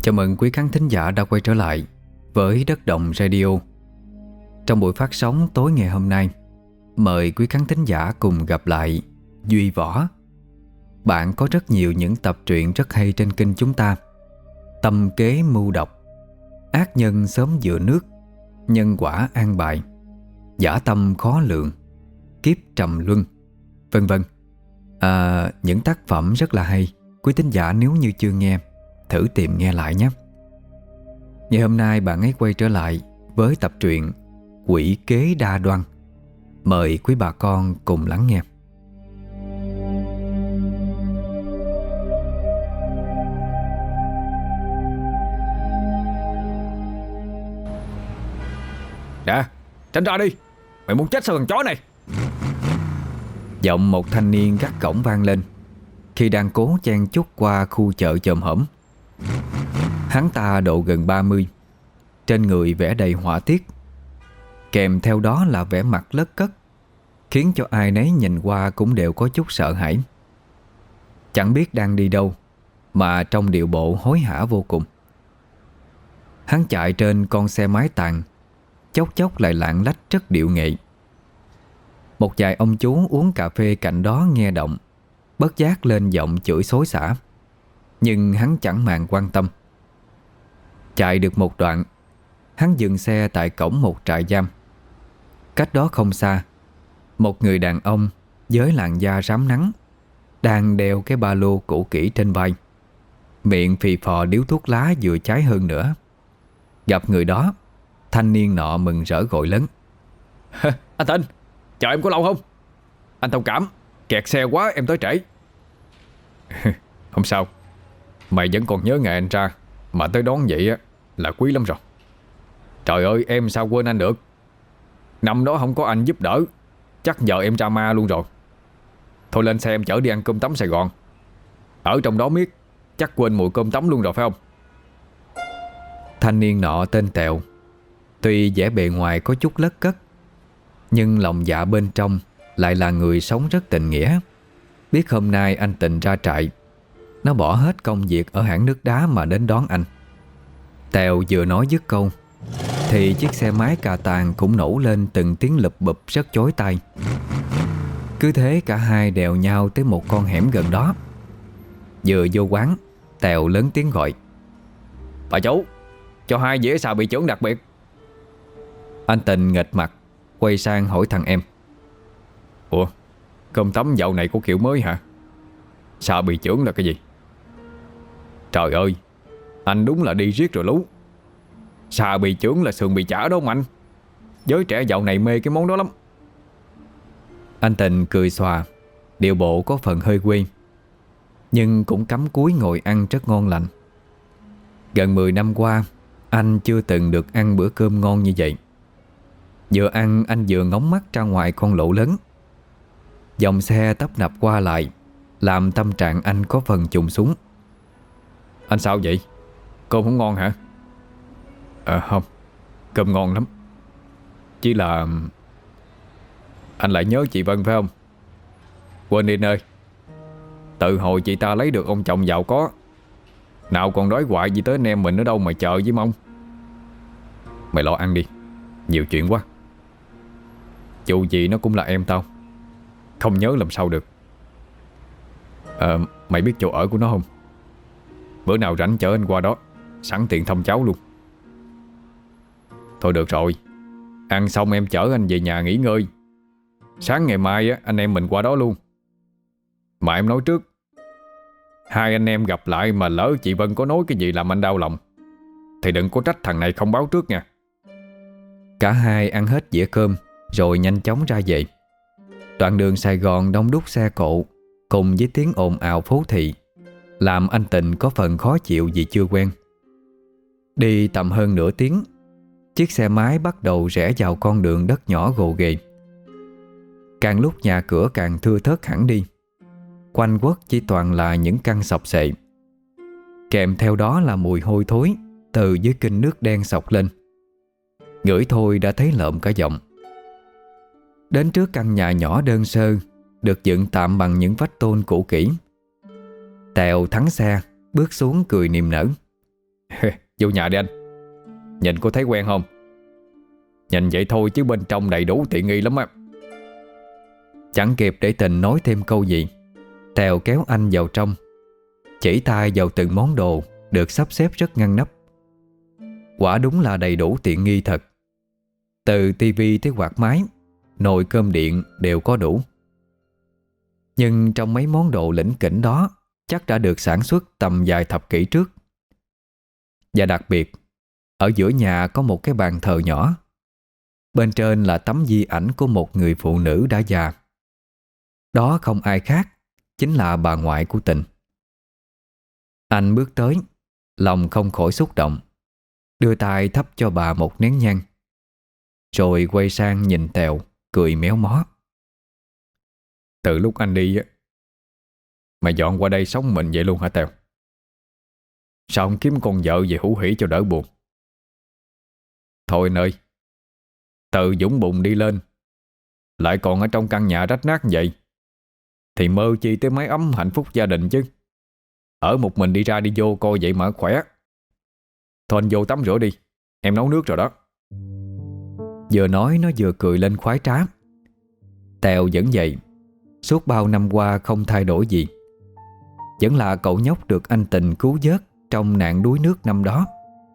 Chào mừng quý khán thính giả đã quay trở lại với Đất Động Radio. Trong buổi phát sóng tối ngày hôm nay, mời quý khán thính giả cùng gặp lại Duy Võ. Bạn có rất nhiều những tập truyện rất hay trên kênh chúng ta: Tâm kế mưu độc, Ác nhân sớm dựa nước, Nhân quả an bài, Dã tâm khó lượng, Kiếp trầm luân, vân vân. Những tác phẩm rất là hay. Quý thính giả nếu như chưa nghe, thử tìm nghe lại nhé. Ngày hôm nay bạn ấy quay trở lại với tập truyện Quỷ kế đa đoan. Mời quý bà con cùng lắng nghe. Nè, tránh ra đi. Mày muốn chết sao thằng chó này? Giọng một thanh niên gác cổng vang lên khi đang cố chen chúc qua khu chợ chồm hổm. Hắn ta độ gần 30, trên người vẽ đầy họa tiết, kèm theo đó là vẻ mặt lất cất, khiến cho ai nấy nhìn qua cũng đều có chút sợ hãi. Chẳng biết đang đi đâu mà trong điệu bộ hối hả vô cùng. Hắn chạy trên con xe máy tàn, chốc chốc lại lạng lách rất điệu nghệ. Một vài ông chú uống cà phê cạnh đó nghe động, bất giác lên giọng chửi xối xả, nhưng hắn chẳng màng quan tâm. Chạy được một đoạn, hắn dừng xe tại cổng một trại giam. Cách đó không xa, một người đàn ông với làn da rám nắng đang đeo cái ba lô cũ kỹ trên vai, miệng phì phò điếu thuốc lá vừa cháy hơn nữa. Gặp người đó, thanh niên nọ mừng rỡ gọi lớn: Anh Tình, chờ em có lâu không? Anh thông cảm, kẹt xe quá em tới trễ. Không sao, mày vẫn còn nhớ ngày anh ra mà tới đón vậy á là quý lắm rồi. Trời ơi, em sao quên anh được. Năm đó không có anh giúp đỡ, chắc giờ em ra ma luôn rồi. Thôi lên xe em chở đi ăn cơm tấm Sài Gòn. Ở trong đó miết chắc quên mùi cơm tấm luôn rồi phải không? Thanh niên nọ tên Tèo. Tuy vẻ bề ngoài có chút lất cất, nhưng lòng dạ bên trong lại là người sống rất tình nghĩa. Biết hôm nay anh Tình ra trại, nó bỏ hết công việc ở hãng nước đá mà đến đón anh. Tèo vừa nói dứt câu thì chiếc xe máy cà tàng cũng nổ lên từng tiếng lụp bụp rất chói tai. Cứ thế cả hai đèo nhau tới một con hẻm gần đó. Vừa vô quán, Tèo lớn tiếng gọi: Bà chủ, cho 2 dĩa xào bị chưởng đặc biệt. Anh Tình nghệch mặt quay sang hỏi thằng em: Ủa, cơm tấm dạo này có kiểu mới hả? Xào bị chưởng là cái gì? Trời ơi, anh đúng là đi riết rồi lú. Xà bì chưởng là sườn bì chả đó mà anh. Giới trẻ dạo này mê cái món đó lắm. Anh Tình cười xòa, điệu bộ có phần hơi quê, nhưng cũng cắm cúi ngồi ăn rất ngon lành. Gần 10 năm qua, anh chưa từng được ăn bữa cơm ngon như vậy. Vừa ăn anh vừa ngóng mắt ra ngoài con lỗ lớn. Dòng xe tấp nập qua lại làm tâm trạng anh có phần trùng xuống. Anh sao vậy? Cơm không ngon hả? Không, cơm ngon lắm. Chỉ là anh lại nhớ chị Vân phải không? Quên đi anh ơi. Từ hồi chị ta lấy được ông chồng giàu có, nào còn đói hoài gì tới anh em mình ở đâu mà chờ với mong. Mày lo ăn đi, nhiều chuyện quá. Dù gì nó cũng là em tao, không nhớ làm sao được. Mày biết chỗ ở của nó không? Bữa nào rảnh chở anh qua đó, sẵn tiện thăm cháu luôn. Thôi được rồi, ăn xong em chở anh về nhà nghỉ ngơi. Sáng ngày mai á, anh em mình qua đó luôn. Mà em nói trước, hai anh em gặp lại mà lỡ chị Vân có nói cái gì làm anh đau lòng thì đừng có trách thằng này không báo trước nha. Cả hai ăn hết dĩa cơm rồi nhanh chóng ra về. Đoạn đường Sài Gòn đông đúc xe cộ cùng với tiếng ồn ào phố thị làm anh Tình có phần khó chịu vì chưa quen. Đi tầm hơn nửa tiếng, chiếc xe máy bắt đầu rẽ vào con đường đất nhỏ gồ ghề. Càng lúc nhà cửa càng thưa thớt hẳn đi. Quanh quất chỉ toàn là những căn sập xệ, kèm theo đó là mùi hôi thối từ dưới kênh nước đen sộc lên. Ngửi thôi đã thấy lợm cả giọng. Đến trước căn nhà nhỏ đơn sơ được dựng tạm bằng những vách tôn cũ kỹ, Tèo thắng xe bước xuống cười niềm nở: Vô nhà đi anh. Nhìn có thấy quen không? Nhìn vậy thôi chứ bên trong đầy đủ tiện nghi lắm á. Chẳng kịp để Tình nói thêm câu gì, Tèo kéo anh vào trong, chỉ tay vào từng món đồ được sắp xếp rất ngăn nắp. Quả đúng là đầy đủ tiện nghi thật. Từ tivi tới quạt máy, nồi cơm điện đều có đủ. Nhưng trong mấy món đồ lỉnh kỉnh đó chắc đã được sản xuất tầm vài thập kỷ trước. Và đặc biệt, ở giữa nhà có một cái bàn thờ nhỏ. Bên trên là tấm di ảnh của một người phụ nữ đã già. Đó không ai khác, chính là bà ngoại của Tình. Anh bước tới, lòng không khỏi xúc động, đưa tay thắp cho bà một nén nhang, rồi quay sang nhìn Tèo, cười méo mó. Từ lúc anh đi á, mày dọn qua đây sống mình vậy luôn hả Tèo? Sao không kiếm con vợ về hữu hỉ cho đỡ buồn? Thôi anh ơi, tự dũng bụng đi lên, lại còn ở trong căn nhà rách nát vậy, thì mơ chi tới mái ấm hạnh phúc gia đình chứ. Ở một mình đi ra đi vô coi vậy mà khỏe. Thôi anh vô tắm rửa đi, em nấu nước rồi đó. Vừa nói nó vừa cười lên khoái trá. Tèo vẫn vậy, suốt bao năm qua không thay đổi gì. Vẫn là cậu nhóc được anh Tình cứu vớt trong nạn đuối nước năm đó.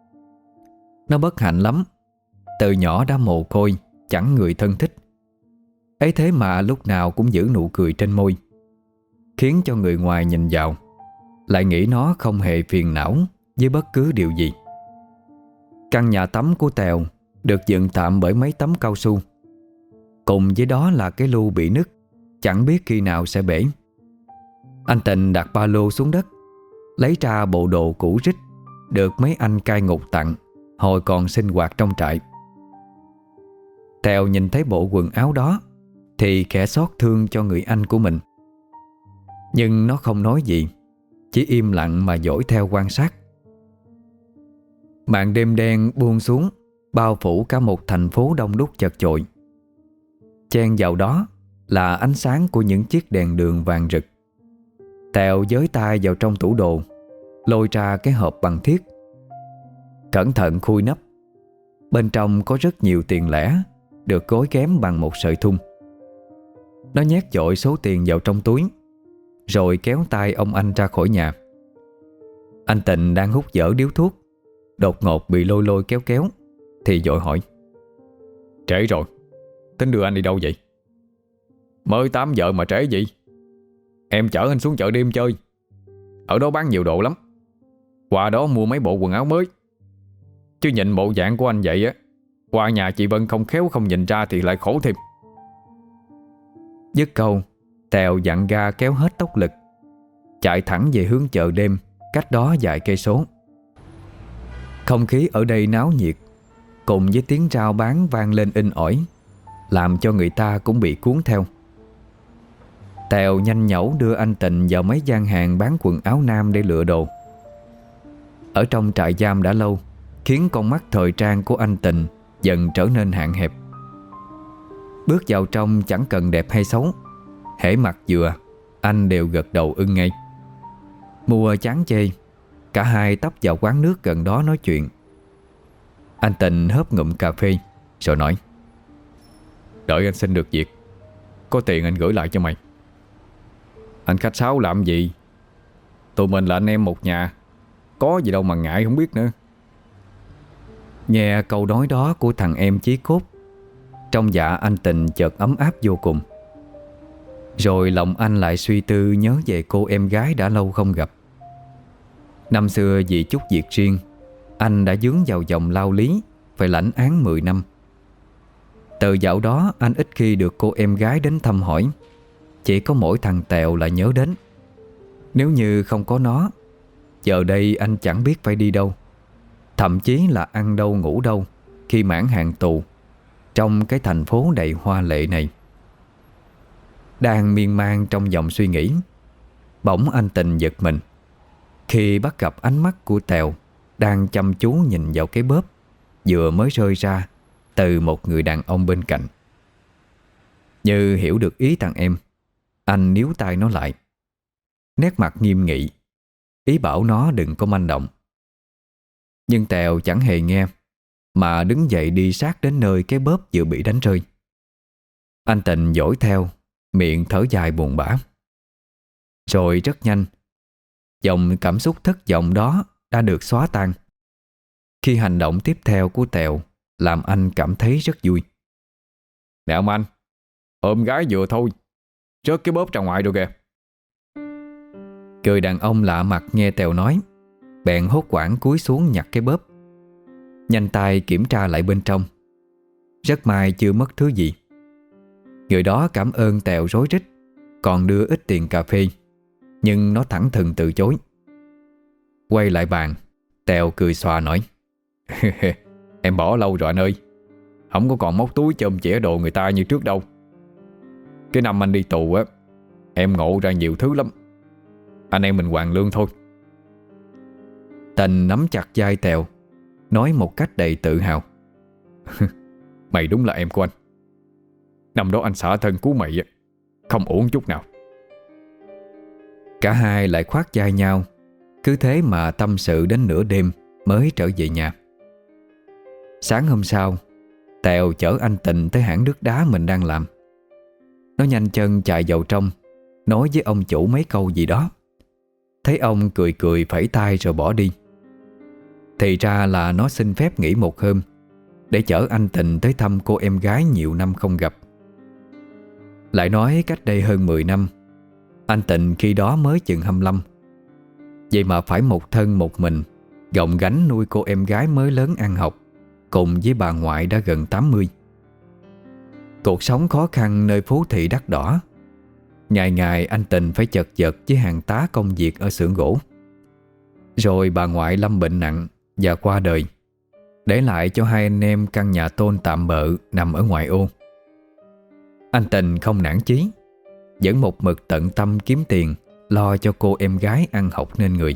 Nó bất hạnh lắm, từ nhỏ đã mồ côi, chẳng người thân thích. Ấy thế mà lúc nào cũng giữ nụ cười trên môi, khiến cho người ngoài nhìn vào lại nghĩ nó không hề phiền não với bất cứ điều gì. Căn nhà tắm của Tèo được dựng tạm bởi mấy tấm cao su, cùng với đó là cái lu bị nứt, chẳng biết khi nào sẽ bể. Anh Tình đặt ba lô xuống đất, lấy ra bộ đồ cũ rích được mấy anh cai ngục tặng hồi còn sinh hoạt trong trại. Tèo nhìn thấy bộ quần áo đó thì khẽ xót thương cho người anh của mình. Nhưng nó không nói gì, chỉ im lặng mà dõi theo quan sát. Màn đêm đen buông xuống, bao phủ cả một thành phố đông đúc chật chội. Chen vào đó là ánh sáng của những chiếc đèn đường vàng rực. Tèo giới tay vào trong tủ đồ, lôi ra cái hộp bằng thiết, cẩn thận khui nắp. Bên trong có rất nhiều tiền lẻ được gói ghém bằng một sợi thun. Nó nhét dội số tiền vào trong túi, rồi kéo tay ông anh ra khỏi nhà. Anh Tình đang hút dở điếu thuốc, đột ngột bị lôi lôi kéo kéo, thì vội hỏi: Trễ rồi, tính đưa anh đi đâu vậy? Mới 8 giờ mà trễ gì? Em chở anh xuống chợ đêm chơi, ở đó bán nhiều đồ lắm. Qua đó mua mấy bộ quần áo mới. Chứ nhìn bộ dạng của anh vậy á, qua nhà chị Vân không khéo không nhìn ra thì lại khổ thêm. Dứt câu, Tèo dặn ga kéo hết tốc lực, chạy thẳng về hướng chợ đêm cách đó vài cây số. Không khí ở đây náo nhiệt, cùng với tiếng rao bán vang lên inh ỏi, làm cho người ta cũng bị cuốn theo. Tèo nhanh nhẩu đưa anh Tình vào mấy gian hàng bán quần áo nam để lựa đồ. Ở trong trại giam đã lâu, khiến con mắt thời trang của anh Tình dần trở nên hạn hẹp. Bước vào trong chẳng cần đẹp hay xấu, hễ mặc vừa, anh đều gật đầu ưng ngay. Mua chán chê, cả hai tấp vào quán nước gần đó nói chuyện. Anh Tình hớp ngụm cà phê rồi nói: Đợi anh xin được việc, có tiền anh gửi lại cho mày. Anh khách sáo làm gì? Tụi mình là anh em một nhà, có gì đâu mà ngại không biết nữa. Nghe câu nói đó của thằng em chí cốt, trong dạ anh Tình chợt ấm áp vô cùng. Rồi lòng anh lại suy tư nhớ về cô em gái đã lâu không gặp. Năm xưa vì chút việc riêng, anh đã dướng vào dòng lao lý, phải lãnh án 10 năm. Từ dạo đó anh ít khi được cô em gái đến thăm hỏi, chỉ có mỗi thằng Tèo là nhớ đến. Nếu như không có nó, giờ đây anh chẳng biết phải đi đâu, thậm chí là ăn đâu ngủ đâu khi mãn hạn tù trong cái thành phố đầy hoa lệ này. Đang miên man trong dòng suy nghĩ, bỗng anh Tình giật mình khi bắt gặp ánh mắt của Tèo đang chăm chú nhìn vào cái bóp vừa mới rơi ra từ một người đàn ông bên cạnh. Như hiểu được ý thằng em, anh níu tay nó lại, nét mặt nghiêm nghị, ý bảo nó đừng có manh động. Nhưng Tèo chẳng hề nghe, mà đứng dậy đi sát đến nơi cái bóp vừa bị đánh rơi. Anh Tịnh dõi theo, miệng thở dài buồn bã. Rồi rất nhanh, dòng cảm xúc thất vọng đó đã được xóa tan, khi hành động tiếp theo của Tèo làm anh cảm thấy rất vui. Nè ông anh, ôm gái vừa thôi, rớt cái bóp ra ngoài rồi kìa. Người đàn ông lạ mặt nghe Tèo nói, bèn hốt hoảng cúi xuống nhặt cái bóp, nhanh tay kiểm tra lại bên trong. Rất may chưa mất thứ gì. Người đó cảm ơn Tèo rối rít, còn đưa ít tiền cà phê, nhưng nó thẳng thừng từ chối. Quay lại bàn, Tèo cười xòa nói: Em bỏ lâu rồi anh ơi, không có còn móc túi chôm chĩa đồ người ta như trước đâu. Cái năm anh đi tù á, em ngộ ra nhiều thứ lắm. Anh em mình hoàn lương thôi. Tình nắm chặt vai Tèo, nói một cách đầy tự hào: Mày đúng là em của anh. Năm đó anh xả thân cứu mày á, không uổng chút nào. Cả hai lại khoác vai nhau, cứ thế mà tâm sự đến nửa đêm mới trở về nhà. Sáng hôm sau, Tèo chở anh Tình tới hãng nước đá mình đang làm. Nó nhanh chân chạy vào trong, nói với ông chủ mấy câu gì đó. Thấy ông cười cười phẩy tay rồi bỏ đi. Thì ra là nó xin phép nghỉ một hôm để chở anh Tình tới thăm cô em gái nhiều năm không gặp. Lại nói cách đây hơn 10 năm, anh Tình khi đó mới chừng 25. Vậy mà phải một thân một mình gồng gánh nuôi cô em gái mới lớn ăn học, cùng với bà ngoại đã gần 80. Cuộc sống khó khăn nơi phố thị đắt đỏ. Ngày ngày anh Tình phải chật vật với hàng tá công việc ở xưởng gỗ. Rồi bà ngoại lâm bệnh nặng và qua đời, để lại cho hai anh em căn nhà tôn tạm bợ nằm ở ngoại ô. Anh Tình không nản chí, vẫn một mực tận tâm kiếm tiền lo cho cô em gái ăn học nên người.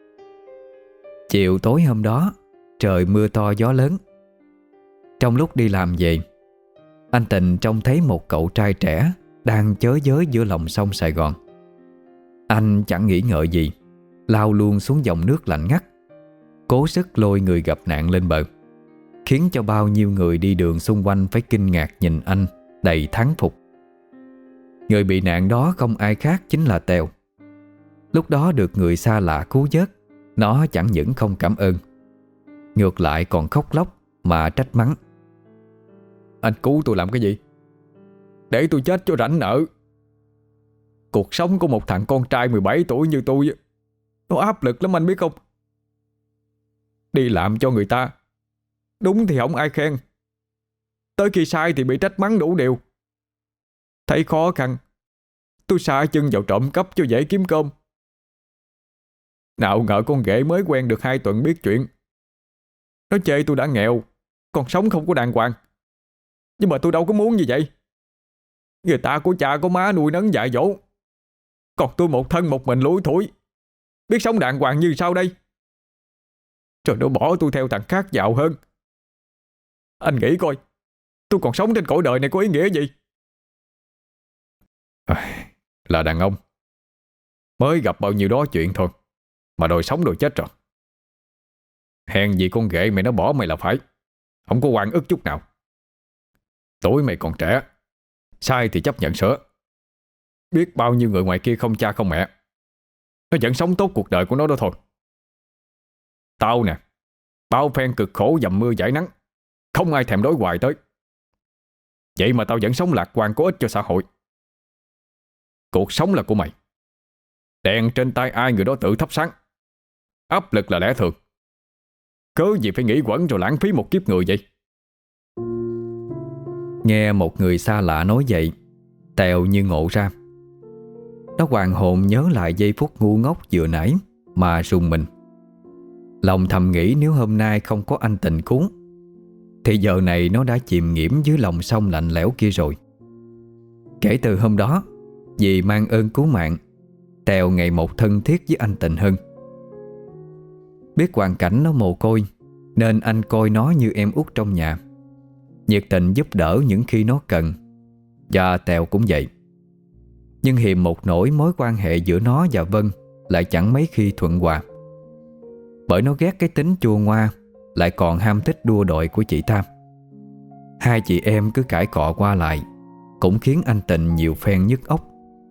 Chiều tối hôm đó, trời mưa to gió lớn. Trong lúc đi làm về, anh Tình trông thấy một cậu trai trẻ đang chới giới giữa lòng sông Sài Gòn. Anh chẳng nghĩ ngợi gì, lao luôn xuống dòng nước lạnh ngắt, cố sức lôi người gặp nạn lên bờ, khiến cho bao nhiêu người đi đường xung quanh phải kinh ngạc nhìn anh đầy thán phục. Người bị nạn đó không ai khác chính là Tèo. Lúc đó được người xa lạ cứu vớt, nó chẳng những không cảm ơn, ngược lại còn khóc lóc mà trách mắng: Anh cứu tôi làm cái gì? Để tôi chết cho rảnh nợ. Cuộc sống của một thằng con trai 17 tuổi như tôi, nó áp lực lắm anh biết không? Đi làm cho người ta, đúng thì không ai khen, tới khi sai thì bị trách mắng đủ điều. Thấy khó khăn, tôi sa chân vào trộm cắp cho dễ kiếm cơm. Nào ngờ con ghệ mới quen được 2 tuần biết chuyện. Nó chê tôi đã nghèo, còn sống không có đàng hoàng. Nhưng mà tôi đâu có muốn như vậy. Người ta có cha có má nuôi nấng dạy dỗ, còn tôi một thân một mình lủi thủi, biết sống đàng hoàng như sao đây? Rồi nó bỏ tôi theo thằng khác giàu hơn. Anh nghĩ coi, tôi còn sống trên cõi đời này có ý nghĩa gì? Là đàn ông, mới gặp bao nhiêu đó chuyện thôi mà đòi sống đòi chết rồi. Hèn gì con ghệ mày nó bỏ mày là phải, không có oan ức chút nào. Tuổi mày còn trẻ, sai thì chấp nhận sửa. Biết bao nhiêu người ngoài kia không cha không mẹ, nó vẫn sống tốt cuộc đời của nó đó thôi. Tao nè, bao phen cực khổ dầm mưa dãi nắng, không ai thèm đối hoài tới. Vậy mà tao vẫn sống lạc quan có ích cho xã hội. Cuộc sống là của mày, đèn trên tay ai người đó tự thắp sáng. Áp lực là lẽ thường, cớ gì phải nghĩ quẩn rồi lãng phí một kiếp người vậy? Nghe một người xa lạ nói vậy, Tèo như ngộ ra. Nó hoàn hồn nhớ lại giây phút ngu ngốc vừa nãy mà rùng mình. Lòng thầm nghĩ nếu hôm nay không có anh Tình cứu thì giờ này nó đã chìm nghiễm dưới lòng sông lạnh lẽo kia rồi. Kể từ hôm đó, vì mang ơn cứu mạng, Tèo ngày một thân thiết với anh Tình hơn. Biết hoàn cảnh nó mồ côi nên anh coi nó như em út trong nhà, nhiệt tình giúp đỡ những khi nó cần. Và Tèo cũng vậy. Nhưng hiềm một nỗi mối quan hệ giữa nó và Vân lại chẳng mấy khi thuận hòa. bởi nó ghét cái tính chua ngoa, lại còn ham thích đua đội của chị Tham. Hai chị em cứ cãi cọ qua lại, cũng khiến anh Tình nhiều phen nhức óc.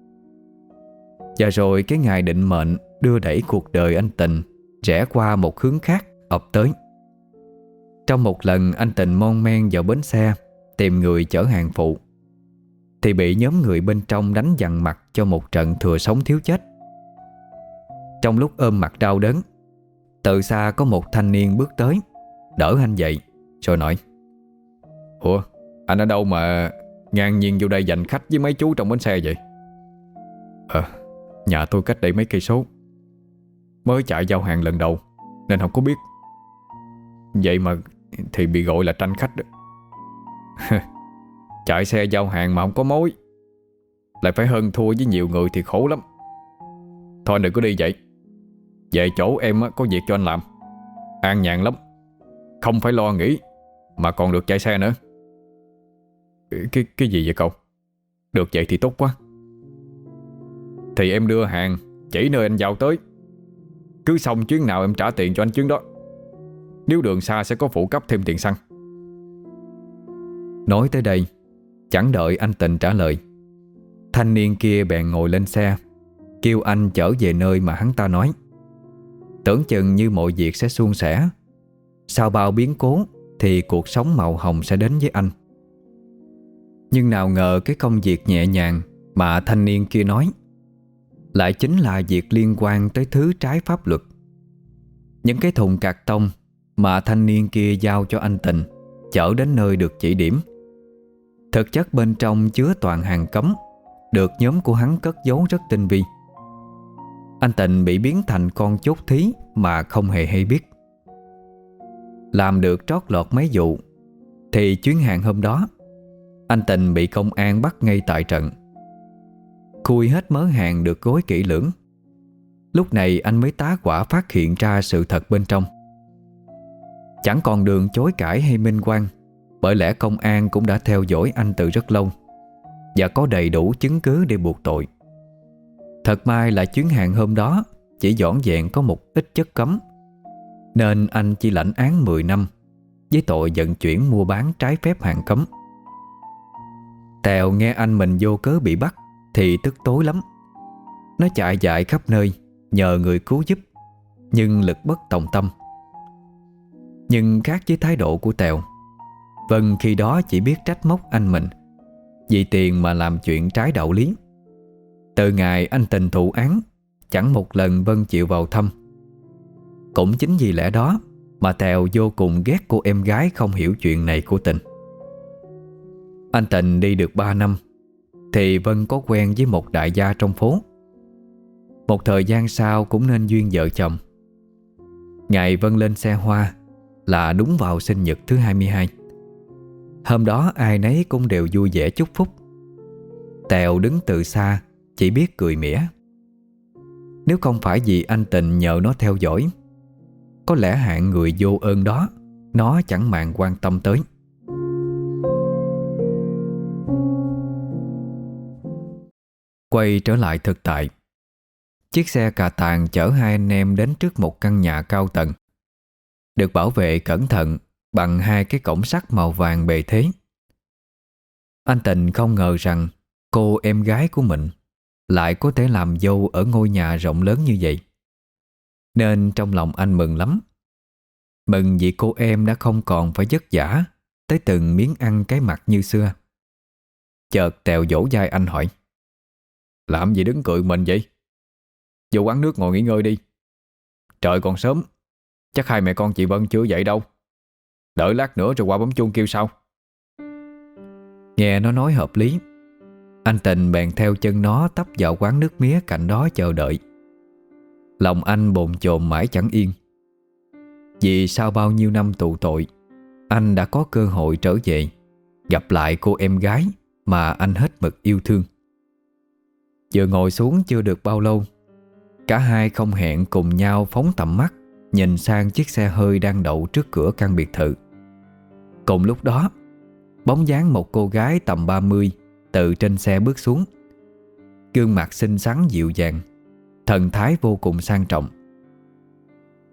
Và rồi cái ngày định mệnh đưa đẩy cuộc đời anh Tình rẽ qua một hướng khác ập tới. Trong một lần anh Tình mon men vào bến xe tìm người chở hàng phụ, thì bị nhóm người bên trong đánh dằn mặt cho một trận thừa sống thiếu chết. Trong lúc ôm mặt đau đớn, từ xa có một thanh niên bước tới, đỡ anh dậy rồi nói: "Ủa, anh ở đâu mà ngang nhiên vô đây giành khách với mấy chú trong bến xe vậy?" Nhà tôi cách đây mấy cây số, mới chạy giao hàng lần đầu nên không có biết. Vậy mà thì bị gọi là tranh khách đó. Chạy xe giao hàng mà không có mối, lại phải hơn thua với nhiều người thì khổ lắm. Thôi đừng có đi vậy. Về chỗ em có việc cho anh làm, an nhàn lắm, không phải lo nghĩ mà còn được chạy xe nữa. Cái gì vậy cậu? Được vậy thì tốt quá. Thì em đưa hàng chỉ nơi anh giao tới, cứ xong chuyến nào em trả tiền cho anh chuyến đó. Nếu đường xa sẽ có phụ cấp thêm tiền xăng. Nói tới đây, chẳng đợi anh Tình trả lời, thanh niên kia bèn ngồi lên xe, kêu anh chở về nơi mà hắn ta nói. Tưởng chừng như mọi việc sẽ suôn sẻ, sau bao biến cố thì cuộc sống màu hồng sẽ đến với anh. Nhưng nào ngờ cái công việc nhẹ nhàng mà thanh niên kia nói lại chính là việc liên quan tới thứ trái pháp luật. Những cái thùng cạc tông mà thanh niên kia giao cho anh Tình chở đến nơi được chỉ điểm, thực chất bên trong chứa toàn hàng cấm, được nhóm của hắn cất giấu rất tinh vi. Anh Tình bị biến thành con chốt thí mà không hề hay biết. Làm được trót lọt mấy vụ thì chuyến hàng hôm đó anh Tình bị công an bắt ngay tại trận. Khui hết mớ hàng được gói kỹ lưỡng, lúc này anh mới tá hỏa phát hiện ra sự thật bên trong. Chẳng còn đường chối cãi hay minh oan, bởi lẽ công an cũng đã theo dõi anh từ rất lâu và có đầy đủ chứng cứ để buộc tội. Thật may là chuyến hàng hôm đó chỉ vỏn vẹn có một ít chất cấm, nên anh chỉ lãnh án 10 năm với tội vận chuyển mua bán trái phép hàng cấm. Tèo nghe anh mình vô cớ bị bắt thì tức tối lắm. Nó chạy dại khắp nơi nhờ người cứu giúp, nhưng lực bất tòng tâm. Nhưng khác với thái độ của Tèo, Vân khi đó chỉ biết trách móc anh mình vì tiền mà làm chuyện trái đạo lý. Từ ngày anh Tình thụ án, chẳng một lần Vân chịu vào thăm. Cũng chính vì lẽ đó mà Tèo vô cùng ghét cô em gái không hiểu chuyện này của Tình. Anh Tình đi được 3 năm thì Vân có quen với một đại gia trong phố. Một thời gian sau cũng nên duyên vợ chồng. Ngày Vân lên xe hoa là đúng vào sinh nhật thứ 22. Hôm đó ai nấy cũng đều vui vẻ chúc phúc. Tèo đứng từ xa chỉ biết cười mỉa. Nếu không phải vì anh Tình nhờ nó theo dõi, có lẽ hạng người vô ơn đó nó chẳng màng quan tâm tới. Quay trở lại thực tại, chiếc xe cà tàng chở hai anh em đến trước một căn nhà cao tầng, được bảo vệ cẩn thận bằng hai cái cổng sắt màu vàng bề thế. Anh Tình không ngờ rằng cô em gái của mình lại có thể làm dâu ở ngôi nhà rộng lớn như vậy, nên trong lòng anh mừng lắm. Mừng vì cô em đã không còn phải vất vả tới từng miếng ăn cái mặt như xưa. Chợt Tèo vỗ vai anh hỏi: "Làm gì đứng cười mình vậy? Vô quán nước ngồi nghỉ ngơi đi. Trời còn sớm, chắc hai mẹ con chị Vân chưa dậy đâu. Đợi lát nữa rồi qua bấm chuông kêu sau." Nghe nó nói hợp lý, anh Tình bèn theo chân nó tấp vào quán nước mía cạnh đó chờ đợi. Lòng anh bồn chồn mãi chẳng yên, vì sau bao nhiêu năm tù tội, anh đã có cơ hội trở về gặp lại cô em gái mà anh hết mực yêu thương. Vừa ngồi xuống chưa được bao lâu, cả hai không hẹn cùng nhau phóng tầm mắt nhìn sang chiếc xe hơi đang đậu trước cửa căn biệt thự. Cùng lúc đó, bóng dáng một cô gái tầm 30 từ trên xe bước xuống. Gương mặt xinh xắn dịu dàng, thần thái vô cùng sang trọng.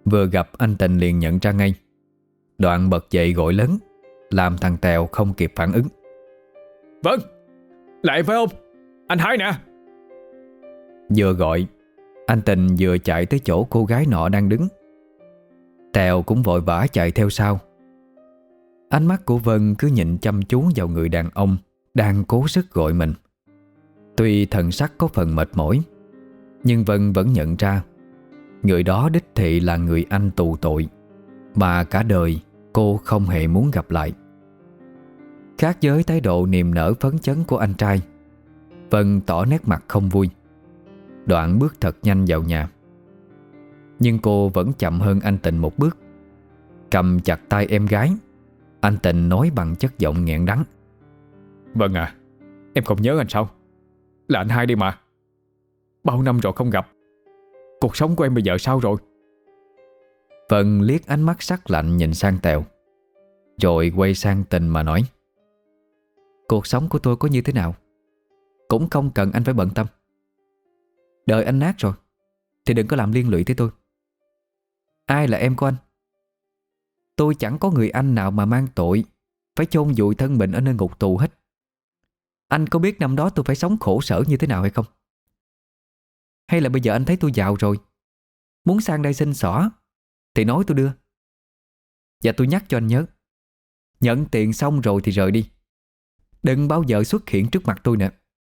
Vừa gặp anh Tình liền nhận ra ngay. Đoạn bật dậy gọi lớn, làm thằng Tèo không kịp phản ứng. Vâng, là em phải không? Anh Hai nè. Vừa gọi, anh Tình vừa chạy tới chỗ cô gái nọ đang đứng. Tèo cũng vội vã chạy theo sau. Ánh mắt của Vân cứ nhìn chăm chú vào người đàn ông đang cố sức gọi mình. Tuy thần sắc có phần mệt mỏi, nhưng Vân vẫn nhận ra người đó đích thị là người anh tù tội mà cả đời cô không hề muốn gặp lại. Khác với thái độ niềm nở phấn chấn của anh trai, Vân tỏ nét mặt không vui, đoạn bước thật nhanh vào nhà. Nhưng cô vẫn chậm hơn anh Tình một bước. Cầm chặt tay em gái, anh Tình nói bằng chất giọng nghẹn đắng. Vâng à, em không nhớ anh sao? Là anh Hai đi mà. Bao năm rồi không gặp, cuộc sống của em bây giờ sao rồi? Vân liếc ánh mắt sắc lạnh nhìn sang Tèo, rồi quay sang Tình mà nói. Cuộc sống của tôi có như thế nào cũng không cần anh phải bận tâm. Đời anh nát rồi thì đừng có làm liên lụy tới tôi. Ai là em của anh? Tôi chẳng có người anh nào mà mang tội phải chôn vùi thân mình ở nơi ngục tù hết. Anh có biết năm đó tôi phải sống khổ sở như thế nào hay không? Hay là bây giờ anh thấy tôi giàu rồi, muốn sang đây xin xỏ thì nói tôi đưa. Và tôi nhắc cho anh nhớ, nhận tiền xong rồi thì rời đi, đừng bao giờ xuất hiện trước mặt tôi nữa.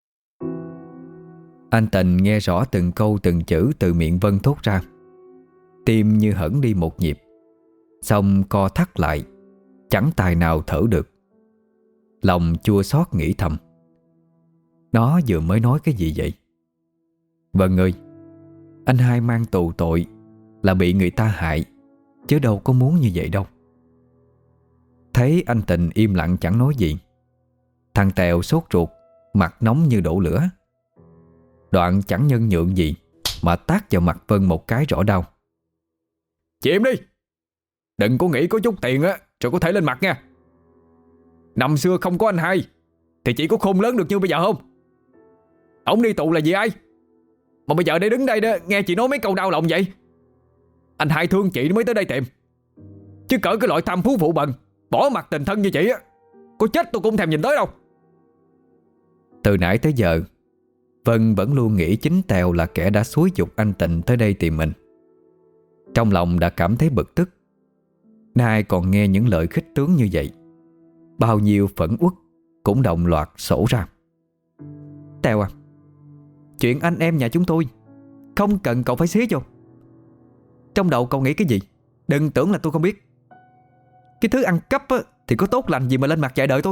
Anh Tình nghe rõ từng câu từng chữ từ miệng Vân thốt ra. Tim như hẫng đi một nhịp, xong co thắt lại, chẳng tài nào thở được. Lòng chua xót nghĩ thầm, nó vừa mới nói cái gì vậy? Vân ơi, anh Hai mang tù tội là bị người ta hại, chứ đâu có muốn như vậy đâu. Thấy anh Tình im lặng chẳng nói gì, thằng Tèo sốt ruột, mặt nóng như đổ lửa. Đoạn chẳng nhân nhượng gì mà tát vào mặt Vân một cái rõ đau. Chị im đi, đừng có nghĩ có chút tiền á rồi có thể lên mặt nha. Năm xưa không có anh Hai thì chị có khôn lớn được như bây giờ không? Ổng đi tù là vì ai mà bây giờ để đứng đây đó nghe chị nói mấy câu đau lòng vậy? Anh Hai thương chị mới tới đây tìm, chứ cỡ cái loại tham phú phụ bần bỏ mặt tình thân như chị á, có chết tôi cũng thèm nhìn tới đâu. Từ nãy tới giờ Vân vẫn luôn nghĩ chính Tèo là kẻ đã xúi giục anh Tình tới đây tìm mình. Trong lòng đã cảm thấy bực tức, nay còn nghe những lời khích tướng như vậy, bao nhiêu phẫn uất cũng đồng loạt sổ ra. Tèo à, chuyện anh em nhà chúng tôi không cần cậu phải xía vô. Trong đầu cậu nghĩ cái gì đừng tưởng là tôi không biết. Cái thứ ăn cắp á, thì có tốt lành gì mà lên mặt dạy đời tôi.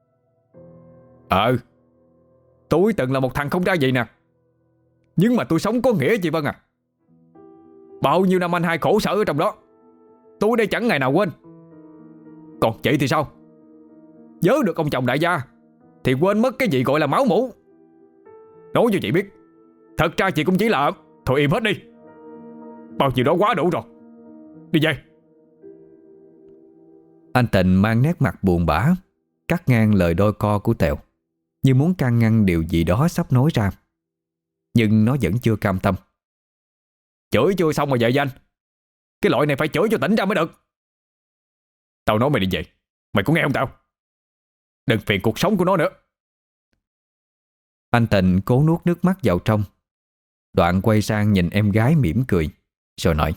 Tôi từng là một thằng không ra gì nè, nhưng mà tôi sống có nghĩa chị Vân à. Bao nhiêu năm anh Hai khổ sở ở trong đó, tôi đây chẳng ngày nào quên. Còn chị thì sao? Nhớ được ông chồng đại gia thì quên mất cái gì gọi là máu mủ. Nói cho chị biết, thật ra chị cũng chỉ là... Thôi im hết đi, bao nhiêu đó quá đủ rồi. Đi về. Anh Tình mang nét mặt buồn bã cắt ngang lời đôi co của Tèo, như muốn can ngăn điều gì đó sắp nói ra. Nhưng nó vẫn chưa cam tâm. Chửi chưa xong mà về danh, cái loại này phải chửi cho tỉnh ra mới được. Tao nói mày đi về, mày có nghe không tao? Đừng phiền cuộc sống của nó nữa. Anh Tình cố nuốt nước mắt vào trong, đoạn quay sang nhìn em gái mỉm cười, rồi nói.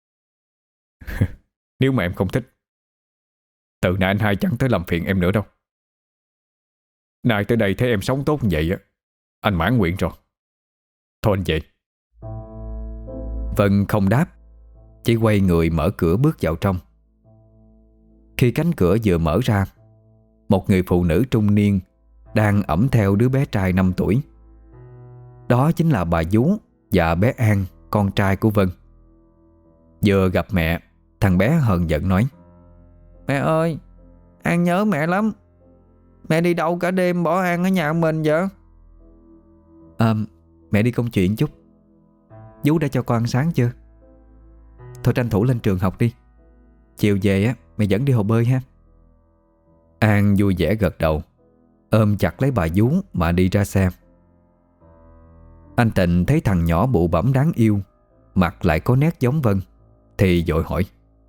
Nếu mà em không thích, từ nay anh Hai chẳng tới làm phiền em nữa đâu. Nay tới đây thấy em sống tốt như vậy á, anh mãn nguyện rồi. Thôi anh về. Vân không đáp, chỉ quay người mở cửa bước vào trong. Khi cánh cửa vừa mở ra, một người phụ nữ trung niên đang ẵm theo đứa bé trai 5 tuổi. Đó chính là bà Vú và bé An, con trai của Vân. Vừa gặp mẹ, thằng bé hờn giận nói. Mẹ ơi, An nhớ mẹ lắm. Mẹ đi đâu cả đêm bỏ An ở nhà mình vậy? Mẹ đi công chuyện chút. Vú đã cho con ăn sáng chưa? Thôi tranh thủ lên trường học đi, chiều về á mẹ dẫn đi hồ bơi ha. An vui vẻ gật đầu, ôm chặt lấy bà Vú mà đi ra xe. Anh Tịnh thấy thằng nhỏ bụ bẫm đáng yêu, mặt lại có nét giống Vân, thì vội hỏi: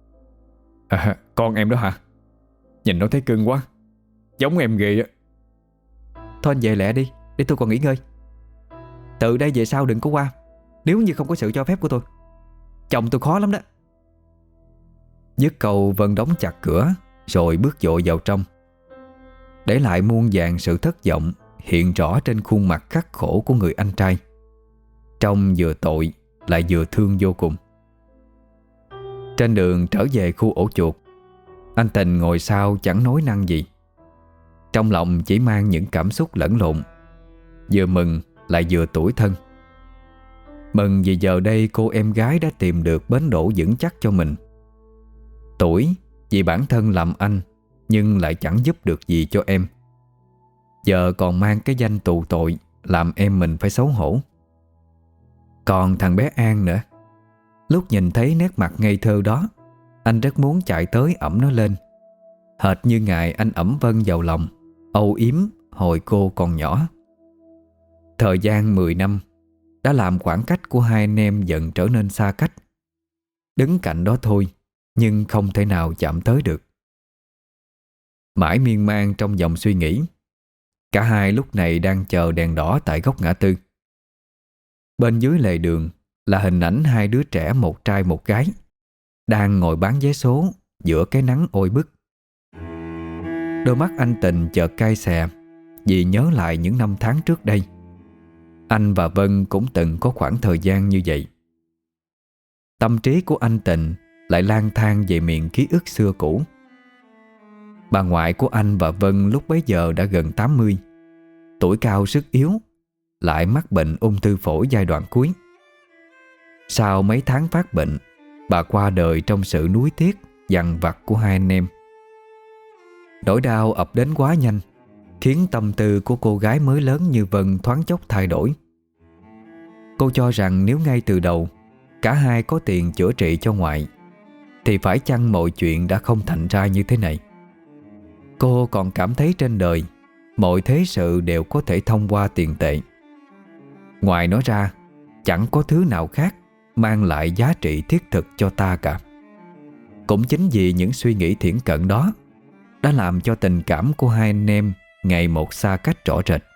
Con em đó hả? Nhìn nó thấy cưng quá, giống em ghê á. Thôi anh về lẹ đi, để tôi còn nghỉ ngơi. Từ đây về sau đừng có qua, nếu như không có sự cho phép của tôi. Chồng tôi khó lắm đó. Dứt câu Vân đóng chặt cửa rồi bước vội vào trong, để lại muôn vàn sự thất vọng hiện rõ trên khuôn mặt khắc khổ của người anh trai. Trông vừa tội lại vừa thương vô cùng. Trên đường trở về khu ổ chuột, anh Tình ngồi sau chẳng nói năng gì. Trong lòng chỉ mang những cảm xúc lẫn lộn, vừa mừng lại vừa tủi thân. Mừng vì giờ đây cô em gái đã tìm được bến đỗ vững chắc cho mình. Tủi vì bản thân làm anh nhưng lại chẳng giúp được gì cho em. Giờ còn mang cái danh tù tội, làm em mình phải xấu hổ. Còn thằng bé An nữa, lúc nhìn thấy nét mặt ngây thơ đó, anh rất muốn chạy tới ẵm nó lên, hệt như ngày anh ẵm Vân vào lòng, âu yếm hồi cô còn nhỏ. Thời gian 10 năm đã làm khoảng cách của hai anh em dần trở nên xa cách. Đứng cạnh đó thôi, nhưng không thể nào chạm tới được. Mãi miên man trong dòng suy nghĩ, cả hai lúc này đang chờ đèn đỏ tại góc ngã tư. Bên dưới lề đường là hình ảnh hai đứa trẻ, một trai một gái, đang ngồi bán vé số giữa cái nắng oi bức. Đôi mắt anh Tình chợt cay xè vì nhớ lại những năm tháng trước đây. Anh và Vân cũng từng có khoảng thời gian như vậy. Tâm trí của anh Tình lại lang thang về miền ký ức xưa cũ. Bà ngoại của anh và Vân lúc bấy giờ đã gần 80, tuổi cao sức yếu, lại mắc bệnh ung thư phổi giai đoạn cuối. Sau mấy tháng phát bệnh, bà qua đời trong sự nuối tiếc dằn vặt của hai anh em. Nỗi đau ập đến quá nhanh, khiến tâm tư của cô gái mới lớn như Vân thoáng chốc thay đổi. Cô cho rằng nếu ngay từ đầu cả hai có tiền chữa trị cho ngoại, thì phải chăng mọi chuyện đã không thành ra như thế này. Cô còn cảm thấy trên đời mọi thế sự đều có thể thông qua tiền tệ. Ngoài nó ra, chẳng có thứ nào khác mang lại giá trị thiết thực cho ta cả. Cũng chính vì những suy nghĩ thiển cận đó đã làm cho tình cảm của hai anh em ngày một xa cách rõ rệt.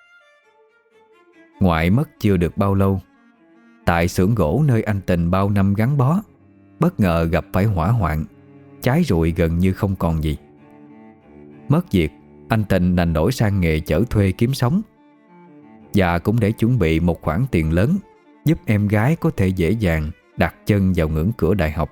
Ngoại mất chưa được bao lâu, tại xưởng gỗ nơi anh Tình bao năm gắn bó, bất ngờ gặp phải hỏa hoạn, cháy rụi gần như không còn gì. Mất việc, anh Tình đành đổi sang nghề chở thuê kiếm sống, và cũng để chuẩn bị một khoản tiền lớn giúp em gái có thể dễ dàng đặt chân vào ngưỡng cửa đại học.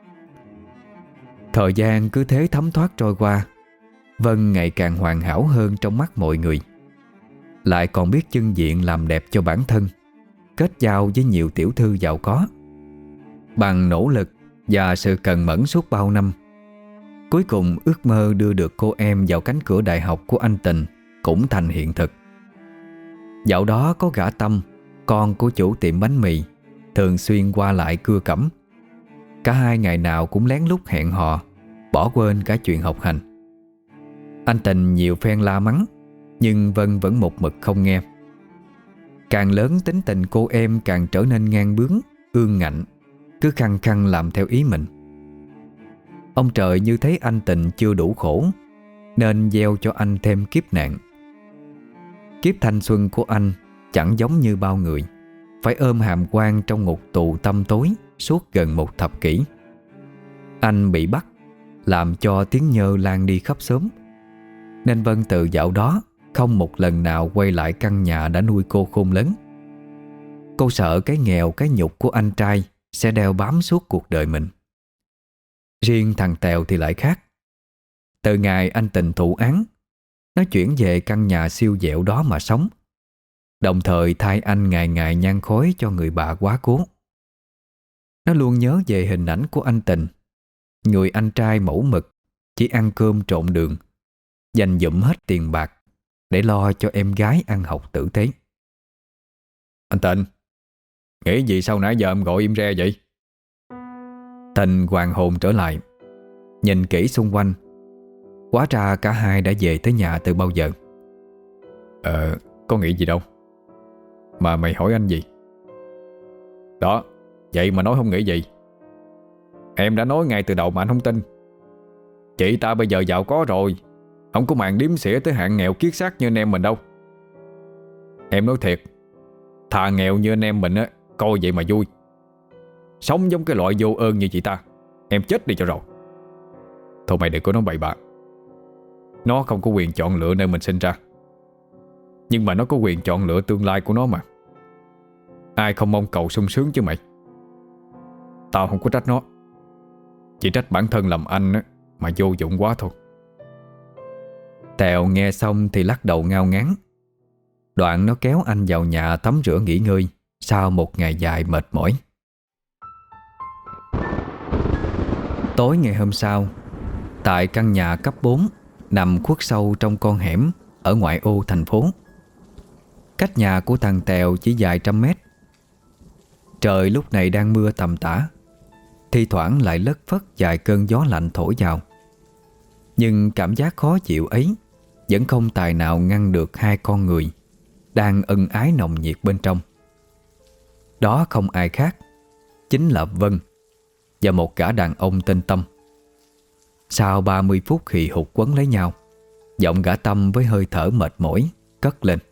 Thời gian cứ thế thấm thoát trôi qua. Vân ngày càng hoàn hảo hơn trong mắt mọi người, lại còn biết chưng diện làm đẹp cho bản thân, kết giao với nhiều tiểu thư giàu có. Bằng nỗ lực và sự cần mẫn suốt bao năm, cuối cùng ước mơ đưa được cô em vào cánh cửa đại học của anh Tình cũng thành hiện thực. Dạo đó có gã Tâm, con của chủ tiệm bánh mì, thường xuyên qua lại cưa cẩm. Cả hai ngày nào cũng lén lút hẹn hò, bỏ quên cả chuyện học hành. Anh Tình nhiều phen la mắng, nhưng Vân vẫn một mực không nghe. Càng lớn tính tình cô em càng trở nên ngang bướng, ương ngạnh, cứ khăng khăng làm theo ý mình. Ông trời như thấy anh Tình chưa đủ khổ, nên gieo cho anh thêm kiếp nạn. Kiếp thanh xuân của anh chẳng giống như bao người, phải ôm hàm quan trong ngục tù tăm tối suốt gần một thập kỷ. Anh bị bắt, làm cho tiếng nhơ lan đi khắp xóm, nên Vân từ dạo đó không một lần nào quay lại căn nhà đã nuôi cô khôn lớn. Cô sợ cái nghèo cái nhục của anh trai sẽ đeo bám suốt cuộc đời mình. Riêng thằng Tèo thì lại khác. Từ ngày anh Tình thụ án, nó chuyển về căn nhà siêu vẹo đó mà sống, đồng thời thay anh ngày ngày nhang khói cho người bà quá cố. Nó luôn nhớ về hình ảnh của anh Tình, người anh trai mẫu mực, chỉ ăn cơm trộn đường, dành dụm hết tiền bạc để lo cho em gái ăn học tử tế. Anh Tình, nghĩ gì sao nãy giờ em gọi im re vậy? Tình hoàn hồn trở lại, nhìn kỹ xung quanh. Hóa ra cả hai đã về tới nhà từ bao giờ. Có nghĩ gì đâu. Mà mày hỏi anh gì? Đó, vậy mà nói không nghĩ gì. Em đã nói ngay từ đầu mà anh không tin. Chị ta bây giờ giàu có rồi, không có màng điếm xỉa tới hạng nghèo kiết xác như anh em mình đâu. Em nói thiệt, thà nghèo như anh em mình á, coi vậy mà vui. Sống giống cái loại vô ơn như chị ta, em chết đi cho rồi. Thôi mày đừng có nói bậy bạ. Nó không có quyền chọn lựa nơi mình sinh ra, nhưng mà nó có quyền chọn lựa tương lai của nó mà. Ai không mong cầu sung sướng chứ mày. Tao không có trách nó, chỉ trách bản thân làm anh á, mà vô dụng quá thôi. Tèo nghe xong thì lắc đầu ngao ngán. Đoạn nó kéo anh vào nhà tắm rửa nghỉ ngơi sau một ngày dài mệt mỏi. Tối ngày hôm sau, tại căn nhà cấp 4 nằm khuất sâu trong con hẻm ở ngoại ô thành phố, cách nhà của thằng Tèo chỉ vài trăm mét. Trời lúc này đang mưa tầm tã, thi thoảng lại lất phất vài cơn gió lạnh thổi vào. Nhưng cảm giác khó chịu ấy vẫn không tài nào ngăn được hai con người đang ân ái nồng nhiệt bên trong. Đó không ai khác, chính là Vân và một gã đàn ông tên Tâm. Sau 30 phút hì hục quấn lấy nhau, giọng gã Tâm với hơi thở mệt mỏi cất lên: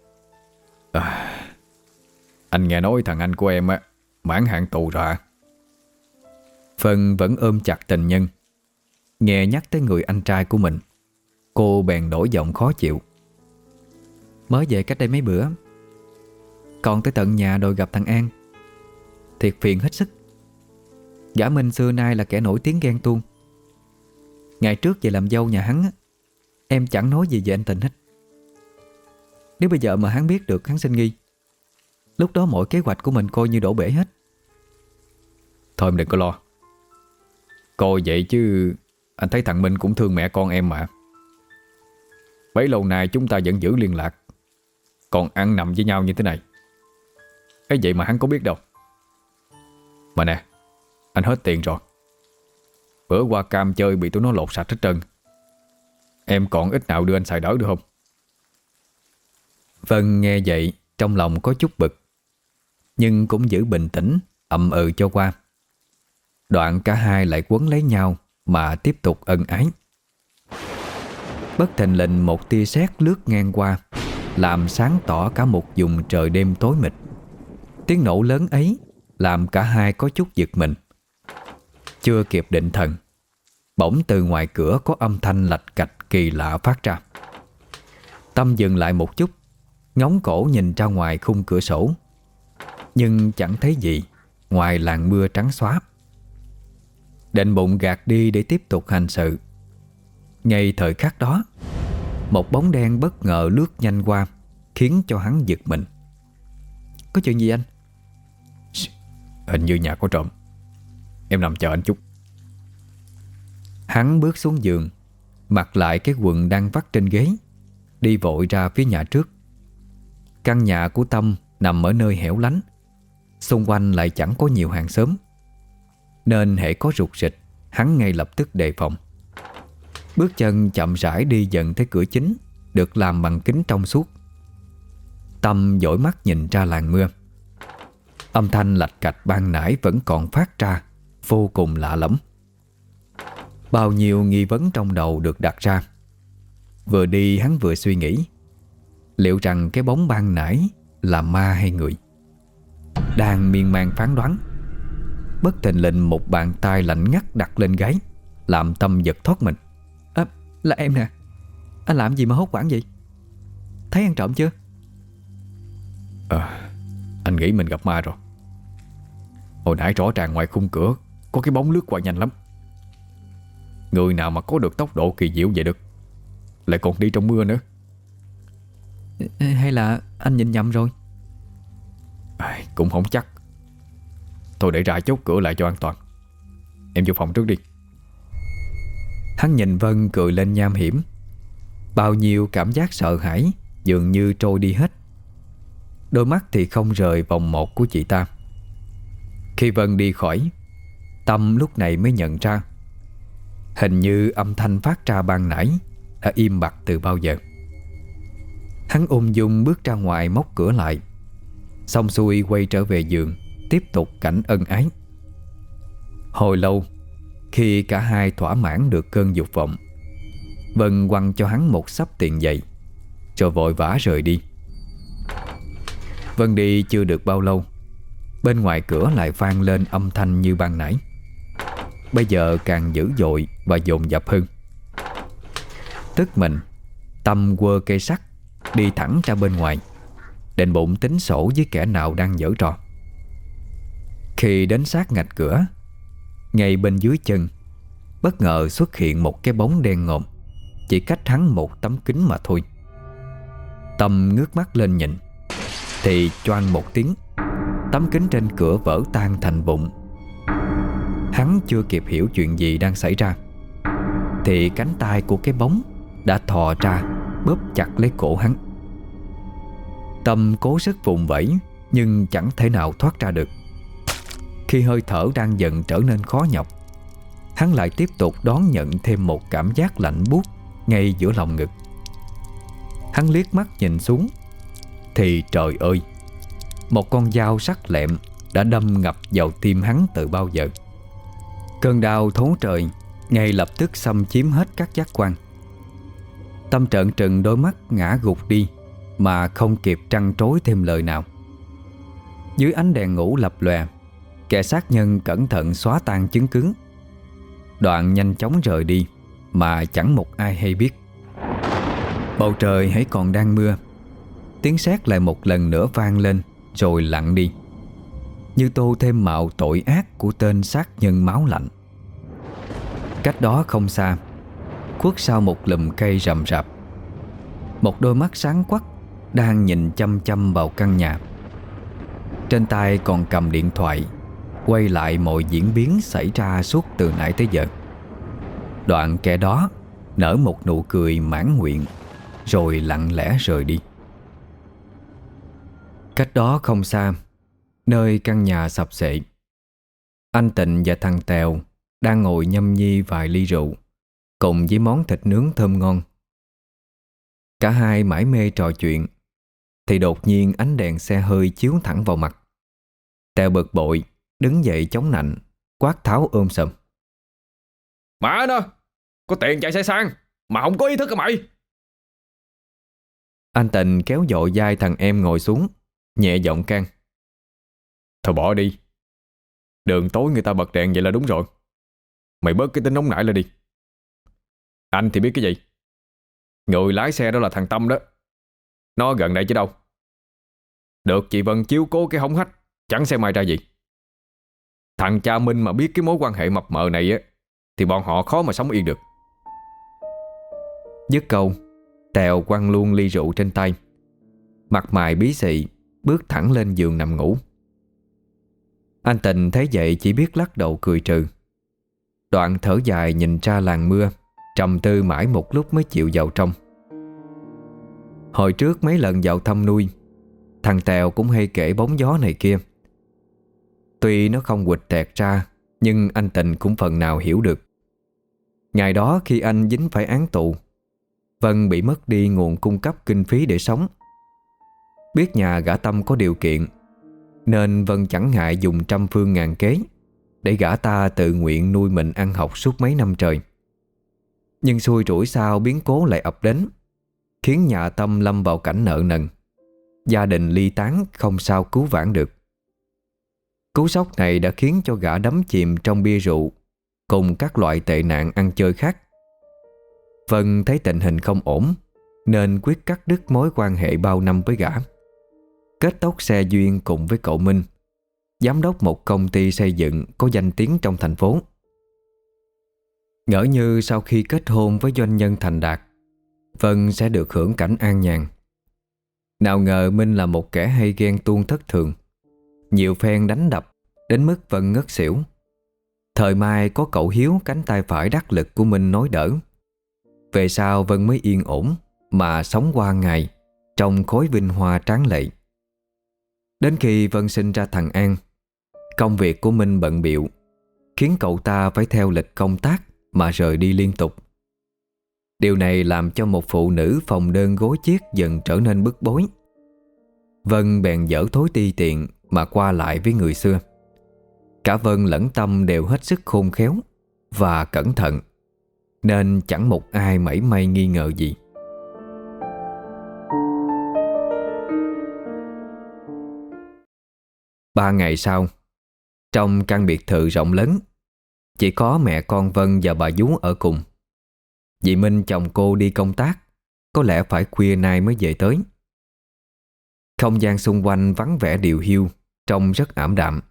Anh nghe nói thằng anh của em á mãn hạn tù rồi hả? Vân vẫn ôm chặt tình nhân. Nghe nhắc tới người anh trai của mình, cô bèn đổi giọng khó chịu: Mới về cách đây mấy bữa, còn tới tận nhà đòi gặp thằng An. Thiệt phiền hết sức. Gã Minh xưa nay là kẻ nổi tiếng ghen tuông. Ngày trước về làm dâu nhà hắn á, em chẳng nói gì về anh Tình hết. Nếu bây giờ mà hắn biết được hắn sinh nghi, lúc đó mọi kế hoạch của mình coi như đổ bể hết. Thôi em đừng có lo. Coi vậy chứ anh thấy thằng Minh cũng thương mẹ con em mà. Bấy lâu nay chúng ta vẫn giữ liên lạc, còn ăn nằm với nhau như thế này. Ấy vậy mà hắn có biết đâu. Mà nè, anh hết tiền rồi. Bữa qua Cam chơi bị tụi nó lột sạch hết trơn. Em còn ít nào đưa anh xài đỡ được không? Vân nghe vậy trong lòng có chút bực, nhưng cũng giữ bình tĩnh ậm ừ cho qua. Đoạn cả hai lại quấn lấy nhau mà tiếp tục ân ái. Bất thình lình một tia sét lướt ngang qua, làm sáng tỏ cả một vùng trời đêm tối mịt. Tiếng nổ lớn ấy làm cả hai có chút giật mình. Chưa kịp định thần, bỗng từ ngoài cửa có âm thanh lạch cạch kỳ lạ phát ra. Tâm dừng lại một chút, ngóng cổ nhìn ra ngoài khung cửa sổ, nhưng chẳng thấy gì ngoài làn mưa trắng xóa. Định bụng gạt đi để tiếp tục hành sự. Ngay thời khắc đó, một bóng đen bất ngờ lướt nhanh qua, khiến cho hắn giật mình. Có chuyện gì anh? Hình như nhà có trộm. Em nằm chờ anh chút. Hắn bước xuống giường, mặc lại cái quần đang vắt trên ghế, đi vội ra phía nhà trước. Căn nhà của Tâm nằm ở nơi hẻo lánh, xung quanh lại chẳng có nhiều hàng xóm, nên hễ có rục rịch, hắn ngay lập tức đề phòng. Bước chân chậm rãi đi dần tới cửa chính, được làm bằng kính trong suốt. Tâm dõi mắt nhìn ra làn mưa. Âm thanh lạch cạch ban nãy vẫn còn phát ra, vô cùng lạ lẫm. Bao nhiêu nghi vấn trong đầu được đặt ra. Vừa đi hắn vừa suy nghĩ, liệu rằng cái bóng ban nãy là ma hay người? Đang miên man phán đoán, bất thình lình một bàn tay lạnh ngắt đặt lên gáy, làm Tâm giật thoát mình. Là em nè. Anh làm gì mà hốt hoảng vậy? Thấy ăn trộm chưa? Anh nghĩ mình gặp ma rồi. Hồi nãy rõ ràng ngoài khung cửa có cái bóng lướt qua nhanh lắm. Người nào mà có được tốc độ kỳ diệu vậy được, lại còn đi trong mưa nữa. Hay là anh nhìn nhầm rồi? Cũng không chắc. Thôi để ra chốt cửa lại cho an toàn. Em vô phòng trước đi. Hắn nhìn Vân cười lên nham hiểm. Bao nhiêu cảm giác sợ hãi dường như trôi đi hết. Đôi mắt thì không rời vòng một của chị ta. Khi Vân đi khỏi, Tâm lúc này mới nhận ra hình như âm thanh phát ra ban nãy đã im bặt từ bao giờ. Hắn ung dung bước ra ngoài móc cửa lại, xong xuôi quay trở về giường, tiếp tục cảnh ân ái. Hồi lâu, Khi cả hai thỏa mãn được cơn dục vọng, Vân quăng cho hắn một xấp tiền giày, rồi vội vã rời đi. Vân đi chưa được bao lâu, bên ngoài cửa lại vang lên âm thanh như ban nãy, bây giờ càng dữ dội và dồn dập hơn. Tức mình, Tâm quơ cây sắt đi thẳng ra bên ngoài, định bụng tính sổ với kẻ nào đang giở trò. Khi đến sát ngạch cửa, ngay bên dưới chân bất ngờ xuất hiện một cái bóng đen ngòm, chỉ cách hắn một tấm kính mà thôi. Tâm ngước mắt lên nhìn, thì choang một tiếng, tấm kính trên cửa vỡ tan thành vụn. Hắn chưa kịp hiểu chuyện gì đang xảy ra, thì cánh tay của cái bóng đã thò ra bóp chặt lấy cổ hắn. Tâm cố sức vùng vẫy nhưng chẳng thể nào thoát ra được. Khi hơi thở đang dần trở nên khó nhọc, hắn lại tiếp tục đón nhận thêm một cảm giác lạnh buốt ngay giữa lòng ngực. Hắn liếc mắt nhìn xuống, thì trời ơi, một con dao sắc lẹm đã đâm ngập vào tim hắn từ bao giờ. Cơn đau thấu trời ngay lập tức xâm chiếm hết các giác quan. Tâm trợn trừng đôi mắt ngã gục đi, mà không kịp trăn trối thêm lời nào. Dưới ánh đèn ngủ lập lòe, kẻ sát nhân cẩn thận xóa tan chứng cứ, đoạn nhanh chóng rời đi mà chẳng một ai hay biết. Bầu trời hãy còn đang mưa, tiếng sét lại một lần nữa vang lên rồi lặng đi, như tô thêm mạo tội ác của tên sát nhân máu lạnh. Cách đó không xa, khuất sau một lùm cây rậm rạp, một đôi mắt sáng quắc đang nhìn chăm chăm vào căn nhà. Trên tay còn cầm điện thoại, quay lại mọi diễn biến xảy ra suốt từ nãy tới giờ. Đoạn kẻ đó nở một nụ cười mãn nguyện, rồi lặng lẽ rời đi. Cách đó không xa, nơi căn nhà sập xệ, anh Tịnh và thằng Tèo đang ngồi nhâm nhi vài ly rượu cùng với món thịt nướng thơm ngon. Cả hai mải mê trò chuyện, thì đột nhiên ánh đèn xe hơi chiếu thẳng vào mặt. Tèo bực bội đứng dậy chống nạnh, quát tháo ôm sầm: Mẹ nó, có tiền chạy xe sang mà không có ý thức hả mày? Anh Tịnh kéo dội vai thằng em ngồi xuống, nhẹ giọng can: Thôi bỏ đi, đường tối người ta bật đèn vậy là đúng rồi. Mày bớt cái tính nóng nảy lại đi. Anh thì biết cái gì. Người lái xe đó là thằng Tâm đó. Nó gần đây chứ đâu. Được chị Vân chiếu cố cái hống hách, chẳng xem ai ra gì. Thằng cha Minh mà biết cái mối quan hệ mập mờ này á, thì bọn họ khó mà sống yên được. Dứt câu, Tèo quăng luôn ly rượu trên tay, mặt mày bí xị bước thẳng lên giường nằm ngủ. Anh Tình thấy vậy chỉ biết lắc đầu cười trừ, đoạn thở dài nhìn ra làn mưa, trầm tư mãi một lúc mới chịu vào trong. Hồi trước mấy lần vào thăm nuôi, thằng Tèo cũng hay kể bóng gió này kia. Tuy nó không quịch tẹt ra, nhưng anh Tình cũng phần nào hiểu được. Ngày đó khi anh dính phải án tù, Vân bị mất đi nguồn cung cấp kinh phí để sống. Biết nhà gã Tâm có điều kiện, nên Vân chẳng ngại dùng trăm phương ngàn kế để gã ta tự nguyện nuôi mình ăn học suốt mấy năm trời. Nhưng xui rủi sao biến cố lại ập đến, khiến nhà Tâm lâm vào cảnh nợ nần. Gia đình ly tán không sao cứu vãn được. Cú sốc này đã khiến cho gã đắm chìm trong bia rượu cùng các loại tệ nạn ăn chơi khác. Vân thấy tình hình không ổn, nên quyết cắt đứt mối quan hệ bao năm với gã, kết tóc xe duyên cùng với cậu Minh, giám đốc một công ty xây dựng có danh tiếng trong thành phố. Ngỡ như sau khi kết hôn với doanh nhân thành đạt, Vân sẽ được hưởng cảnh an nhàn. Nào ngờ Minh là một kẻ hay ghen tuông thất thường, nhiều phen đánh đập đến mức Vân ngất xỉu. Thời mai có cậu Hiếu cánh tay phải đắc lực của Minh nói đỡ. Về sau Vân mới yên ổn mà sống qua ngày trong khối vinh hoa tráng lệ. Đến khi Vân sinh ra thằng An, công việc của Minh bận bịu khiến cậu ta phải theo lịch công tác mà rời đi liên tục. Điều này làm cho một phụ nữ phòng đơn gối chiếc dần trở nên bức bối. Vân bèn dở thói ti tiện mà qua lại với người xưa. Cả Vân lẫn Tâm đều hết sức khôn khéo, và cẩn thận, nên chẳng một ai mảy may nghi ngờ gì. Ba ngày sau, trong căn biệt thự rộng lớn, chỉ có mẹ con Vân và bà vú ở cùng. Dì Minh chồng cô đi công tác, có lẽ phải khuya nay mới về tới. Không gian xung quanh vắng vẻ điều hiu, trông rất ảm đạm.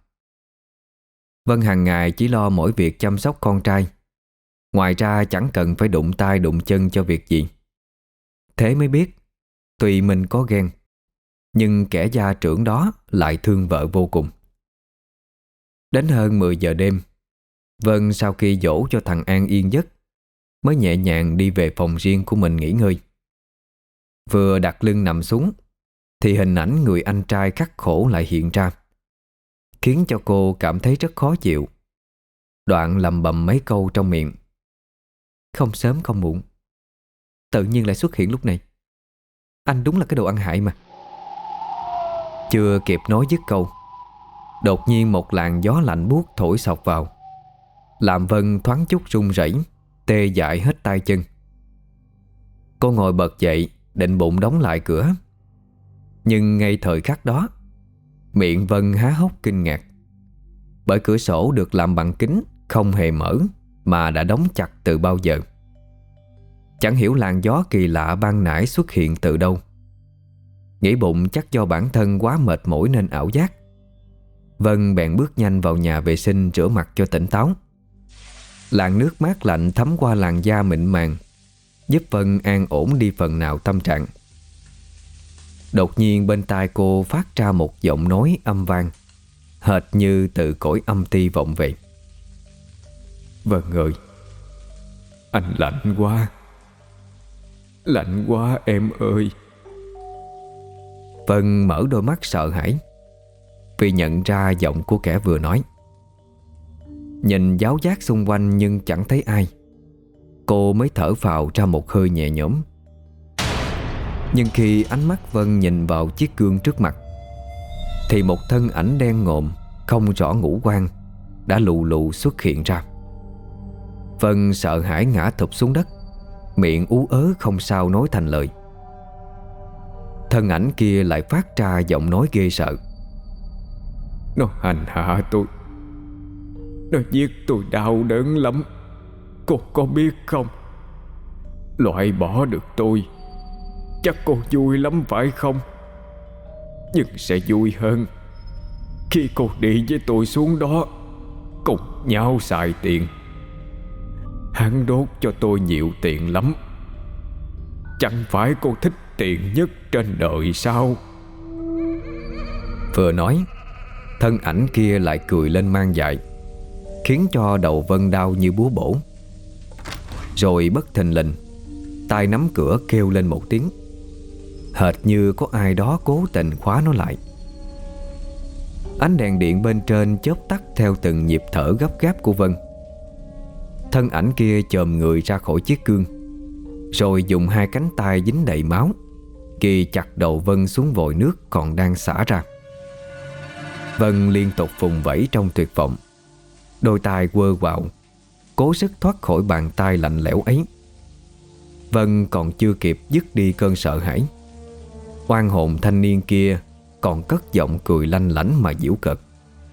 Vân hàng ngày chỉ lo mỗi việc chăm sóc con trai, ngoài ra chẳng cần phải đụng tay đụng chân cho việc gì. Thế mới biết, tuy mình có ghen, nhưng kẻ gia trưởng đó lại thương vợ vô cùng. Đến hơn 10 giờ đêm, Vân sau khi dỗ cho thằng An yên giấc, mới nhẹ nhàng đi về phòng riêng của mình nghỉ ngơi. Vừa đặt lưng nằm xuống, thì hình ảnh người anh trai khắc khổ lại hiện ra, khiến cho cô cảm thấy rất khó chịu. Đoạn lầm bầm mấy câu trong miệng. Không sớm không muộn, tự nhiên lại xuất hiện lúc này. Anh đúng là cái đồ ăn hại mà. Chưa kịp nói dứt câu, đột nhiên một làn gió lạnh buốt thổi xộc vào, làm Vân thoáng chút run rẩy, tê dại hết tay chân. Cô ngồi bật dậy, định bụng đóng lại cửa. Nhưng ngay thời khắc đó, miệng Vân há hốc kinh ngạc, bởi cửa sổ được làm bằng kính không hề mở, mà đã đóng chặt từ bao giờ. Chẳng hiểu làn gió kỳ lạ ban nãy xuất hiện từ đâu. Nghĩ bụng chắc do bản thân quá mệt mỏi nên ảo giác, Vân bèn bước nhanh vào nhà vệ sinh rửa mặt cho tỉnh táo. Làn nước mát lạnh thấm qua làn da mịn màng, giúp Vân an ổn đi phần nào tâm trạng. Đột nhiên bên tai cô phát ra một giọng nói âm vang, hệt như từ cõi âm ti vọng về. Vân ơi, anh lạnh quá. Lạnh quá em ơi. Vân mở đôi mắt sợ hãi, vì nhận ra giọng của kẻ vừa nói. Nhìn giáo giác xung quanh nhưng chẳng thấy ai, cô mới thở phào ra một hơi nhẹ nhõm. Nhưng khi ánh mắt Vân nhìn vào chiếc gương trước mặt, thì một thân ảnh đen ngòm, không rõ ngũ quan, đã lù lù xuất hiện ra. Vân sợ hãi ngã thụp xuống đất, miệng ú ớ không sao nói thành lời. Thân ảnh kia lại phát ra giọng nói ghê sợ. Nó hành hạ tôi, nó giết tôi đau đớn lắm. Cô có biết không? Loại bỏ được tôi, chắc cô vui lắm phải không? Nhưng sẽ vui hơn khi cô đi với tôi xuống đó, cùng nhau xài tiền. Hắn đốt cho tôi nhiều tiền lắm. Chẳng phải cô thích tiền nhất trên đời sao? Vừa nói, thân ảnh kia lại cười lên man dại, khiến cho đầu Vân đau như búa bổ. Rồi bất thình lình, tay nắm cửa kêu lên một tiếng, hệt như có ai đó cố tình khóa nó lại. Ánh đèn điện bên trên chớp tắt theo từng nhịp thở gấp gáp của Vân. Thân ảnh kia chồm người ra khỏi chiếc gương, rồi dùng hai cánh tay dính đầy máu kì chặt đầu Vân xuống vòi nước còn đang xả ra. Vân liên tục vùng vẫy trong tuyệt vọng, đôi tay quơ quạo, cố sức thoát khỏi bàn tay lạnh lẽo ấy. Vân còn chưa kịp dứt đi cơn sợ hãi, oan hồn thanh niên kia còn cất giọng cười lanh lảnh mà giễu cợt.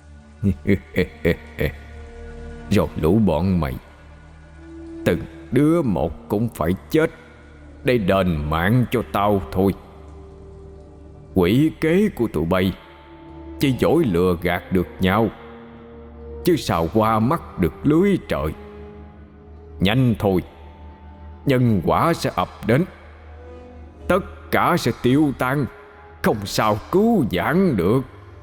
Rồi lũ bọn mày, từng đứa một cũng phải chết để đền mạng cho tao thôi. Quỷ kế của tụi bay chỉ dối lừa gạt được nhau, chứ sao qua mắt được lưới trời. Nhanh thôi, nhân quả sẽ ập đến, tất cả sẽ tiêu tan, không sao cứu vãn được.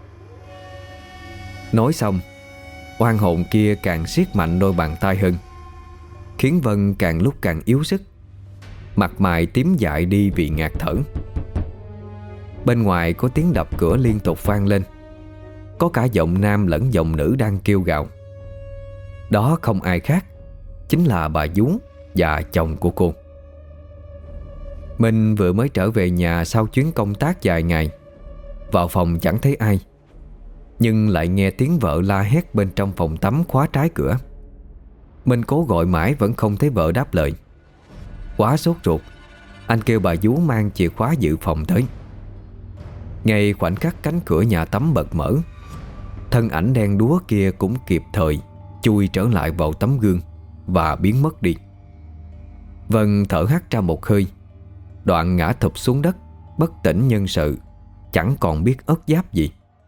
Nói xong, oan hồn kia càng siết mạnh đôi bàn tay hơn, khiến Vân càng lúc càng yếu sức, mặt mày tím dại đi vì ngạt thở. Bên ngoài có tiếng đập cửa liên tục vang lên, có cả giọng nam lẫn giọng nữ đang kêu gào. Đó không ai khác, chính là bà vú và chồng của cô. Minh vừa mới trở về nhà sau chuyến công tác dài ngày, vào phòng chẳng thấy ai, nhưng lại nghe tiếng vợ la hét bên trong phòng tắm khóa trái cửa. Minh cố gọi mãi vẫn không thấy vợ đáp lời. Quá sốt ruột, anh kêu bà vú mang chìa khóa dự phòng tới. Ngay khoảnh khắc cánh cửa nhà tắm bật mở, thân ảnh đen đúa kia cũng kịp thời chui trở lại vào tấm gương và biến mất đi. Vân thở hắt ra một hơi, đoạn ngã thụp xuống đất, bất tỉnh nhân sự, chẳng còn biết ớt giáp gì.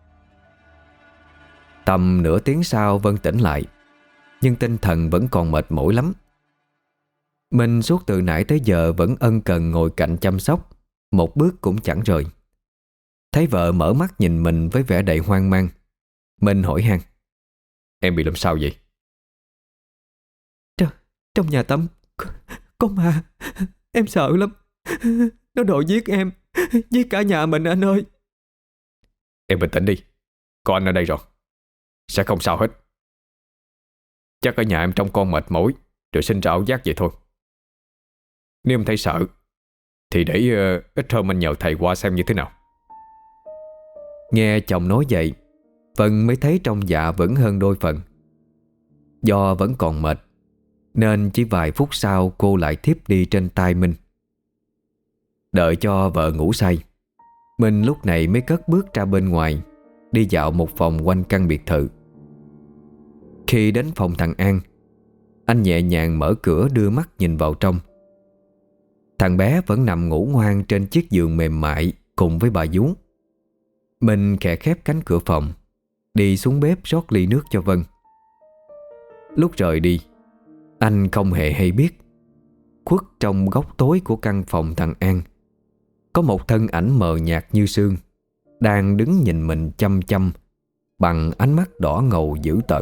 Tầm nửa tiếng sau Vân tỉnh lại, nhưng tinh thần vẫn còn mệt mỏi lắm. Minh suốt từ nãy tới giờ vẫn ân cần ngồi cạnh chăm sóc, một bước cũng chẳng rời. Thấy vợ mở mắt nhìn mình với vẻ đầy hoang mang, Minh hỏi han: "Em bị làm sao vậy?" Trong nhà tắm có ma. Em sợ lắm. Nó đòi giết em, giết cả nhà mình anh ơi. Em bình tĩnh đi, có anh ở đây rồi, sẽ không sao hết. Chắc ở nhà em trông con mệt mỏi rồi sinh ra ảo giác vậy thôi. Nếu em thấy sợ thì để ít hôm anh nhờ thầy qua xem như thế nào. Nghe chồng nói vậy, Vân mới thấy trong dạ vẫn hơn đôi phần. Do vẫn còn mệt nên chỉ vài phút sau cô lại thiếp đi trên tay Minh. Đợi cho vợ ngủ say, Minh lúc này mới cất bước ra bên ngoài, đi dạo một vòng quanh căn biệt thự. Khi đến phòng thằng An, anh nhẹ nhàng mở cửa đưa mắt nhìn vào trong. Thằng bé vẫn nằm ngủ ngoan trên chiếc giường mềm mại cùng với bà vú. Minh khẽ khép cánh cửa phòng, đi xuống bếp rót ly nước cho Vân. Lúc rời đi, anh không hề hay biết, khuất trong góc tối của căn phòng thằng An có một thân ảnh mờ nhạt như sương, đang đứng nhìn mình chăm chăm bằng ánh mắt đỏ ngầu dữ tợn.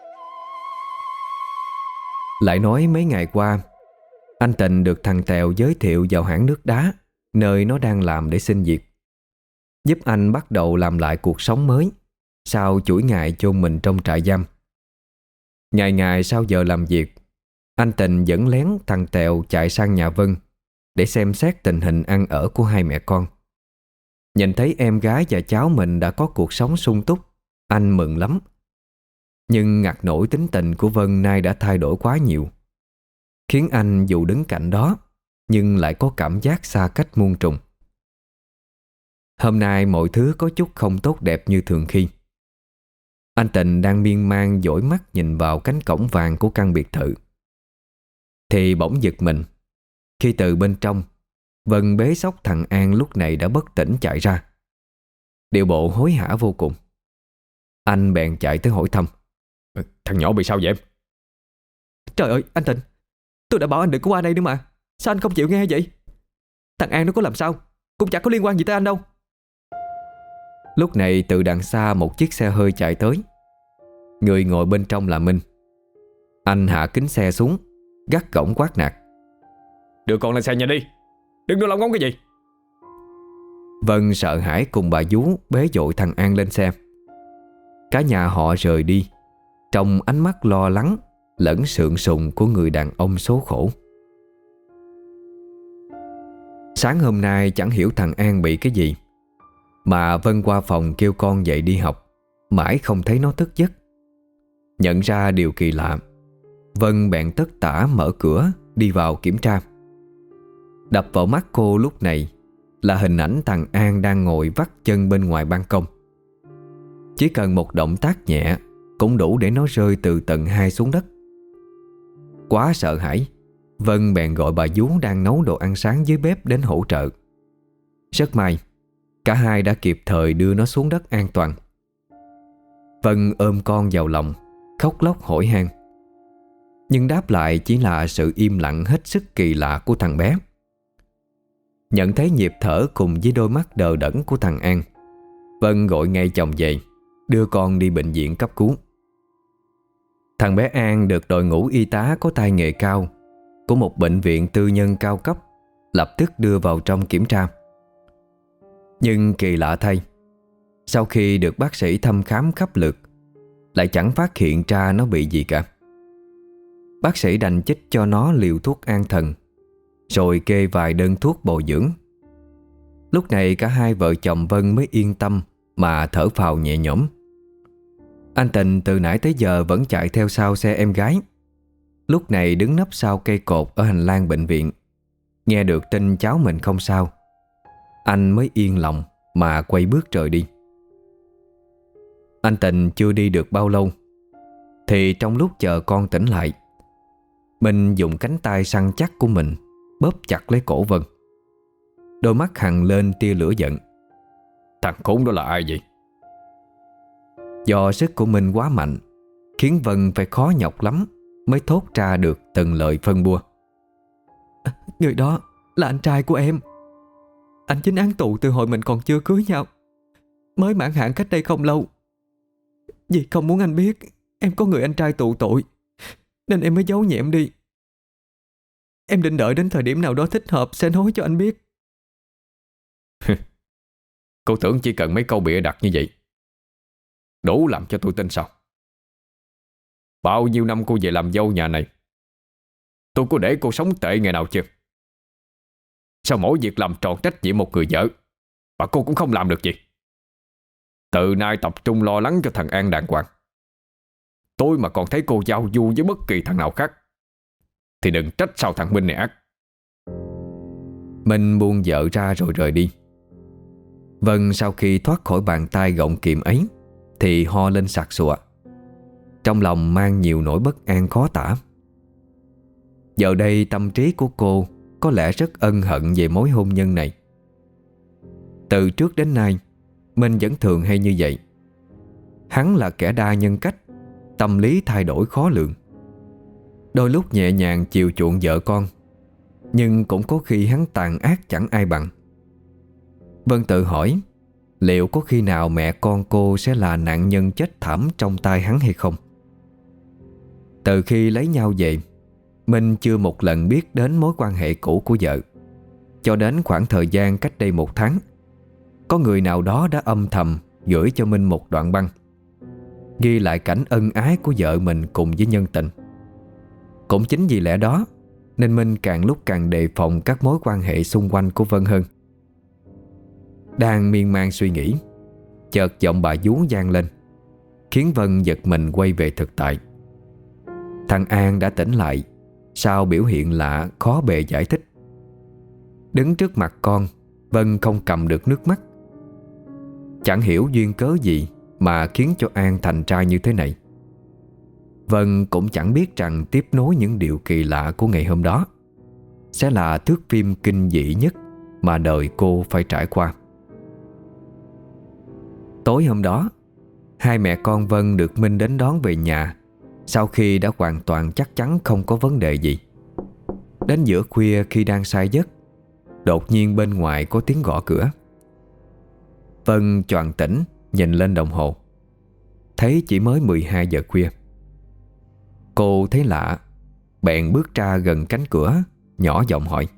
Lại nói mấy ngày qua, anh Tình được thằng Tèo giới thiệu vào hãng nước đá nơi nó đang làm để xin việc, giúp anh bắt đầu làm lại cuộc sống mới sau chuỗi ngày chôn mình trong trại giam. Ngày ngày sau giờ làm việc, anh Tình dẫn lén thằng Tèo chạy sang nhà Vân để xem xét tình hình ăn ở của hai mẹ con. Nhìn thấy em gái và cháu mình đã có cuộc sống sung túc, anh mừng lắm. Nhưng ngặt nổi tính tình của Vân nay đã thay đổi quá nhiều, khiến anh dù đứng cạnh đó nhưng lại có cảm giác xa cách muôn trùng. Hôm nay mọi thứ có chút không tốt đẹp như thường khi. Anh Tình đang miên man dõi mắt nhìn vào cánh cổng vàng của căn biệt thự, thì bỗng giật mình khi từ bên trong, Vân bế xốc thằng An lúc này đã bất tỉnh chạy ra, điệu bộ hối hả vô cùng. Anh bèn chạy tới hỏi thăm: Thằng nhỏ bị sao vậy em? Trời ơi anh Tình, tôi đã bảo anh đừng có qua đây nữa mà. Sao anh không chịu nghe vậy? Thằng An nó có làm sao cũng chẳng có liên quan gì tới anh đâu. Lúc này từ đằng xa một chiếc xe hơi chạy tới. Người ngồi bên trong là Minh. Anh hạ kính xe xuống, gắt gỏng quát nạt: Đưa con lên xe nhanh đi, đừng có lóng ngóng cái gì. Vân sợ hãi cùng bà vú bế dội thằng An lên xe. Cả nhà họ rời đi trong ánh mắt lo lắng lẫn sượng sùng của người đàn ông số khổ. Sáng hôm nay chẳng hiểu thằng An bị cái gì mà Vân qua phòng kêu con dậy đi học, mãi không thấy nó thức giấc. Nhận ra điều kỳ lạ, Vân bèn tất tả mở cửa đi vào kiểm tra. Đập vào mắt cô lúc này là hình ảnh thằng An đang ngồi vắt chân bên ngoài ban công. Chỉ cần một động tác nhẹ cũng đủ để nó rơi từ tầng 2 xuống đất. Quá sợ hãi, Vân bèn gọi bà vú đang nấu đồ ăn sáng dưới bếp đến hỗ trợ. Rất may, cả hai đã kịp thời đưa nó xuống đất an toàn. Vân ôm con vào lòng, khóc lóc hỏi han. Nhưng đáp lại chỉ là sự im lặng hết sức kỳ lạ của thằng bé. Nhận thấy nhịp thở cùng với đôi mắt đờ đẫn của thằng An, Vân gọi ngay chồng về, đưa con đi bệnh viện cấp cứu. Thằng bé An được đội ngũ y tá có tay nghề cao của một bệnh viện tư nhân cao cấp lập tức đưa vào trong kiểm tra. Nhưng kỳ lạ thay, sau khi được bác sĩ thăm khám khắp lượt, lại chẳng phát hiện ra nó bị gì cả. Bác sĩ đành chích cho nó liều thuốc an thần, rồi kê vài đơn thuốc bồi dưỡng. Lúc này cả hai vợ chồng Vân mới yên tâm mà thở phào nhẹ nhõm. Anh Tình từ nãy tới giờ vẫn chạy theo sau xe em gái. lúc này đứng nấp sau cây cột ở hành lang bệnh viện, nghe được tin cháu mình không sao, anh mới yên lòng mà quay bước rời đi. Anh Tình chưa đi được bao lâu thì trong lúc chờ con tỉnh lại, Minh dùng cánh tay săn chắc của mình bóp chặt lấy cổ Vân. Đôi mắt hằn lên tia lửa giận. Thằng khốn đó là ai vậy? Do sức của Minh quá mạnh, khiến Vân phải khó nhọc lắm mới thốt ra được từng lời phân bua. Người đó là anh trai của em. Anh chính án tù từ hồi mình còn chưa cưới nhau, mới mãn hạn cách đây không lâu. Vì không muốn anh biết em có người anh trai tù tội, nên em mới giấu nhẹm đi. Em định đợi đến thời điểm nào đó thích hợp sẽ nói cho anh biết. Cô tưởng chỉ cần mấy câu bịa đặt như vậy đủ làm cho tôi tin sao? Bao nhiêu năm cô về làm dâu nhà này, tôi có để cô sống tệ ngày nào chưa? Sao mỗi việc làm tròn trách nhiệm một người vợ mà cô cũng không làm được gì? Từ nay tập trung lo lắng cho thằng An đàng hoàng. Tôi mà còn thấy cô giao du với bất kỳ thằng nào khác thì đừng trách sao thằng Minh này ác. Minh buông vợ ra rồi rời đi. Vân sau khi thoát khỏi bàn tay gọng kìm ấy thì ho lên sặc sụa, trong lòng mang nhiều nỗi bất an khó tả. Giờ đây tâm trí của cô có lẽ rất ân hận về mối hôn nhân này. Từ trước đến nay Minh vẫn thường hay như vậy. Hắn là kẻ đa nhân cách, tâm lý thay đổi khó lường. Đôi lúc nhẹ nhàng chiều chuộng vợ con, nhưng cũng có khi hắn tàn ác chẳng ai bằng. Vân tự hỏi liệu có khi nào mẹ con cô sẽ là nạn nhân chết thảm trong tay hắn hay không. Từ khi lấy nhau về, Minh chưa một lần biết đến mối quan hệ cũ của vợ. Cho đến khoảng thời gian cách đây 1 tháng, có người nào đó đã âm thầm gửi cho Minh một đoạn băng ghi lại cảnh ân ái của vợ mình cùng với nhân tình. Cũng chính vì lẽ đó nên Minh càng lúc càng đề phòng các mối quan hệ xung quanh của Vân hơn. Đang miên man suy nghĩ, chợt giọng bà vú vang lên, khiến Vân giật mình quay về thực tại. Thằng An đã tỉnh lại sau biểu hiện lạ khó bề giải thích. Đứng trước mặt con, Vân không cầm được nước mắt. Chẳng hiểu duyên cớ gì mà khiến cho An thành ra như thế này. Vân cũng chẳng biết rằng tiếp nối những điều kỳ lạ của ngày hôm đó sẽ là thước phim kinh dị nhất mà đời cô phải trải qua. Tối hôm đó, hai mẹ con Vân được Minh đến đón về nhà sau khi đã hoàn toàn chắc chắn không có vấn đề gì. Đến giữa khuya khi đang say giấc, đột nhiên bên ngoài có tiếng gõ cửa. Vân choàng tỉnh nhìn lên đồng hồ, thấy chỉ mới 12 giờ khuya. Cô thấy lạ, bèn bước ra gần cánh cửa, nhỏ giọng hỏi: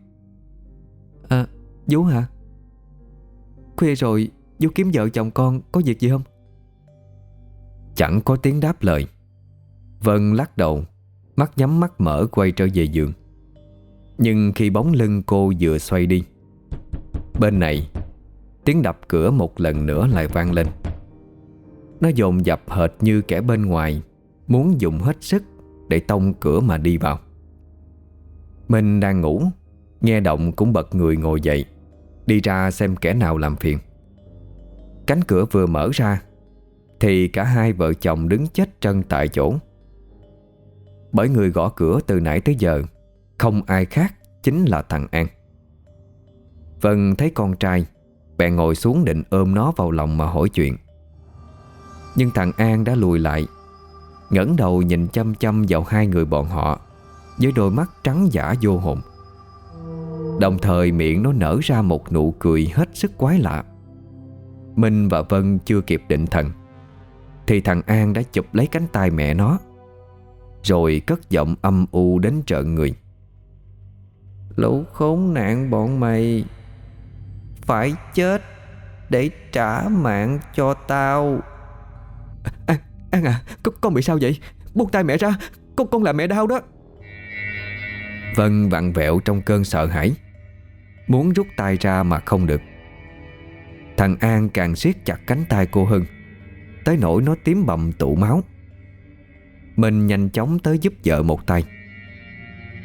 Vú hả? Khuya rồi, vú kiếm vợ chồng con có việc gì không? Chẳng có tiếng đáp lời. Vân lắc đầu, mắt nhắm mắt mở quay trở về giường. Nhưng khi bóng lưng cô vừa xoay đi, bên này tiếng đập cửa một lần nữa lại vang lên. Nó dồn dập hệt như kẻ bên ngoài muốn dùng hết sức để tông cửa mà đi vào. Mình đang ngủ, nghe động cũng bật người ngồi dậy, đi ra xem kẻ nào làm phiền. Cánh cửa vừa mở ra thì cả hai vợ chồng đứng chết trân tại chỗ. Bởi người gõ cửa từ nãy tới giờ không ai khác chính là thằng An. Vân thấy con trai, bèn ngồi xuống định ôm nó vào lòng mà hỏi chuyện. Nhưng thằng An đã lùi lại, ngẩng đầu nhìn chăm chăm vào hai người bọn họ với đôi mắt trắng dã vô hồn. Đồng thời miệng nó nở ra một nụ cười hết sức quái lạ. Minh và Vân chưa kịp định thần thì thằng An đã chụp lấy cánh tay mẹ nó, rồi cất giọng âm u đến trợn người: "Lũ khốn nạn bọn mày, phải chết để trả mạng cho tao." An à, con bị sao vậy? Buông tay mẹ ra, con làm mẹ đau đó. Vân vặn vẹo trong cơn sợ hãi, muốn rút tay ra mà không được. Thằng An càng siết chặt cánh tay cô hơn, tới nỗi nó tím bầm tụ máu. Mình nhanh chóng tới giúp vợ một tay,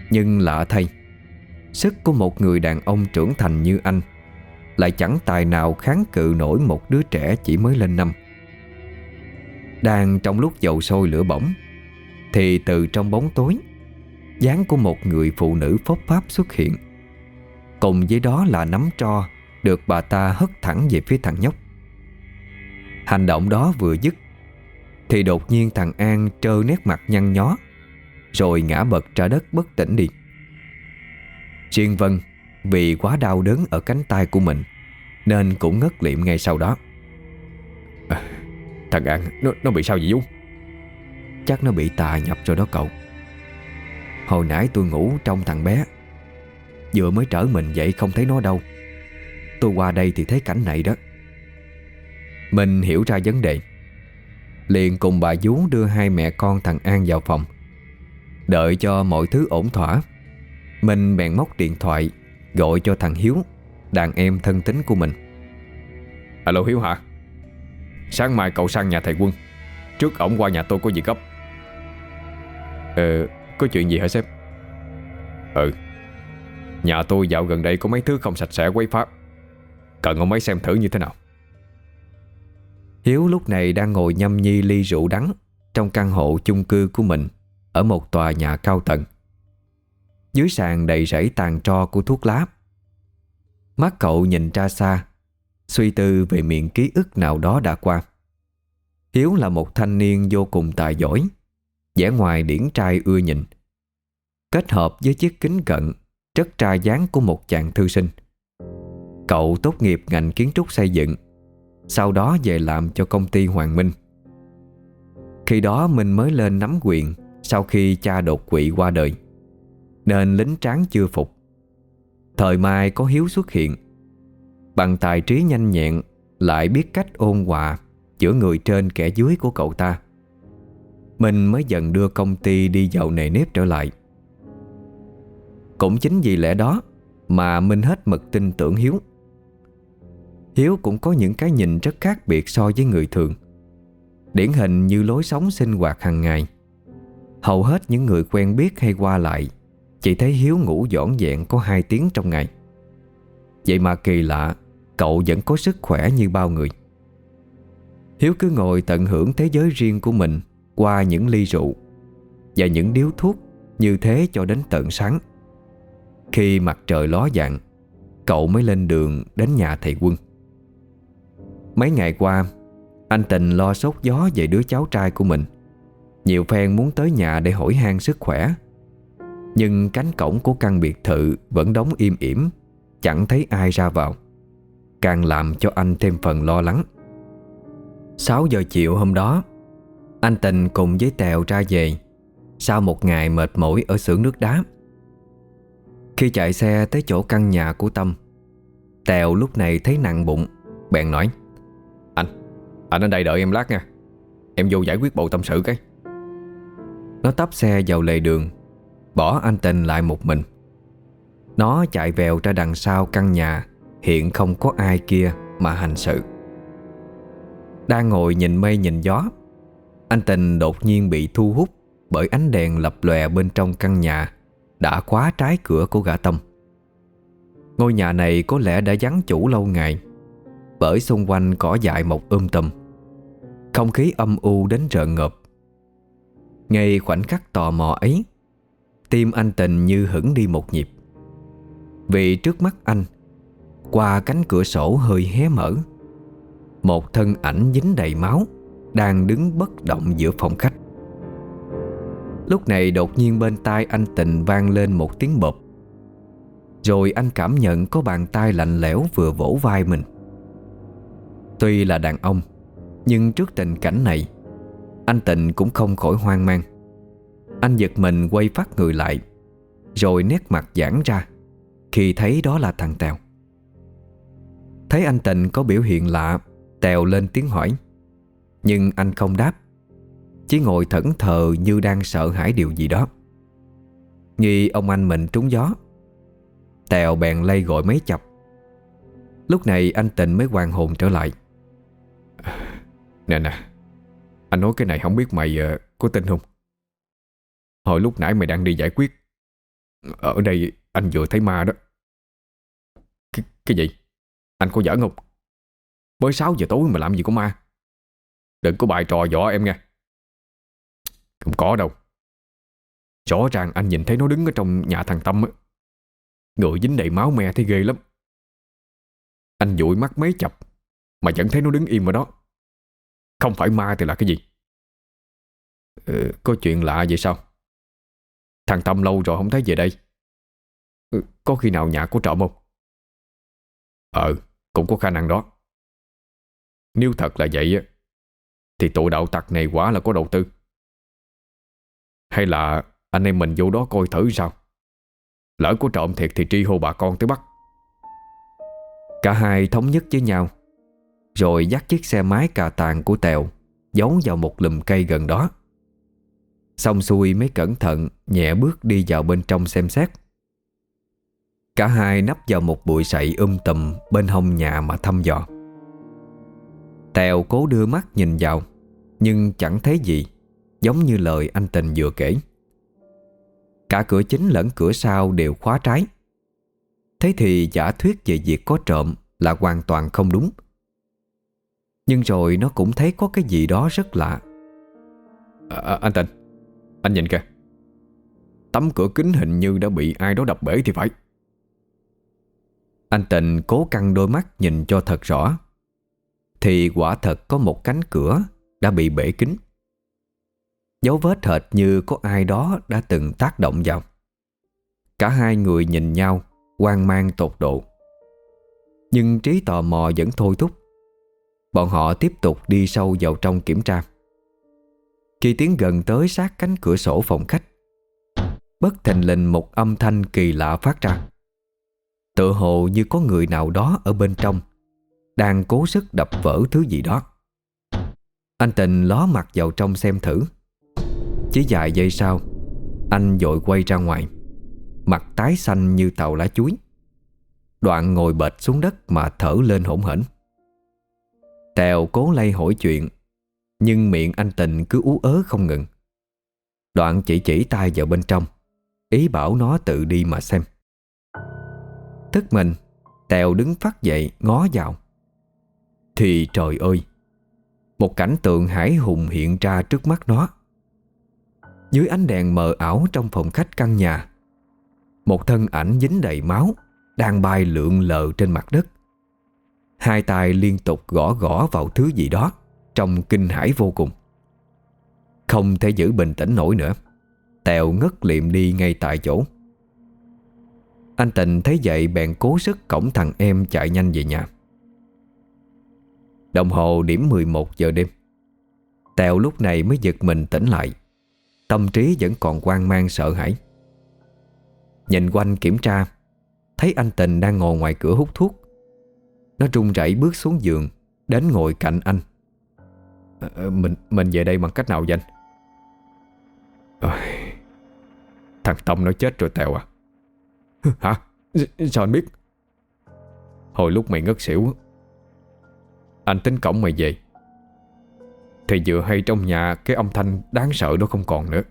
Nhưng lạ thay, sức của một người đàn ông trưởng thành như anh lại chẳng tài nào kháng cự nổi một đứa trẻ chỉ mới lên năm. Đang trong lúc dầu sôi lửa bỏng thì từ trong bóng tối, dáng của một người phụ nữ phốp pháp xuất hiện. Cùng với đó là nắm tro được bà ta hất thẳng về phía thằng nhóc. Hành động đó vừa dứt thì đột nhiên thằng An trơ nét mặt nhăn nhó, rồi ngã bật ra đất bất tỉnh đi. Riêng Vân vì quá đau đớn ở cánh tay của mình nên cũng ngất liệm ngay sau đó. Thằng An nó bị sao vậy Vũ? Chắc nó bị tà nhập rồi đó cậu. Hồi nãy tôi ngủ trong thằng bé, vừa mới trở mình dậy không thấy nó đâu. Tôi qua đây thì thấy cảnh này đó. Mình hiểu ra vấn đề, liền cùng bà vú đưa hai mẹ con thằng An vào phòng. Đợi cho mọi thứ ổn thỏa, mình bèn móc điện thoại gọi cho thằng Hiếu, đàn em thân tín của mình. Alo Hiếu hả? Sáng mai cậu sang nhà thầy Quân, trước ổng qua nhà tôi có việc gấp. Có chuyện gì hả sếp? Nhà tôi dạo gần đây có mấy thứ không sạch sẽ quấy phá, cần ông ấy xem thử như thế nào. Hiếu lúc này đang ngồi nhâm nhi ly rượu đắng trong căn hộ chung cư của mình ở một tòa nhà cao tầng. Dưới sàn đầy rẫy tàn tro của thuốc lá. Mắt cậu nhìn ra xa, suy tư về miệng ký ức nào đó đã qua. Hiếu là một thanh niên vô cùng tài giỏi, vẻ ngoài điển trai ưa nhìn, kết hợp với chiếc kính cận rất tra dáng của một chàng thư sinh. Cậu tốt nghiệp ngành kiến trúc xây dựng, sau đó về làm cho công ty Hoàng Minh. Khi đó Minh mới lên nắm quyền sau khi cha đột quỵ qua đời, nên lính tráng chưa phục. Thời mai có Hiếu xuất hiện, bằng tài trí nhanh nhẹn lại biết cách ôn hòa giữa người trên kẻ dưới của cậu ta, Minh mới dần đưa công ty đi vào nề nếp trở lại. Cũng chính vì lẽ đó mà Minh hết mực tin tưởng Hiếu. Hiếu cũng có những cái nhìn rất khác biệt so với người thường, điển hình như lối sống sinh hoạt hàng ngày. Hầu hết những người quen biết hay qua lại chỉ thấy Hiếu ngủ dõn dẹn có 2 tiếng trong ngày. Vậy mà kỳ lạ, cậu vẫn có sức khỏe như bao người. Hiếu cứ ngồi tận hưởng thế giới riêng của mình qua những ly rượu và những điếu thuốc như thế cho đến tận sáng. Khi mặt trời ló dạng, cậu mới lên đường đến nhà thầy Quân. Mấy ngày qua, anh Tình lo sốt gió về đứa cháu trai của mình, nhiều phen muốn tới nhà để hỏi han sức khỏe. Nhưng cánh cổng của căn biệt thự vẫn đóng im ỉm, chẳng thấy ai ra vào, càng làm cho anh thêm phần lo lắng. 6 giờ chiều hôm đó, anh Tình cùng với Tèo ra về sau một ngày mệt mỏi ở xưởng nước đá. Khi chạy xe tới chỗ căn nhà của Tâm, Tèo lúc này thấy nặng bụng, bèn nói: Anh ở đây đợi em lát nha, em vô giải quyết bộ tâm sự cái. Nó tấp xe vào lề đường, bỏ anh Tình lại một mình. Nó chạy vèo ra đằng sau căn nhà hiện không có ai kia mà hành sự. Đang ngồi nhìn mây nhìn gió, anh Tình đột nhiên bị thu hút bởi ánh đèn lập lòe bên trong căn nhà đã khóa trái cửa của gã Tâm. Ngôi nhà này có lẽ đã vắng chủ lâu ngày, bởi xung quanh cỏ dại mọc tùm, không khí âm u đến rợn ngợp. Ngay khoảnh khắc tò mò ấy, tim anh Tình như hững đi một nhịp. Vì trước mắt anh, qua cánh cửa sổ hơi hé mở, một thân ảnh dính đầy máu đang đứng bất động giữa phòng khách. Lúc này đột nhiên bên tai anh Tình vang lên một tiếng bộp. Rồi anh cảm nhận có bàn tay lạnh lẽo vừa vỗ vai mình. Tuy là đàn ông, nhưng trước tình cảnh này, anh Tình cũng không khỏi hoang mang. Anh giật mình quay phát người lại, rồi nét mặt giãn ra khi thấy đó là thằng Tèo. Thấy anh Tình có biểu hiện lạ, Tèo lên tiếng hỏi, nhưng anh không đáp, chỉ ngồi thẫn thờ như đang sợ hãi điều gì đó. Nghi ông anh mình trúng gió, Tèo bèn lay gọi mấy chập. Lúc này anh Tình mới hoàn hồn trở lại. Nè, anh nói cái này không biết mày có tin không? Hồi lúc nãy mày đang đi giải quyết, Ở đây anh vừa thấy ma đó. Cái gì? Anh có giỡn không? Mới 6 giờ tối mà làm gì có ma. Đừng có bài trò dọa em nghe. Không có đâu. Rõ ràng anh nhìn thấy nó đứng ở trong nhà thằng Tâm á. Người dính đầy máu me thấy ghê lắm. Anh dụi mắt mấy chập mà vẫn thấy nó đứng im ở đó. Không phải ma thì là cái gì? Có chuyện lạ vậy sao? Thằng Tâm lâu rồi không thấy về đây. Có khi nào nhà có trộm không? Cũng có khả năng đó. Nếu thật là vậy á, thì tụi đạo tặc này quả là có đầu tư. Hay là anh em mình vô đó coi thử sao? Lỡ có trộm thiệt thì tri hô bà con tới bắt. Cả hai thống nhất với nhau, rồi dắt chiếc xe máy cà tàng của Tèo giấu vào một lùm cây gần đó. Xong xuôi mới cẩn thận nhẹ bước đi vào bên trong xem xét. Cả hai nấp vào một bụi sậy tùm bên hông nhà mà thăm dò. Tèo cố đưa mắt nhìn vào, nhưng chẳng thấy gì, giống như lời anh Tình vừa kể. Cả cửa chính lẫn cửa sau đều khóa trái. Thế thì giả thuyết về việc có trộm là hoàn toàn không đúng. Nhưng rồi nó cũng thấy có cái gì đó rất lạ. Anh Tình, anh nhìn kìa. Tấm cửa kính hình như đã bị ai đó đập bể thì phải. Anh Tình cố căng đôi mắt nhìn cho thật rõ, thì quả thật có một cánh cửa đã bị bể kính. Dấu vết hệt như có ai đó đã từng tác động vào. Cả hai người nhìn nhau, hoang mang tột độ. Nhưng trí tò mò vẫn thôi thúc. Bọn họ tiếp tục đi sâu vào trong kiểm tra. Khi tiến gần tới sát cánh cửa sổ phòng khách, bất thình lình một âm thanh kỳ lạ phát ra. Tựa hồ như có người nào đó ở bên trong đang cố sức đập vỡ thứ gì đó. Anh Tình ló mặt vào trong xem thử. Chỉ vài giây sau, anh vội quay ra ngoài, mặt tái xanh như tàu lá chuối. Đoạn ngồi bệt xuống đất mà thở lên hổn hển. Tèo cố lay hỏi chuyện, nhưng miệng anh Tình cứ ú ớ không ngừng. Đoạn chỉ tay vào bên trong, ý bảo nó tự đi mà xem. Tức mình, Tèo đứng phắt dậy ngó vào. Thì trời ơi, một cảnh tượng hãi hùng hiện ra trước mắt nó. Dưới ánh đèn mờ ảo trong phòng khách căn nhà, một thân ảnh dính đầy máu đang bay lượn lờ trên mặt đất. Hai tay liên tục gõ gõ vào thứ gì đó, trông kinh hãi vô cùng. Không thể giữ bình tĩnh nổi nữa, Tèo ngất liệm đi ngay tại chỗ. Anh Tình thấy vậy bèn cố sức cõng thằng em chạy nhanh về nhà. Đồng hồ điểm 11 giờ đêm. Tèo lúc này mới giật mình tỉnh lại. Tâm trí vẫn còn hoang mang sợ hãi. Nhìn quanh kiểm tra, thấy anh Tình đang ngồi ngoài cửa hút thuốc. Nó run rẩy bước xuống giường, đến ngồi cạnh anh. Mình về đây bằng cách nào vậy anh? Thằng Tâm nó chết rồi Tèo à? Hả? Sao anh biết? Hồi lúc mày ngất xỉu, anh tính cõng mày về, thì vừa hay trong nhà cái âm thanh đáng sợ đó không còn nữa,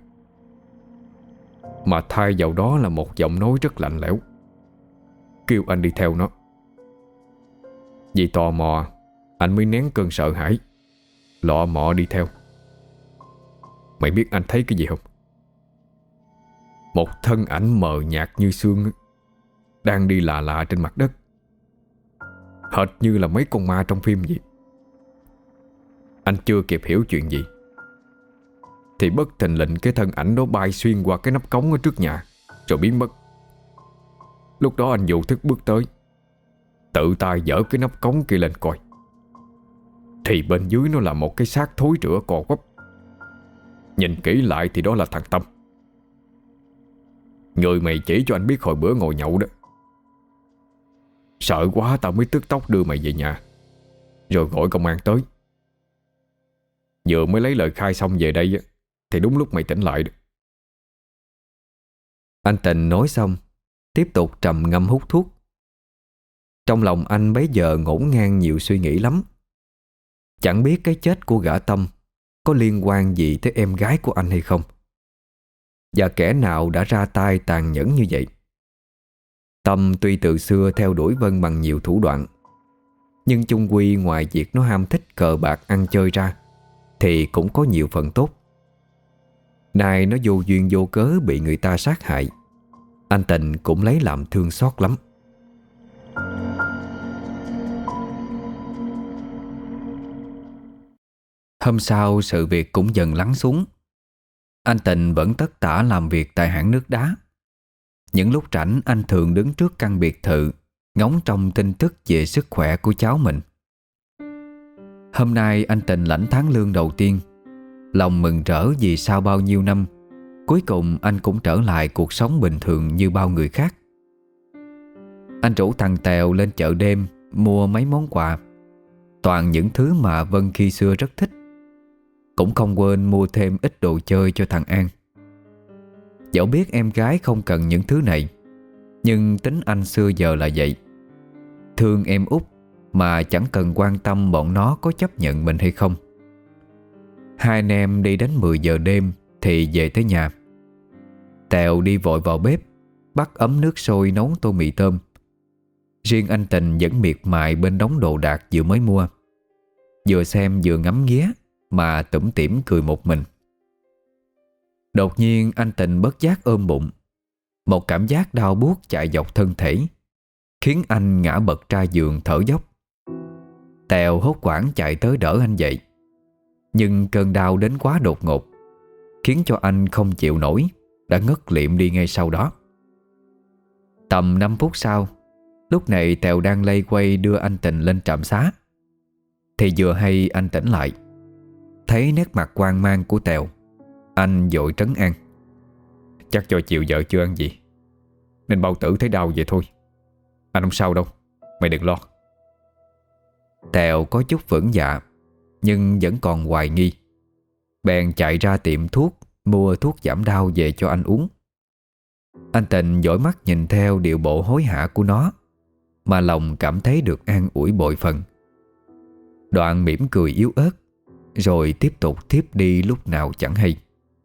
mà thay vào đó là một giọng nói rất lạnh lẽo, kêu anh đi theo nó. Vì tò mò, anh mới nén cơn sợ hãi, lọ mọ đi theo. Mày biết anh thấy cái gì không? Một thân ảnh mờ nhạt như sương đang đi lạ lạ trên mặt đất, hệt như là mấy con ma trong phim vậy. Anh chưa kịp hiểu chuyện gì thì bất thình lình cái thân ảnh đó bay xuyên qua cái nắp cống ở trước nhà, rồi biến mất. Lúc đó anh vô thức bước tới, tự tay dỡ cái nắp cống kia lên coi, thì bên dưới nó là một cái xác thối rữa cò quắp. Nhìn kỹ lại thì đó là thằng Tâm, người mày chỉ cho anh biết hồi bữa ngồi nhậu đó. Sợ quá tao mới tức tốc đưa mày về nhà, rồi gọi công an tới. Vừa mới lấy lời khai xong về đây thì đúng lúc mày tỉnh lại được. Anh Tình nói xong, tiếp tục trầm ngâm hút thuốc. Trong lòng anh bấy giờ ngổn ngang nhiều suy nghĩ lắm. Chẳng biết cái chết của gã Tâm có liên quan gì tới em gái của anh hay không. và kẻ nào đã ra tay tàn nhẫn như vậy. Tâm tuy từ xưa theo đuổi Vân bằng nhiều thủ đoạn, nhưng chung quy ngoài việc nó ham thích cờ bạc ăn chơi ra thì cũng có nhiều phần tốt. Nay nó vô duyên vô cớ bị người ta sát hại, anh Tình cũng lấy làm thương xót lắm. Hôm sau sự việc cũng dần lắng xuống. Anh Tình vẫn tất tả làm việc tại hãng nước đá. Những lúc rảnh anh thường đứng trước căn biệt thự ngóng trông tin tức về sức khỏe của cháu mình. Hôm nay anh Tình lãnh tháng lương đầu tiên, lòng mừng rỡ vì sau bao nhiêu năm cuối cùng anh cũng trở lại cuộc sống bình thường như bao người khác. Anh rủ thằng Tèo lên chợ đêm mua mấy món quà, toàn những thứ mà Vân khi xưa rất thích. Cũng không quên mua thêm ít đồ chơi cho thằng An. Dẫu biết em gái không cần những thứ này, nhưng tính anh xưa giờ là vậy. Thương em út mà chẳng cần quan tâm bọn nó có chấp nhận mình hay không. Hai anh em đi đến 10 giờ đêm thì về tới nhà. Tèo đi vội vào bếp bắt ấm nước sôi nấu tô mì tôm. Riêng anh Tình vẫn miệt mài bên đống đồ đạc vừa mới mua, vừa xem vừa ngắm nghía mà tủm tỉm cười một mình. Đột nhiên anh Tình bất giác ôm bụng. Một cảm giác đau buốt chạy dọc thân thể, khiến anh ngã bật ra giường thở dốc. Tèo hốt hoảng chạy tới đỡ anh dậy, nhưng cơn đau đến quá đột ngột, khiến cho anh không chịu nổi, đã ngất liệm đi ngay sau đó. Tầm 5 phút sau, lúc này Tèo đang lây quay đưa anh Tình lên trạm xá, thì vừa hay anh tỉnh lại. Thấy nét mặt hoang mang của Tèo, anh vội trấn an: "Chắc cho chiều vợ chưa ăn gì, nên bao tử thấy đau vậy thôi. Anh không sao đâu, mày đừng lo." Tèo có chút vững dạ, nhưng vẫn còn hoài nghi. Bèn chạy ra tiệm thuốc mua thuốc giảm đau về cho anh uống. Anh Tình dõi mắt nhìn theo điệu bộ hối hả của nó, mà lòng cảm thấy được an ủi bội phần. Đoạn mỉm cười yếu ớt, rồi tiếp tục thiếp đi lúc nào chẳng hay.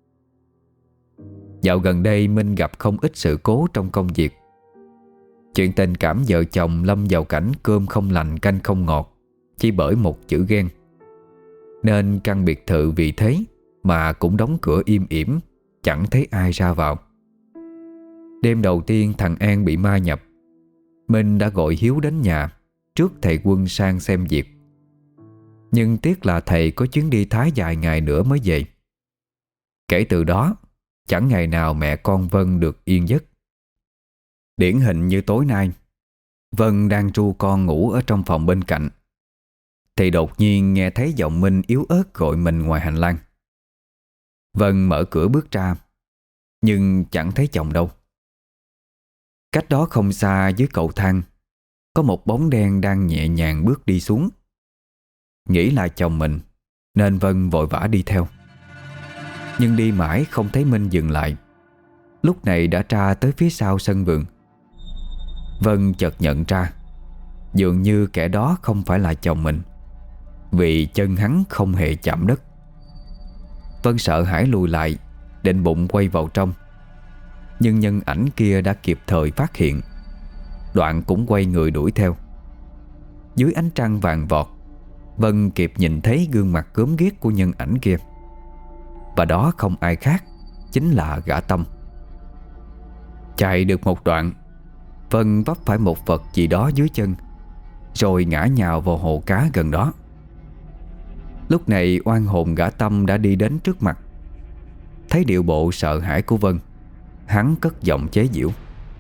Dạo gần đây Minh gặp không ít sự cố trong công việc. Chuyện tình cảm vợ chồng lâm vào cảnh cơm không lành canh không ngọt, chỉ bởi một chữ ghen. Nên căn biệt thự vì thế mà cũng đóng cửa im ỉm, chẳng thấy ai ra vào. Đêm đầu tiên thằng An bị ma nhập, Minh đã gọi Hiếu đến nhà trước thầy Quân sang xem việc. Nhưng tiếc là thầy có chuyến đi Thái dài ngày nữa mới về. Kể từ đó chẳng ngày nào mẹ con Vân được yên giấc. Điển hình như tối nay, Vân đang ru con ngủ ở trong phòng bên cạnh, thì đột nhiên nghe thấy giọng Minh yếu ớt gọi mình ngoài hành lang. Vân mở cửa bước ra, nhưng chẳng thấy chồng đâu. Cách đó không xa dưới cầu thang, có một bóng đen đang nhẹ nhàng bước đi xuống. Nghĩ là chồng mình, nên Vân vội vã đi theo. Nhưng đi mãi không thấy Minh dừng lại. Lúc này đã ra tới phía sau sân vườn. Vân chợt nhận ra, dường như kẻ đó không phải là chồng mình, vì chân hắn không hề chạm đất. Vân sợ hãi lùi lại, định bụng quay vào trong. Nhưng nhân ảnh kia đã kịp thời phát hiện, đoạn cũng quay người đuổi theo. Dưới ánh trăng vàng vọt, Vân kịp nhìn thấy gương mặt gớm ghiếc của nhân ảnh kia. Và đó không ai khác, chính là gã Tâm. Chạy được một đoạn, Vân vấp phải một vật gì đó dưới chân, rồi ngã nhào vào hồ cá gần đó. Lúc này oan hồn gã Tâm đã đi đến trước mặt. Thấy điệu bộ sợ hãi của Vân, hắn cất giọng chế giễu: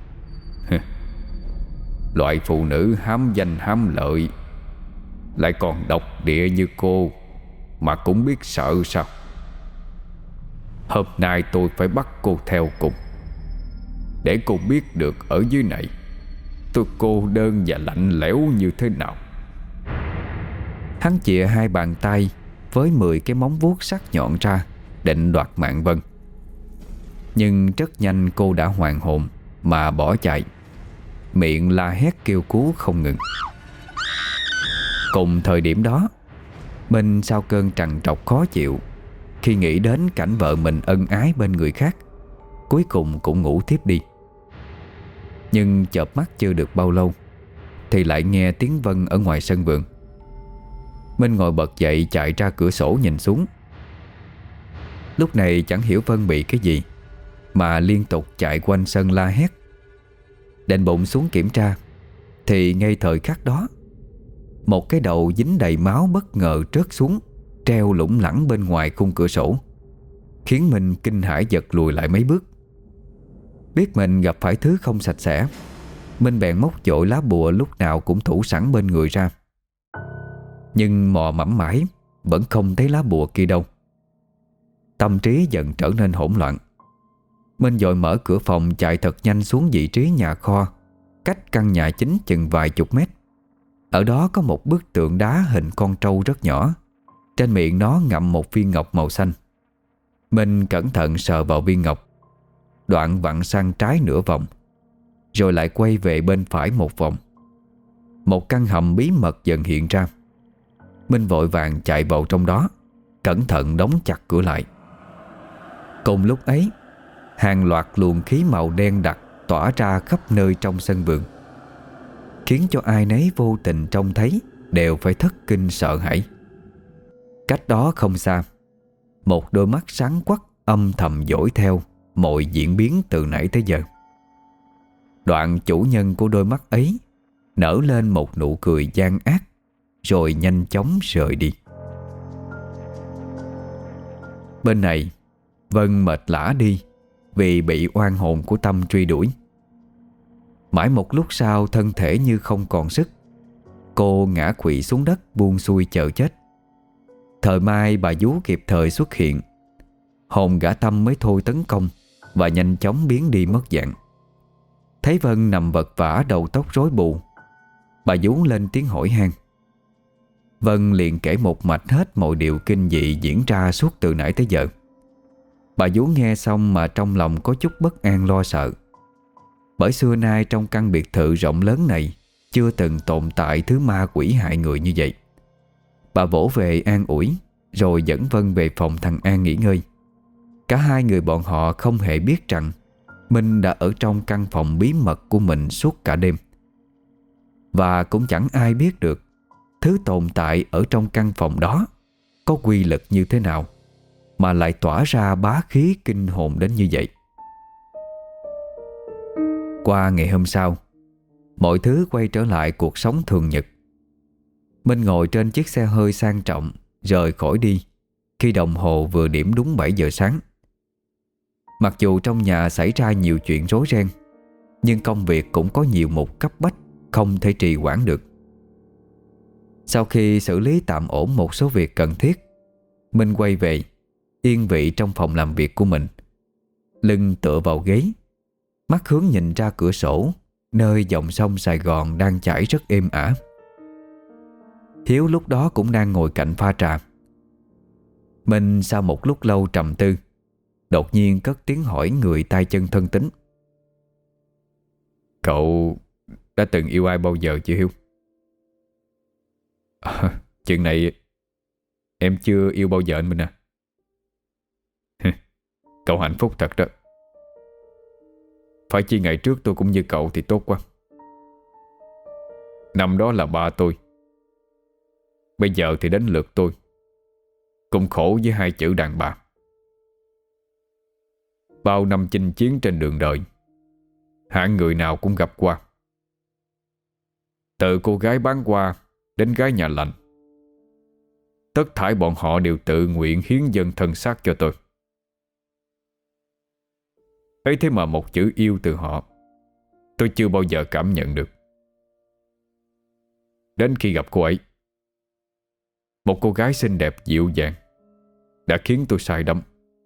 "Loại phụ nữ hám danh hám lợi, lại còn độc địa như cô mà cũng biết sợ sao? Hôm nay tôi phải bắt cô theo cùng, để cô biết được ở dưới này tôi cô đơn và lạnh lẽo như thế nào." Hắn chìa hai bàn tay với 10 cái móng vuốt sắc nhọn ra, định đoạt mạng Vân. Nhưng rất nhanh cô đã hoàn hồn mà bỏ chạy, miệng la hét kêu cứu không ngừng. Cùng thời điểm đó, Minh sau cơn trằn trọc khó chịu khi nghĩ đến cảnh vợ mình ân ái bên người khác, Cuối cùng cũng ngủ tiếp đi. Nhưng chợp mắt chưa được bao lâu thì lại nghe tiếng Vân ở ngoài sân vườn. Minh ngồi bật dậy chạy ra cửa sổ nhìn xuống. Lúc này chẳng hiểu Vân bị cái gì mà liên tục chạy quanh sân la hét. Định bụng xuống kiểm tra thì ngay thời khắc đó, một cái đầu dính đầy máu bất ngờ rớt xuống, treo lủng lẳng bên ngoài khung cửa sổ, khiến Minh kinh hãi giật lùi lại mấy bước. Biết mình gặp phải thứ không sạch sẽ, Minh bèn móc dội lá bùa lúc nào cũng thủ sẵn bên người ra. Nhưng mò mẫm mãi vẫn không thấy lá bùa kia đâu. Tâm trí dần trở nên hỗn loạn. Minh vội mở cửa phòng chạy thật nhanh xuống vị trí nhà kho, cách căn nhà chính chừng vài chục mét. Ở đó có một bức tượng đá hình con trâu rất nhỏ, trên miệng nó ngậm một viên ngọc màu xanh. Minh cẩn thận sờ vào viên ngọc, đoạn vặn sang trái nửa vòng, rồi lại quay về bên phải một vòng. Một căn hầm bí mật dần hiện ra. Minh vội vàng chạy vào trong đó, cẩn thận đóng chặt cửa lại. Cùng lúc ấy, hàng loạt luồng khí màu đen đặc tỏa ra khắp nơi trong sân vườn, khiến cho ai nấy vô tình trông thấy đều phải thất kinh sợ hãi. Cách đó không xa, một đôi mắt sáng quắc âm thầm dõi theo mọi diễn biến từ nãy tới giờ. Đoạn chủ nhân của đôi mắt ấy nở lên một nụ cười gian ác, rồi nhanh chóng rời đi. Bên này, Vân mệt lả đi vì bị oan hồn của Tâm truy đuổi. Mãi một lúc sau, thân thể như không còn sức, cô ngã quỵ xuống đất buông xuôi chờ chết. Thời may bà vú kịp thời xuất hiện, hồn gã Tâm mới thôi tấn công và nhanh chóng biến đi mất dạng. Thấy Vân nằm vật vã đầu tóc rối bù, bà vú lên tiếng hỏi han. Vân liền kể một mạch hết mọi điều kinh dị diễn ra suốt từ nãy tới giờ. Bà vú nghe xong mà trong lòng có chút bất an lo sợ. Bởi xưa nay trong căn biệt thự rộng lớn này chưa từng tồn tại thứ ma quỷ hại người như vậy. Bà vỗ về an ủi, rồi dẫn Vân về phòng thằng An nghỉ ngơi. Cả hai người bọn họ không hề biết rằng Minh đã ở trong căn phòng bí mật của mình suốt cả đêm. Và cũng chẳng ai biết được thứ tồn tại ở trong căn phòng đó có quy lực như thế nào mà lại tỏa ra bá khí kinh hồn đến như vậy. Qua ngày hôm sau, mọi thứ quay trở lại cuộc sống thường nhật. Minh ngồi trên chiếc xe hơi sang trọng rời khỏi đi khi đồng hồ vừa điểm đúng 7 giờ sáng. Mặc dù trong nhà xảy ra nhiều chuyện rối ren, nhưng công việc cũng có nhiều mục cấp bách không thể trì hoãn được. Sau khi xử lý tạm ổn một số việc cần thiết, Minh quay về, yên vị trong phòng làm việc của mình, lưng tựa vào ghế, mắt hướng nhìn ra cửa sổ, nơi dòng sông Sài Gòn đang chảy rất êm ả. Hiếu lúc đó cũng đang ngồi cạnh pha trà. Minh sau một lúc lâu trầm tư, đột nhiên cất tiếng hỏi người tay chân thân tín. Cậu đã từng yêu ai bao giờ chưa Hiếu? Chuyện này em chưa yêu bao giờ anh Minh à. Cậu hạnh phúc thật đó. Phải chi ngày trước tôi cũng như cậu thì tốt quá. Năm đó là ba tôi, bây giờ thì đến lượt tôi, cùng khổ với hai chữ đàn bà. Bao năm chinh chiến trên đường đời, hạng người nào cũng gặp qua. Từ cô gái bán hoa đến gái nhà lạnh, tất thảy bọn họ đều tự nguyện hiến dâng thân xác cho tôi. Ấy thế mà một chữ yêu từ họ tôi chưa bao giờ cảm nhận được. Đến khi gặp cô ấy, một cô gái xinh đẹp dịu dàng, đã khiến tôi say đắm.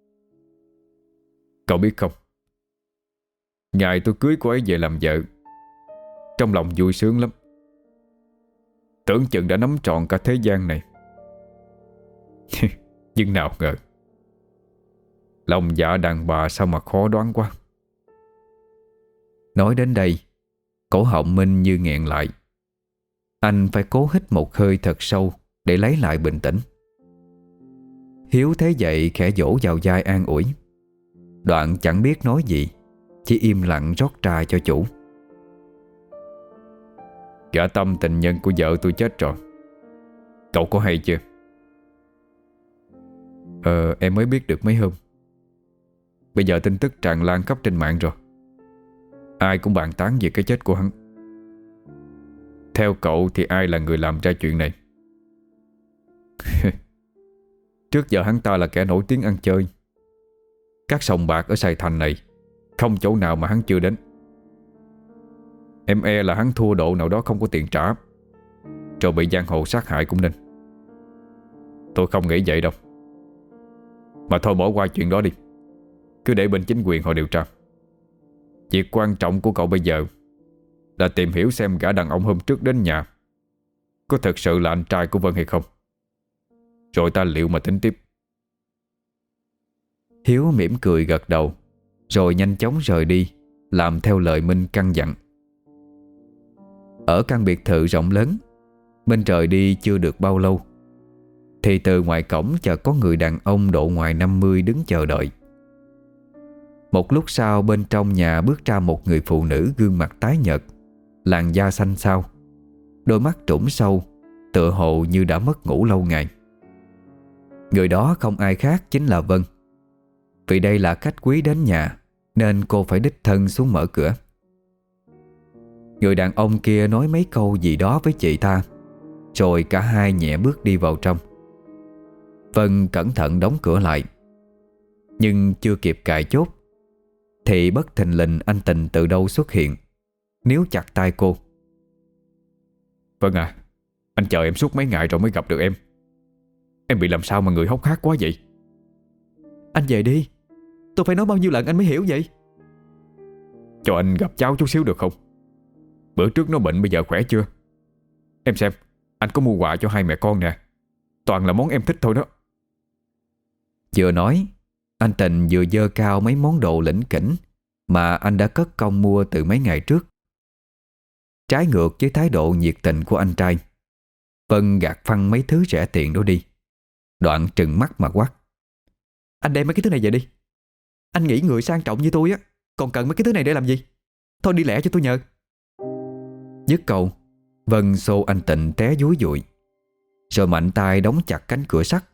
Cậu biết không, ngày tôi cưới cô ấy về làm vợ, trong lòng vui sướng lắm. Tưởng chừng đã nắm trọn cả thế gian này. Nhưng nào ngờ, lòng dạ đàn bà sao mà khó đoán quá. Nói đến đây, cổ họng Minh như nghẹn lại. Anh phải cố hít một hơi thật sâu để lấy lại bình tĩnh. Hiếu thấy vậy khẽ vỗ vào vai an ủi. Đoạn chẳng biết nói gì, chỉ im lặng rót trà cho chủ. Gã Tâm tình nhân của vợ tôi chết rồi. Cậu có hay chưa? Em mới biết được mấy hôm. Bây giờ tin tức tràn lan khắp trên mạng rồi. Ai cũng bàn tán về cái chết của hắn. Theo cậu thì ai là người làm ra chuyện này? Trước giờ hắn ta là kẻ nổi tiếng ăn chơi. Các sòng bạc ở Sài Thành này không chỗ nào mà hắn chưa đến. Em e là hắn thua độ nào đó không có tiền trả, rồi bị giang hồ sát hại cũng nên. Tôi không nghĩ vậy đâu. Mà thôi bỏ qua chuyện đó đi. Cứ để bên chính quyền họ điều tra. Việc quan trọng của cậu bây giờ là tìm hiểu xem gã đàn ông hôm trước đến nhà có thật sự là anh trai của Vân hay không. Rồi ta liệu mà tính tiếp. Hiếu mỉm cười gật đầu, rồi nhanh chóng rời đi, làm theo lời Minh căn dặn. Ở căn biệt thự rộng lớn, Minh rời đi chưa được bao lâu thì từ ngoài cổng chợt có người đàn ông độ ngoài 50 đứng chờ đợi. Một lúc sau, bên trong nhà bước ra một người phụ nữ gương mặt tái nhợt, làn da xanh xao, đôi mắt trũng sâu, tựa hồ như đã mất ngủ lâu ngày. Người đó không ai khác chính là Vân. Vì đây là khách quý đến nhà nên cô phải đích thân xuống mở cửa. Người đàn ông kia nói mấy câu gì đó với chị ta, rồi cả hai nhẹ bước đi vào trong. Vân cẩn thận đóng cửa lại, nhưng chưa kịp cài chốt thì bất thình lình anh Tình từ đâu xuất hiện, níu chặt tay cô. Vân à, anh chờ em suốt mấy ngày rồi mới gặp được em. Em bị làm sao mà người hốc hác quá vậy? Anh về đi. Tôi phải nói bao nhiêu lần anh mới hiểu vậy? Cho anh gặp cháu chút xíu được không? Bữa trước nó bệnh, bây giờ khỏe chưa? Em xem, anh có mua quà cho hai mẹ con nè. Toàn là món em thích thôi đó. Vừa nói, anh Tình vừa dơ cao mấy món đồ lỉnh kỉnh mà anh đã cất công mua từ mấy ngày trước. Trái ngược với thái độ nhiệt tình của anh trai, Vân gạt phăng mấy thứ rẻ tiền đó đi, đoạn trừng mắt mà quát: Anh đem mấy cái thứ này về đi. Anh nghĩ người sang trọng như tôi á còn cần mấy cái thứ này để làm gì? Thôi đi lẹ cho tôi nhờ. Dứt câu, Vân xô anh Tịnh té dúi dụi, rồi mạnh tay đóng chặt cánh cửa sắt.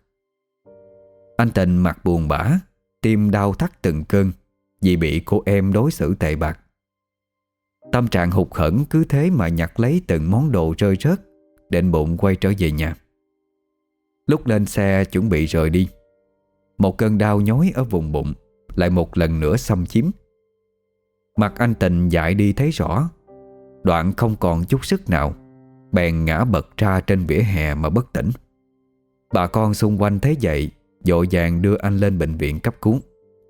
Anh Tịnh mặt buồn bã, tim đau thắt từng cơn vì bị cô em đối xử tệ bạc. Tâm trạng hụt hẫng cứ thế mà nhặt lấy từng món đồ rơi rớt, định bụng quay trở về nhà. Lúc lên xe chuẩn bị rời đi, một cơn đau nhói ở vùng bụng lại một lần nữa xâm chiếm. Mặt anh Tình dại đi thấy rõ, đoạn không còn chút sức nào, bèn ngã bật ra trên vỉa hè mà bất tỉnh. Bà con xung quanh thấy vậy vội vàng đưa anh lên bệnh viện cấp cứu.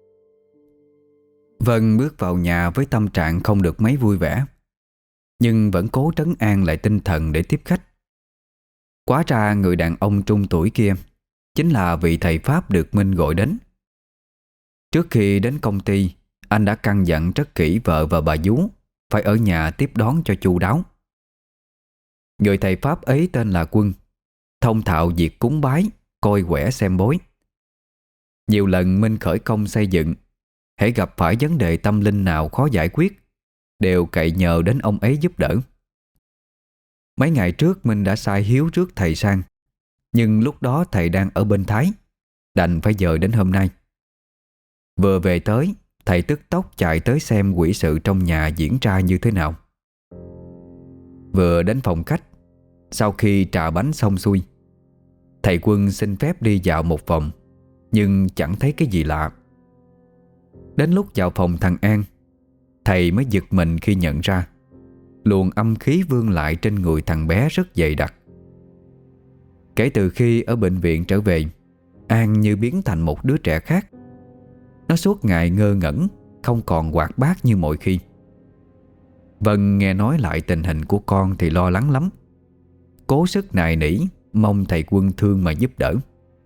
Vân bước vào nhà với tâm trạng không được mấy vui vẻ, nhưng vẫn cố trấn an lại tinh thần để tiếp khách. Quá ra người đàn ông trung tuổi kia chính là vị thầy Pháp được Minh gọi đến. Trước khi đến công ty, anh đã căn dặn rất kỹ vợ và bà vú phải ở nhà tiếp đón cho chu đáo. Người thầy Pháp ấy tên là Quân, thông thạo việc cúng bái, coi quẻ xem bói. Nhiều lần Minh khởi công xây dựng, hễ gặp phải vấn đề tâm linh nào khó giải quyết đều cậy nhờ đến ông ấy giúp đỡ. Mấy ngày trước Minh đã sai Hiếu rước thầy sang, nhưng lúc đó thầy đang ở bên Thái, đành phải dời đến hôm nay. Vừa về tới, thầy tức tốc chạy tới xem quỷ sự trong nhà diễn ra như thế nào. Vừa đến phòng khách, sau khi trà bánh xong xuôi, thầy Quân xin phép đi dạo một vòng, nhưng chẳng thấy cái gì lạ. Đến lúc vào phòng thằng An, thầy mới giật mình khi nhận ra luồng âm khí vương lại trên người thằng bé rất dày đặc. Kể từ khi ở bệnh viện trở về, An như biến thành một đứa trẻ khác. Nó suốt ngày ngơ ngẩn, không còn hoạt bát như mọi khi. Vân nghe nói lại tình hình của con thì lo lắng lắm, cố sức nài nỉ mong thầy Quân thương mà giúp đỡ.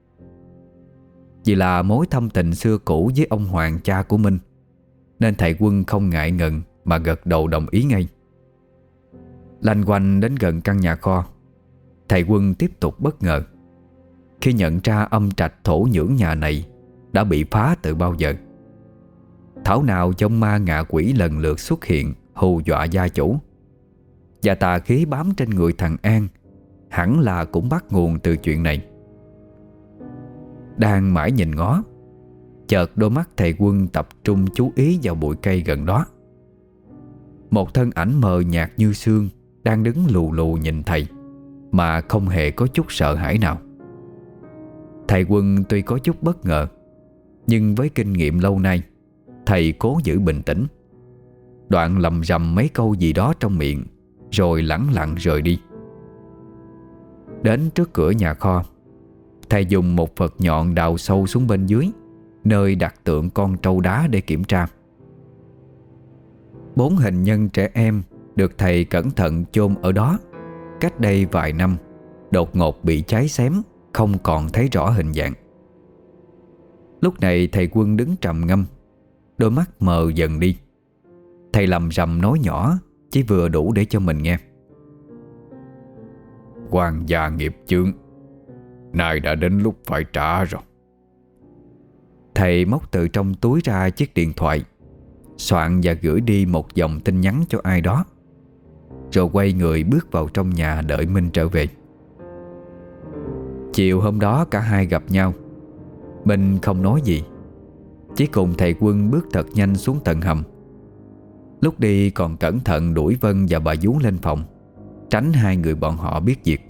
Vì là mối thâm tình xưa cũ với ông Hoàng cha của Minh, nên thầy Quân không ngại ngần mà gật đầu đồng ý ngay. Lanh quanh đến gần căn nhà kho, thầy Quân tiếp tục bất ngờ khi nhận ra âm trạch thổ nhưỡng nhà này đã bị phá từ bao giờ. Thảo nào trong ma ngạ quỷ lần lượt xuất hiện hù dọa gia chủ. Và tà khí bám trên người thằng An hẳn là cũng bắt nguồn từ chuyện này. Đang mãi nhìn ngó, chợt đôi mắt thầy Quân tập trung chú ý vào bụi cây gần đó. Một thân ảnh mờ nhạt như sương đang đứng lù lù nhìn thầy, mà không hề có chút sợ hãi nào. Thầy Quân tuy có chút bất ngờ, nhưng với kinh nghiệm lâu nay, thầy cố giữ bình tĩnh. Đoạn lầm rầm mấy câu gì đó trong miệng, rồi lẳng lặng rời đi. Đến trước cửa nhà kho, thầy dùng một vật nhọn đào sâu xuống bên dưới, nơi đặt tượng con trâu đá để kiểm tra. 4 hình nhân trẻ em được thầy cẩn thận chôn ở đó cách đây vài năm đột ngột bị cháy xém, không còn thấy rõ hình dạng. Lúc này thầy Quân đứng trầm ngâm, đôi mắt mờ dần đi. Thầy lầm rầm nói nhỏ, chỉ vừa đủ để cho mình nghe. Quan gia nghiệp chướng, nay đã đến lúc phải trả rồi. Thầy móc từ trong túi ra chiếc điện thoại, soạn và gửi đi một dòng tin nhắn cho ai đó, rồi quay người bước vào trong nhà đợi Minh trở về. Chiều hôm đó cả hai gặp nhau. Minh không nói gì, chỉ cùng thầy Quân bước thật nhanh xuống tầng hầm. Lúc đi còn cẩn thận đuổi Vân và bà vú lên phòng, tránh hai người bọn họ biết việc.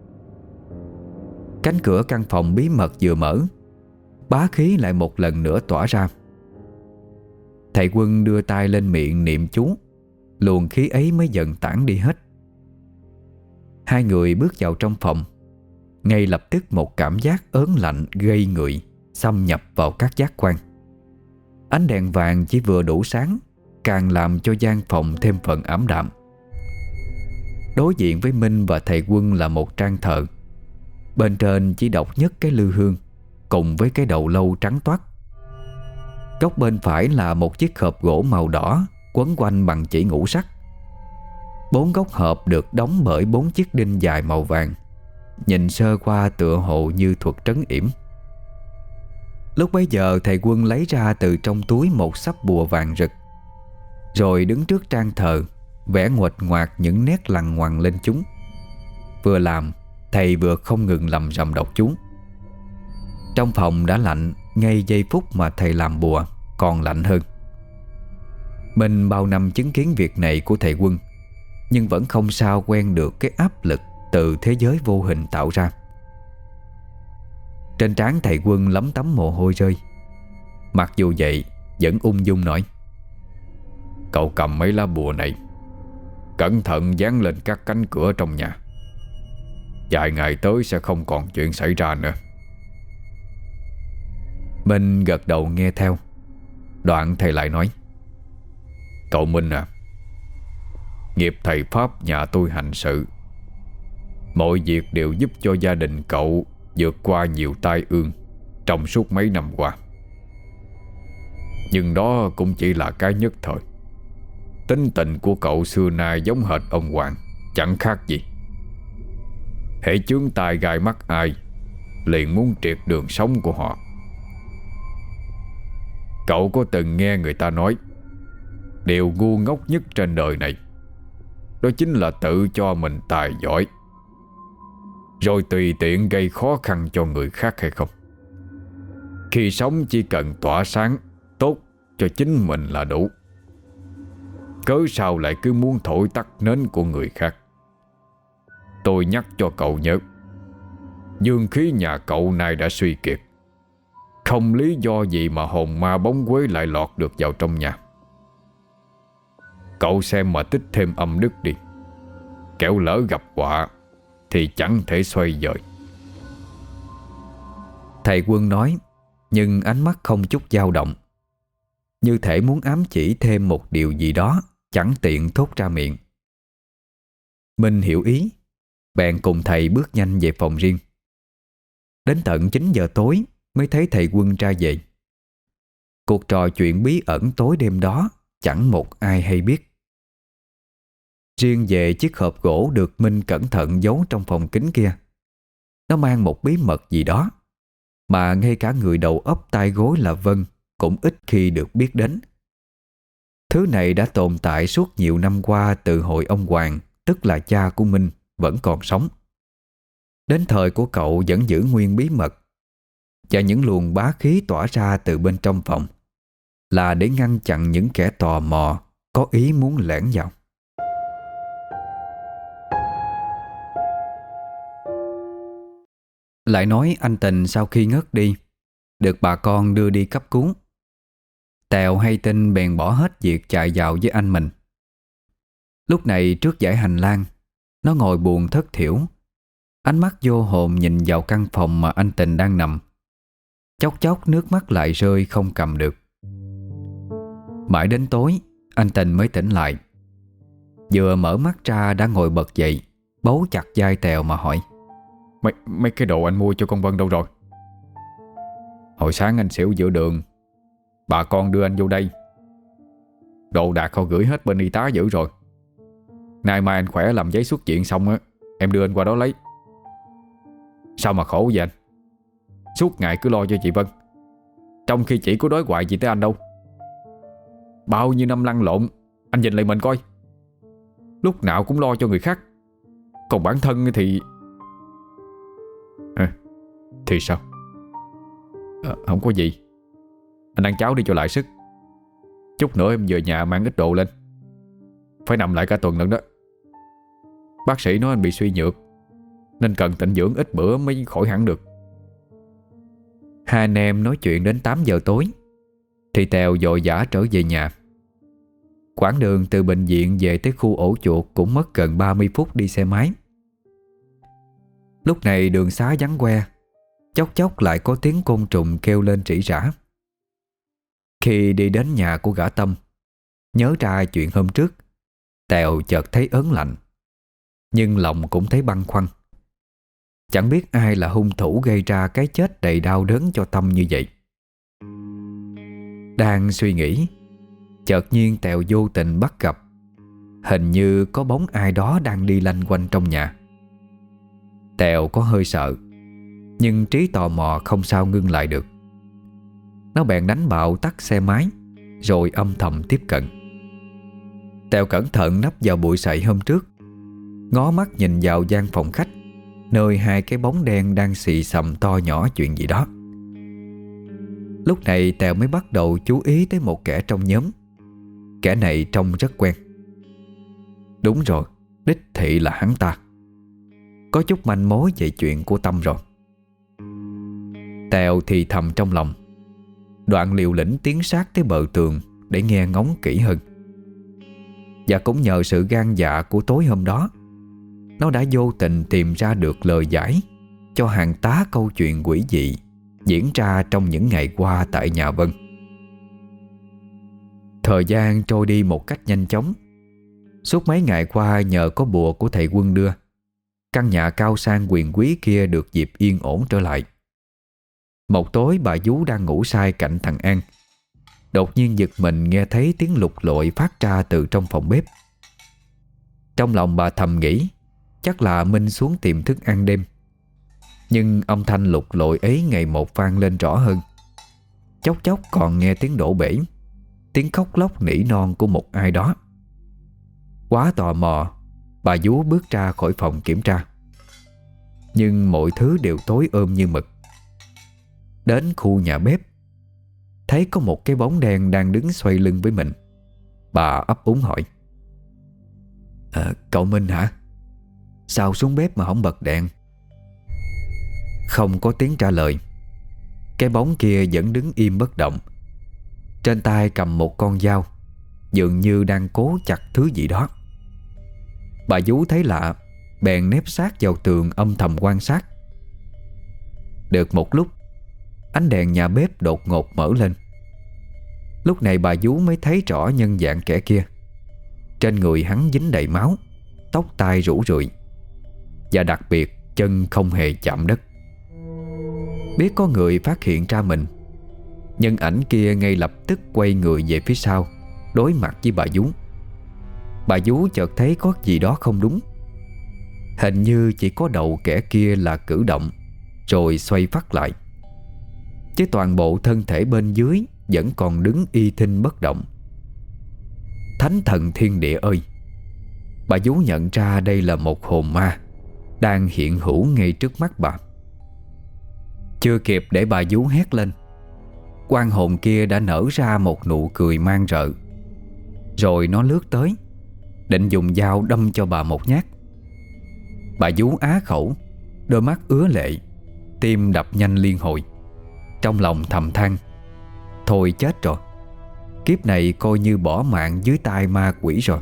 Cánh cửa căn phòng bí mật vừa mở, bá khí lại một lần nữa tỏa ra. Thầy Quân đưa tay lên miệng niệm chú, luồng khí ấy mới dần tản đi hết. Hai người bước vào trong phòng, ngay lập tức một cảm giác ớn lạnh gây người xâm nhập vào các giác quan. Ánh đèn vàng chỉ vừa đủ sáng, càng làm cho gian phòng thêm phần ảm đạm. Đối diện với Minh và thầy Quân là một trang thờ. Bên trên chỉ độc nhất cái lư hương cùng với cái đầu lâu trắng toát. Góc bên phải là một chiếc hộp gỗ màu đỏ quấn quanh bằng chỉ ngũ sắc. 4 góc hộp được đóng bởi 4 chiếc đinh dài màu vàng, nhìn sơ qua tựa hồ như thuật trấn yểm. Lúc bấy giờ thầy Quân lấy ra từ trong túi một sắp bùa vàng rực, rồi đứng trước trang thờ vẽ nguệch ngoạc những nét lằn ngoằn lên chúng. Vừa làm, thầy vừa không ngừng lầm rầm đọc chú. Trong phòng đã lạnh, ngay giây phút mà thầy làm bùa còn lạnh hơn. Mình bao năm chứng kiến việc này của thầy Quân, nhưng vẫn không sao quen được cái áp lực từ thế giới vô hình tạo ra. Trên trán thầy Quân lấm tấm mồ hôi rơi. Mặc dù vậy vẫn ung dung nói: Cậu cầm mấy lá bùa này, cẩn thận dán lên các cánh cửa trong nhà. Vài ngày tới sẽ không còn chuyện xảy ra nữa. Minh gật đầu nghe theo. Đoạn thầy lại nói: Cậu Minh à, nghiệp thầy Pháp nhà tôi hành sự, mọi việc đều giúp cho gia đình cậu vượt qua nhiều tai ương trong suốt mấy năm qua. Nhưng đó cũng chỉ là cái nhất thời. Tính tình của cậu xưa nay giống hệt ông Hoàng, chẳng khác gì. Hễ chướng tai gai mắt ai, liền muốn triệt đường sống của họ. Cậu có từng nghe người ta nói, điều ngu ngốc nhất trên đời này đó chính là tự cho mình tài giỏi, rồi tùy tiện gây khó khăn cho người khác hay không? Khi sống chỉ cần tỏa sáng tốt cho chính mình là đủ, cớ sao lại cứ muốn thổi tắt nến của người khác? Tôi nhắc cho cậu nhớ, dương khí nhà cậu này đã suy kiệt, không lý do gì mà hồn ma bóng quế lại lọt được vào trong nhà. Cậu xem mà tích thêm âm đức đi, kẻo lỡ gặp họa thì chẳng thể xoay dời. Thầy Quân nói, nhưng ánh mắt không chút dao động, như thể muốn ám chỉ thêm một điều gì đó chẳng tiện thốt ra miệng. Minh hiểu ý, bèn cùng thầy bước nhanh về phòng riêng. Đến tận 9 giờ tối mới thấy thầy Quân ra về. Cuộc trò chuyện bí ẩn tối đêm đó chẳng một ai hay biết. Riêng về chiếc hộp gỗ được Minh cẩn thận giấu trong phòng kính kia, nó mang một bí mật gì đó mà ngay cả người đầu óc tai gối là Vân cũng ít khi được biết đến, Thứ này đã tồn tại suốt nhiều năm qua từ hồi ông Hoàng, tức là cha của Minh, vẫn còn sống. Đến thời của cậu vẫn giữ nguyên bí mật, và những luồng bá khí tỏa ra từ bên trong phòng là để ngăn chặn những kẻ tò mò có ý muốn lẻn vào. Lại nói anh Tình sau khi ngất đi, được bà con đưa đi cấp cứu. Tèo hay tin bèn bỏ hết việc chạy vào với anh mình. Lúc này trước dãy hành lang, nó ngồi buồn thất thểu, ánh mắt vô hồn nhìn vào căn phòng mà anh Tình đang nằm. Chốc chốc nước mắt lại rơi không cầm được. Mãi đến tối anh Tình mới tỉnh lại. Vừa mở mắt ra đã ngồi bật dậy, bấu chặt vai Tèo mà hỏi: Mấy cái đồ anh mua cho con Vân đâu rồi? Hồi sáng anh xỉu giữa đường, bà con đưa anh vô đây. Đồ đạc họ gửi hết bên y tá giữ rồi. Nay mai anh khỏe làm giấy xuất viện xong á, em đưa anh qua đó lấy. Sao mà khổ vậy anh? Suốt ngày cứ lo cho chị Vân, trong khi chị có đối thoại gì tới anh đâu. Bao nhiêu năm lăn lộn, anh nhìn lại mình coi, lúc nào cũng lo cho người khác, còn bản thân thì... Thì sao? Không có gì. Anh ăn cháo đi cho lại sức. Chút nữa em về nhà mang ít đồ lên. Phải nằm lại cả tuần lận đó. Bác sĩ nói anh bị suy nhược, nên cần tịnh dưỡng ít bữa mới khỏi hẳn được. Hai anh em nói chuyện đến 8 giờ tối thì Tèo vội vã trở về nhà. Quãng đường từ bệnh viện về tới khu ổ chuột cũng mất gần 30 phút đi xe máy. Lúc này đường xá vắng que, chốc chốc lại có tiếng côn trùng kêu lên rỉ rả. Khi đi đến nhà của gã Tâm, nhớ ra chuyện hôm trước, Tèo chợt thấy ớn lạnh, nhưng lòng cũng thấy băn khoăn. Chẳng biết ai là hung thủ gây ra cái chết đầy đau đớn cho Tâm như vậy. Đang suy nghĩ, chợt nhiên Tèo vô tình bắt gặp hình như có bóng ai đó đang đi lanh quanh trong nhà. Tèo có hơi sợ, nhưng trí tò mò không sao ngưng lại được. Nó bèn đánh bạo tắt xe máy, rồi âm thầm tiếp cận. Tèo cẩn thận nấp vào bụi sậy hôm trước, ngó mắt nhìn vào gian phòng khách, nơi hai cái bóng đen đang xì xầm to nhỏ chuyện gì đó. Lúc này Tèo mới bắt đầu chú ý tới một kẻ trong nhóm. Kẻ này trông rất quen. Đúng rồi, đích thị là hắn ta. Có chút manh mối về chuyện của Tâm rồi. Tèo thì thầm trong lòng, đoạn liều lĩnh tiến sát tới bờ tường để nghe ngóng kỹ hơn. Và cũng nhờ sự gan dạ của tối hôm đó, nó đã vô tình tìm ra được lời giải cho hàng tá câu chuyện quỷ dị diễn ra trong những ngày qua tại nhà Vân. Thời gian trôi đi một cách nhanh chóng. Suốt mấy ngày qua, nhờ có bùa của thầy Quân đưa, căn nhà cao sang quyền quý kia được dịp yên ổn trở lại. Một tối bà vú đang ngủ say cạnh thằng An, đột nhiên giật mình nghe thấy tiếng lục lội phát ra từ trong phòng bếp. Trong lòng bà thầm nghĩ chắc là Minh xuống tìm thức ăn đêm. Nhưng âm thanh lục lội ấy ngày một vang lên rõ hơn. Chốc chốc còn nghe tiếng đổ bể, tiếng khóc lóc nỉ non của một ai đó. Quá tò mò, bà vú bước ra khỏi phòng kiểm tra. Nhưng mọi thứ đều tối ôm như mực. Đến khu nhà bếp, thấy có một cái bóng đen đang đứng xoay lưng với mình. Bà ấp úng hỏi: Cậu Minh hả? Sao xuống bếp mà không bật đèn? Không có tiếng trả lời. Cái bóng kia vẫn đứng im bất động, trên tay cầm một con dao, dường như đang cố chặt thứ gì đó. Bà vú thấy lạ, bèn nép sát vào tường âm thầm quan sát. Được một lúc, ánh đèn nhà bếp đột ngột mở lên. Lúc này bà vú mới thấy rõ nhân dạng kẻ kia. Trên người hắn dính đầy máu, tóc tai rủ rượi, và đặc biệt chân không hề chạm đất. Biết có người phát hiện ra mình, nhân ảnh kia ngay lập tức quay người về phía sau, đối mặt với bà vú. Bà vú chợt thấy có gì đó không đúng. Hình như chỉ có đầu kẻ kia là cử động, rồi xoay phát lại, chứ toàn bộ thân thể bên dưới vẫn còn đứng y thinh bất động. Thánh thần thiên địa ơi! Bà vú nhận ra đây là một hồn ma đang hiện hữu ngay trước mắt bà. Chưa kịp để bà vú hét lên, oan hồn kia đã nở ra một nụ cười man rợ. Rồi nó lướt tới, định dùng dao đâm cho bà một nhát. Bà vú á khẩu, đôi mắt ứa lệ, tim đập nhanh liên hồi. Trong lòng thầm than: thôi chết rồi, kiếp này coi như bỏ mạng dưới tay ma quỷ rồi.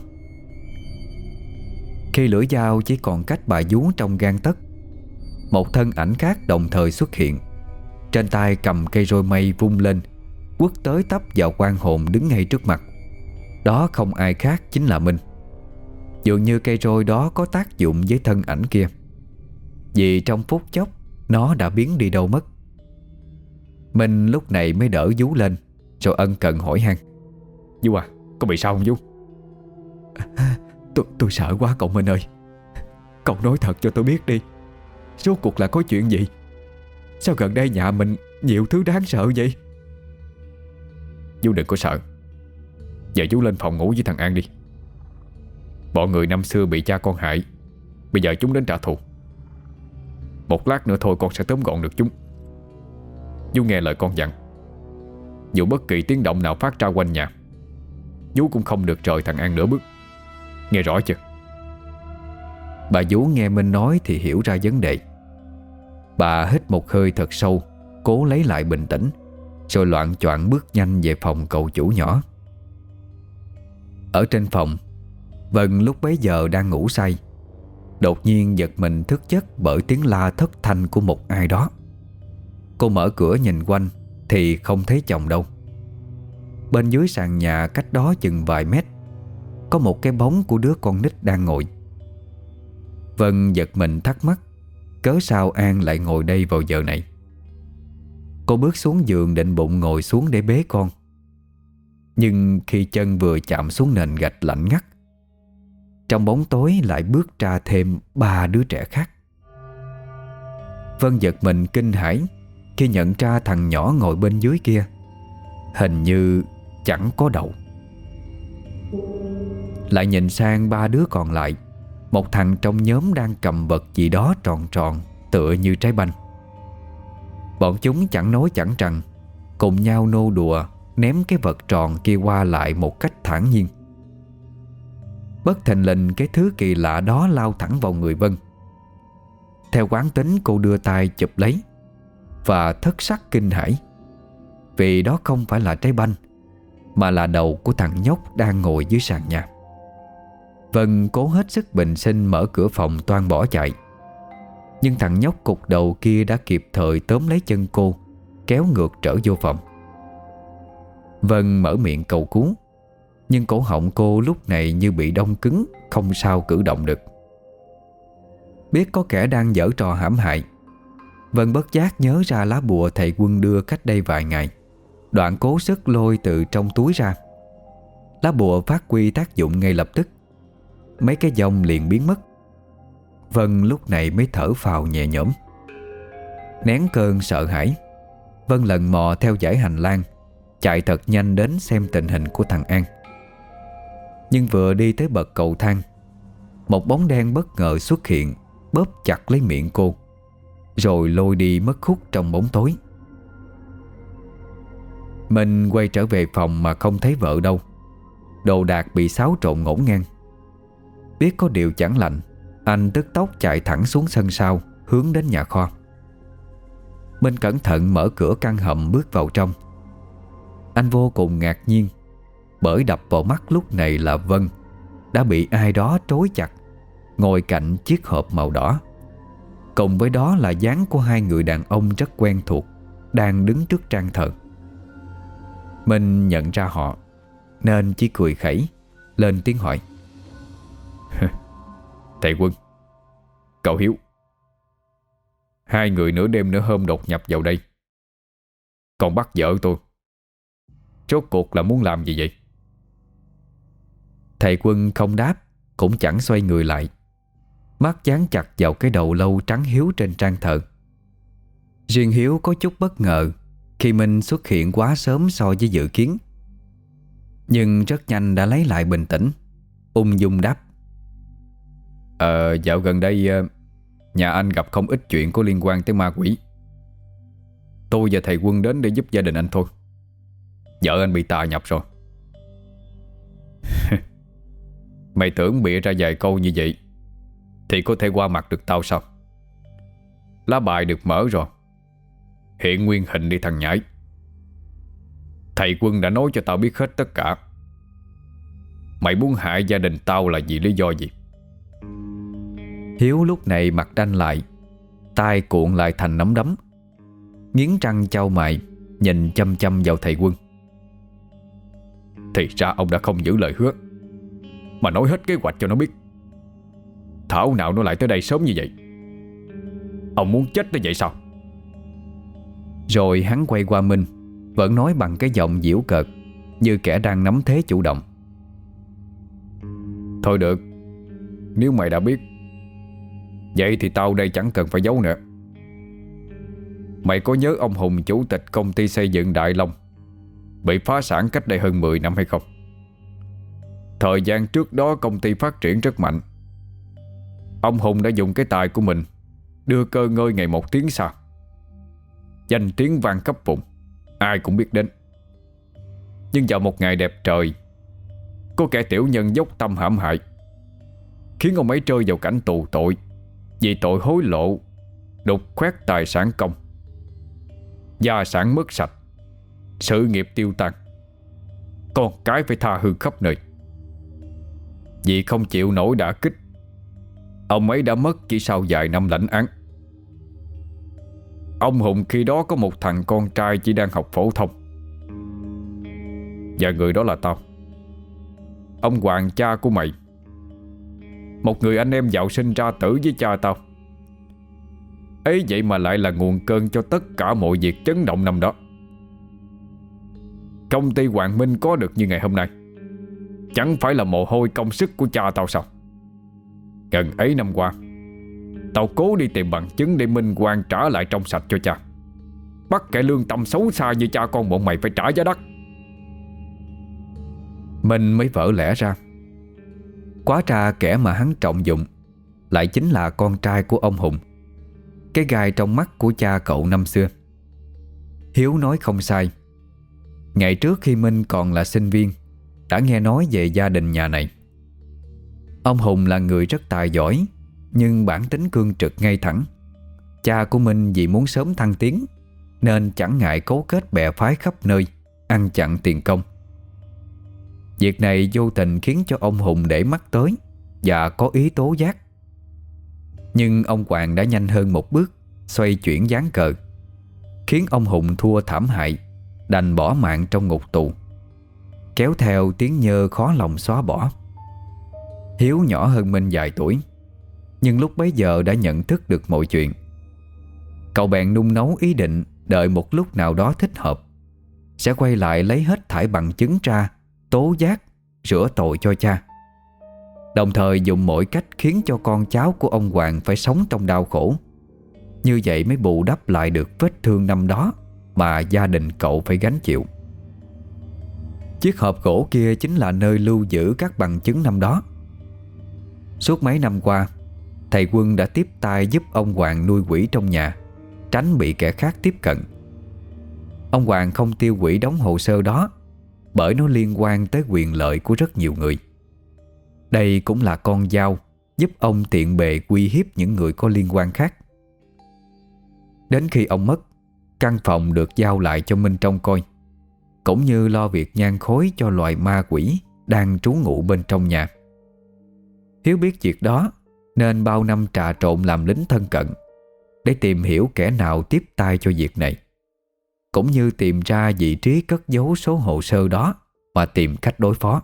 Khi lưỡi dao chỉ còn cách bà vú trong gang tấc, một thân ảnh khác đồng thời xuất hiện. Trên tay cầm cây roi mây vung lên, quất tới tấp vào oan hồn đứng ngay trước mặt. Đó không ai khác chính là Minh. Dường như cây roi đó có tác dụng với thân ảnh kia, vì trong phút chốc nó đã biến đi đâu mất. Minh lúc này mới đỡ vú lên, rồi ân cần hỏi han: Vú à, có bị sao không vú? Tôi sợ quá cậu Minh ơi. Cậu nói thật cho tôi biết đi, rốt cuộc là có chuyện gì? Sao gần đây nhà mình nhiều thứ đáng sợ vậy? Vú đừng có sợ. Giờ vú lên phòng ngủ với thằng An đi. Bọn người năm xưa bị cha con hại, bây giờ chúng đến trả thù. Một lát nữa thôi con sẽ tóm gọn được chúng. Vú nghe lời con dặn, dù bất kỳ tiếng động nào phát ra quanh nhà, vú cũng không được rời thằng An nửa bước. Nghe rõ chưa? Bà vú nghe Minh nói thì hiểu ra vấn đề. Bà hít một hơi thật sâu, cố lấy lại bình tĩnh, rồi loạng choạng bước nhanh về phòng cậu chủ nhỏ. Ở trên phòng, Vân lúc bấy giờ đang ngủ say, đột nhiên giật mình thức giấc bởi tiếng la thất thanh của một ai đó. Cô mở cửa nhìn quanh thì không thấy chồng đâu. Bên dưới sàn nhà cách đó chừng vài mét có một cái bóng của đứa con nít đang ngồi. Vân giật mình thắc mắc cớ sao An lại ngồi đây vào giờ này. Cô bước xuống giường định bụng ngồi xuống để bế con. Nhưng khi chân vừa chạm xuống nền gạch lạnh ngắt, trong bóng tối lại bước ra thêm 3 đứa trẻ khác. Vân giật mình kinh hãi khi nhận ra thằng nhỏ ngồi bên dưới kia hình như chẳng có đầu. Lại nhìn sang 3 đứa còn lại, một thằng trong nhóm đang cầm vật gì đó tròn tròn tựa như trái banh. Bọn chúng chẳng nói chẳng rằng, cùng nhau nô đùa ném cái vật tròn kia qua lại một cách thản nhiên. Bất thình lình cái thứ kỳ lạ đó lao thẳng vào người Vân. Theo quán tính cô đưa tay chụp lấy và thất sắc kinh hãi, vì đó không phải là trái banh mà là đầu của thằng nhóc đang ngồi dưới sàn nhà. Vân cố hết sức bình sinh mở cửa phòng toan bỏ chạy, nhưng thằng nhóc cục đầu kia đã kịp thời tóm lấy chân cô, kéo ngược trở vô phòng. Vân mở miệng cầu cứu, nhưng cổ họng cô lúc này như bị đông cứng, không sao cử động được. Biết có kẻ đang giở trò hãm hại, Vân bất giác nhớ ra lá bùa thầy Quân đưa cách đây vài ngày, đoạn cố sức lôi từ trong túi ra. Lá bùa phát huy tác dụng ngay lập tức, mấy cái dòng liền biến mất. Vân lúc này mới thở phào nhẹ nhõm. Nén cơn sợ hãi, Vân lần mò theo dãy hành lang, chạy thật nhanh đến xem tình hình của thằng An. Nhưng vừa đi tới bậc cầu thang, một bóng đen bất ngờ xuất hiện, bóp chặt lấy miệng cô, rồi lôi đi mất hút trong bóng tối. Mình quay trở về phòng mà không thấy vợ đâu. Đồ đạc bị xáo trộn ngổn ngang. Biết có điều chẳng lành, anh tức tốc chạy thẳng xuống sân sau, hướng đến nhà kho. Minh cẩn thận mở cửa căn hầm bước vào trong. Anh vô cùng ngạc nhiên, bởi đập vào mắt lúc này là Vân đã bị ai đó trói chặt, ngồi cạnh chiếc hộp màu đỏ. Cùng với đó là dáng của 2 người đàn ông rất quen thuộc đang đứng trước trang thờ. Minh nhận ra họ nên chỉ cười khẩy, lên tiếng hỏi: Thầy Quân, cậu Hiếu, 2 người nửa đêm nửa hôm đột nhập vào đây, còn bắt vợ tôi. Rốt cuộc là muốn làm gì vậy? Thầy Quân không đáp, cũng chẳng xoay người lại, mắt dán chặt vào cái đầu lâu trắng hiếu trên trang thờ. Riêng Hiếu có chút bất ngờ khi Minh xuất hiện quá sớm so với dự kiến. Nhưng rất nhanh đã lấy lại bình tĩnh, ung dung đáp: Dạo gần đây nhà anh gặp không ít chuyện có liên quan tới ma quỷ. Tôi và thầy Quân đến để giúp gia đình anh thôi. Vợ anh bị tà nhập rồi. Mày tưởng bịa ra vài câu như vậy thì có thể qua mặt được tao sao? Lá bài được mở rồi. Hiện nguyên hình đi thằng nhãi. Thầy Quân đã nói cho tao biết hết tất cả. Mày muốn hại gia đình tao là vì lý do gì? Hiếu lúc này mặt đanh lại, tay cuộn lại thành nắm đấm, nghiến răng chau mày, nhìn chăm chăm vào thầy Quân. Thì ra ông đã không giữ lời hứa, mà nói hết kế hoạch cho nó biết. Thảo nào nó lại tới đây sớm như vậy? Ông muốn chết tới vậy sao? Rồi hắn quay qua Minh, vẫn nói bằng cái giọng giễu cợt, như kẻ đang nắm thế chủ động: Thôi được, nếu mày đã biết, vậy thì tao đây chẳng cần phải giấu nữa. Mày có nhớ ông Hùng, chủ tịch công ty xây dựng Đại Long, bị phá sản cách đây hơn 10 năm hay không? Thời gian trước đó công ty phát triển rất mạnh. Ông Hùng đã dùng cái tài của mình đưa cơ ngơi ngày một tiến xa. Danh tiếng vang khắp vùng, ai cũng biết đến. Nhưng vào một ngày đẹp trời, có kẻ tiểu nhân dốc tâm hãm hại, khiến ông ấy rơi vào cảnh tù tội vì tội hối lộ, đục khoét tài sản công. Gia sản mất sạch, sự nghiệp tiêu tan, con cái phải tha hương khắp nơi. Vì không chịu nổi đả kích, ông ấy đã mất chỉ sau vài năm lãnh án. Ông Hùng khi đó có một thằng con trai chỉ đang học phổ thông, và người đó là tao, ông Hoàng, cha của mày. Một người anh em giàu sinh ra tử với cha tao. Ấy vậy mà lại là nguồn cơn cho tất cả mọi việc chấn động năm đó. Công ty Hoàng Minh có được như ngày hôm nay chẳng phải là mồ hôi công sức của cha tao sao? Gần ấy năm qua, tao cố đi tìm bằng chứng để minh oan trả lại trong sạch cho cha. Bắt kẻ lương tâm xấu xa như cha con bọn mày phải trả giá đắt. Minh mới vỡ lẽ ra. Quá ra kẻ mà hắn trọng dụng lại chính là con trai của ông Hùng, cái gai trong mắt của cha cậu năm xưa. Hiếu nói không sai. Ngày trước khi Minh còn là sinh viên, đã nghe nói về gia đình nhà này. Ông Hùng là người rất tài giỏi, nhưng bản tính cương trực ngay thẳng. Cha của Minh vì muốn sớm thăng tiến nên chẳng ngại cấu kết bè phái khắp nơi, ăn chặn tiền công. Việc này vô tình khiến cho ông Hùng để mắt tới và có ý tố giác. Nhưng ông Hoàng đã nhanh hơn một bước, xoay chuyển ván cờ, khiến ông Hùng thua thảm hại, đành bỏ mạng trong ngục tù, kéo theo tiếng nhơ khó lòng xóa bỏ. Hiếu nhỏ hơn Minh vài tuổi, nhưng lúc bấy giờ đã nhận thức được mọi chuyện. Cậu bèn nung nấu ý định đợi một lúc nào đó thích hợp sẽ quay lại lấy hết thảy bằng chứng ra, tố giác, rửa tội cho cha. Đồng thời dùng mọi cách khiến cho con cháu của ông Hoàng phải sống trong đau khổ. Như vậy mới bù đắp lại được vết thương năm đó mà gia đình cậu phải gánh chịu. Chiếc hộp gỗ kia chính là nơi lưu giữ các bằng chứng năm đó. Suốt mấy năm qua, thầy Quân đã tiếp tay giúp ông Hoàng nuôi quỷ trong nhà, tránh bị kẻ khác tiếp cận. Ông Hoàng không tiêu hủy đống hồ sơ đó, bởi nó liên quan tới quyền lợi của rất nhiều người. Đây cũng là con dao giúp ông tiện bề uy hiếp những người có liên quan khác. Đến khi ông mất, căn phòng được giao lại cho Minh trông coi, cũng như lo việc nhang khối cho loại ma quỷ đang trú ngụ bên trong nhà. Hiếu biết việc đó nên bao năm trà trộn làm lính thân cận để tìm hiểu kẻ nào tiếp tay cho việc này, cũng như tìm ra vị trí cất giấu số hồ sơ đó và tìm cách đối phó.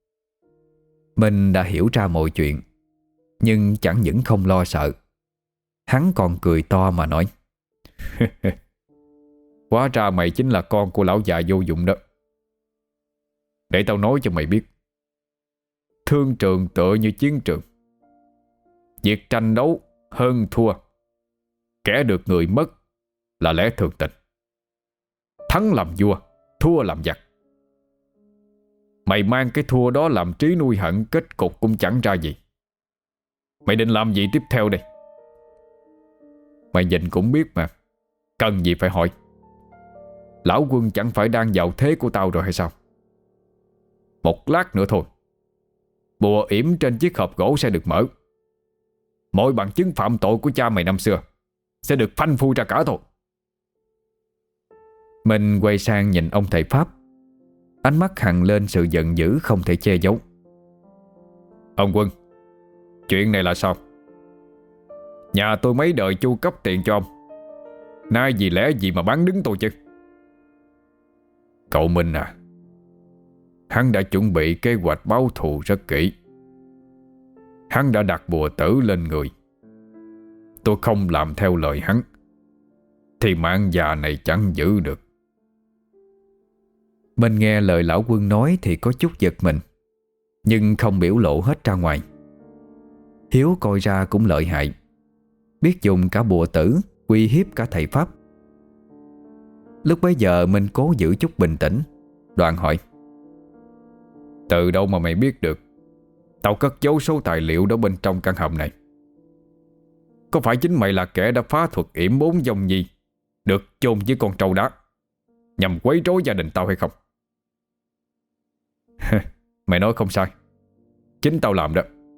Mình đã hiểu ra mọi chuyện, nhưng chẳng những không lo sợ, hắn còn cười to mà nói: Hóa ra mày chính là con của lão già vô dụng đó. Để tao nói cho mày biết, thương trường tựa như chiến trường. Việc tranh đấu hơn thua, kẻ được người mất là lẽ thường tình. Thắng làm vua, thua làm giặc. Mày mang cái thua đó làm trí nuôi hận, kết cục cũng chẳng ra gì. Mày định làm gì tiếp theo đây? Mày nhìn cũng biết mà, cần gì phải hỏi. Lão Quân chẳng phải đang vào thế của tao rồi hay sao? Một lát nữa thôi, bùa yểm trên chiếc hộp gỗ sẽ được mở. Mọi bằng chứng phạm tội của cha mày năm xưa sẽ được phanh phui ra cả thôi. Mình quay sang nhìn ông thầy Pháp, ánh mắt hằn lên sự giận dữ không thể che giấu. Ông Quân, chuyện này là sao? Nhà tôi mấy đời chu cấp tiền cho ông, nay vì lẽ gì mà bán đứng tôi chứ? Cậu Minh à, hắn đã chuẩn bị kế hoạch báo thù rất kỹ. Hắn đã đặt bùa tử lên người. Tôi không làm theo lời hắn thì mạng già này chẳng giữ được. Mình nghe lời lão Quân nói thì có chút giật mình, nhưng không biểu lộ hết ra ngoài. Hiếu coi ra cũng lợi hại, biết dùng cả bùa tử uy hiếp cả thầy Pháp. Lúc bấy giờ mình cố giữ chút bình tĩnh, đoạn hỏi: Từ đâu mà mày biết được tao cất giấu số tài liệu đó bên trong căn hầm này? Có phải chính mày là kẻ đã phá thuật yểm 4 dòng nhi được chôn với con trâu đá, nhằm quấy rối gia đình tao hay không? Mày nói không sai, chính tao làm đó.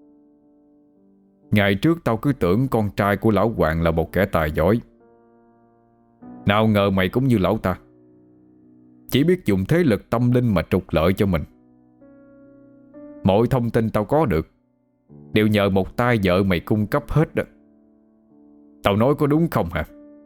Ngày trước tao cứ tưởng con trai của lão Hoàng là một kẻ tài giỏi, nào ngờ mày cũng như lão ta, chỉ biết dùng thế lực tâm linh mà trục lợi cho mình. Mọi thông tin tao có được đều nhờ một tay vợ mày cung cấp hết đó. Tao nói có đúng không hả?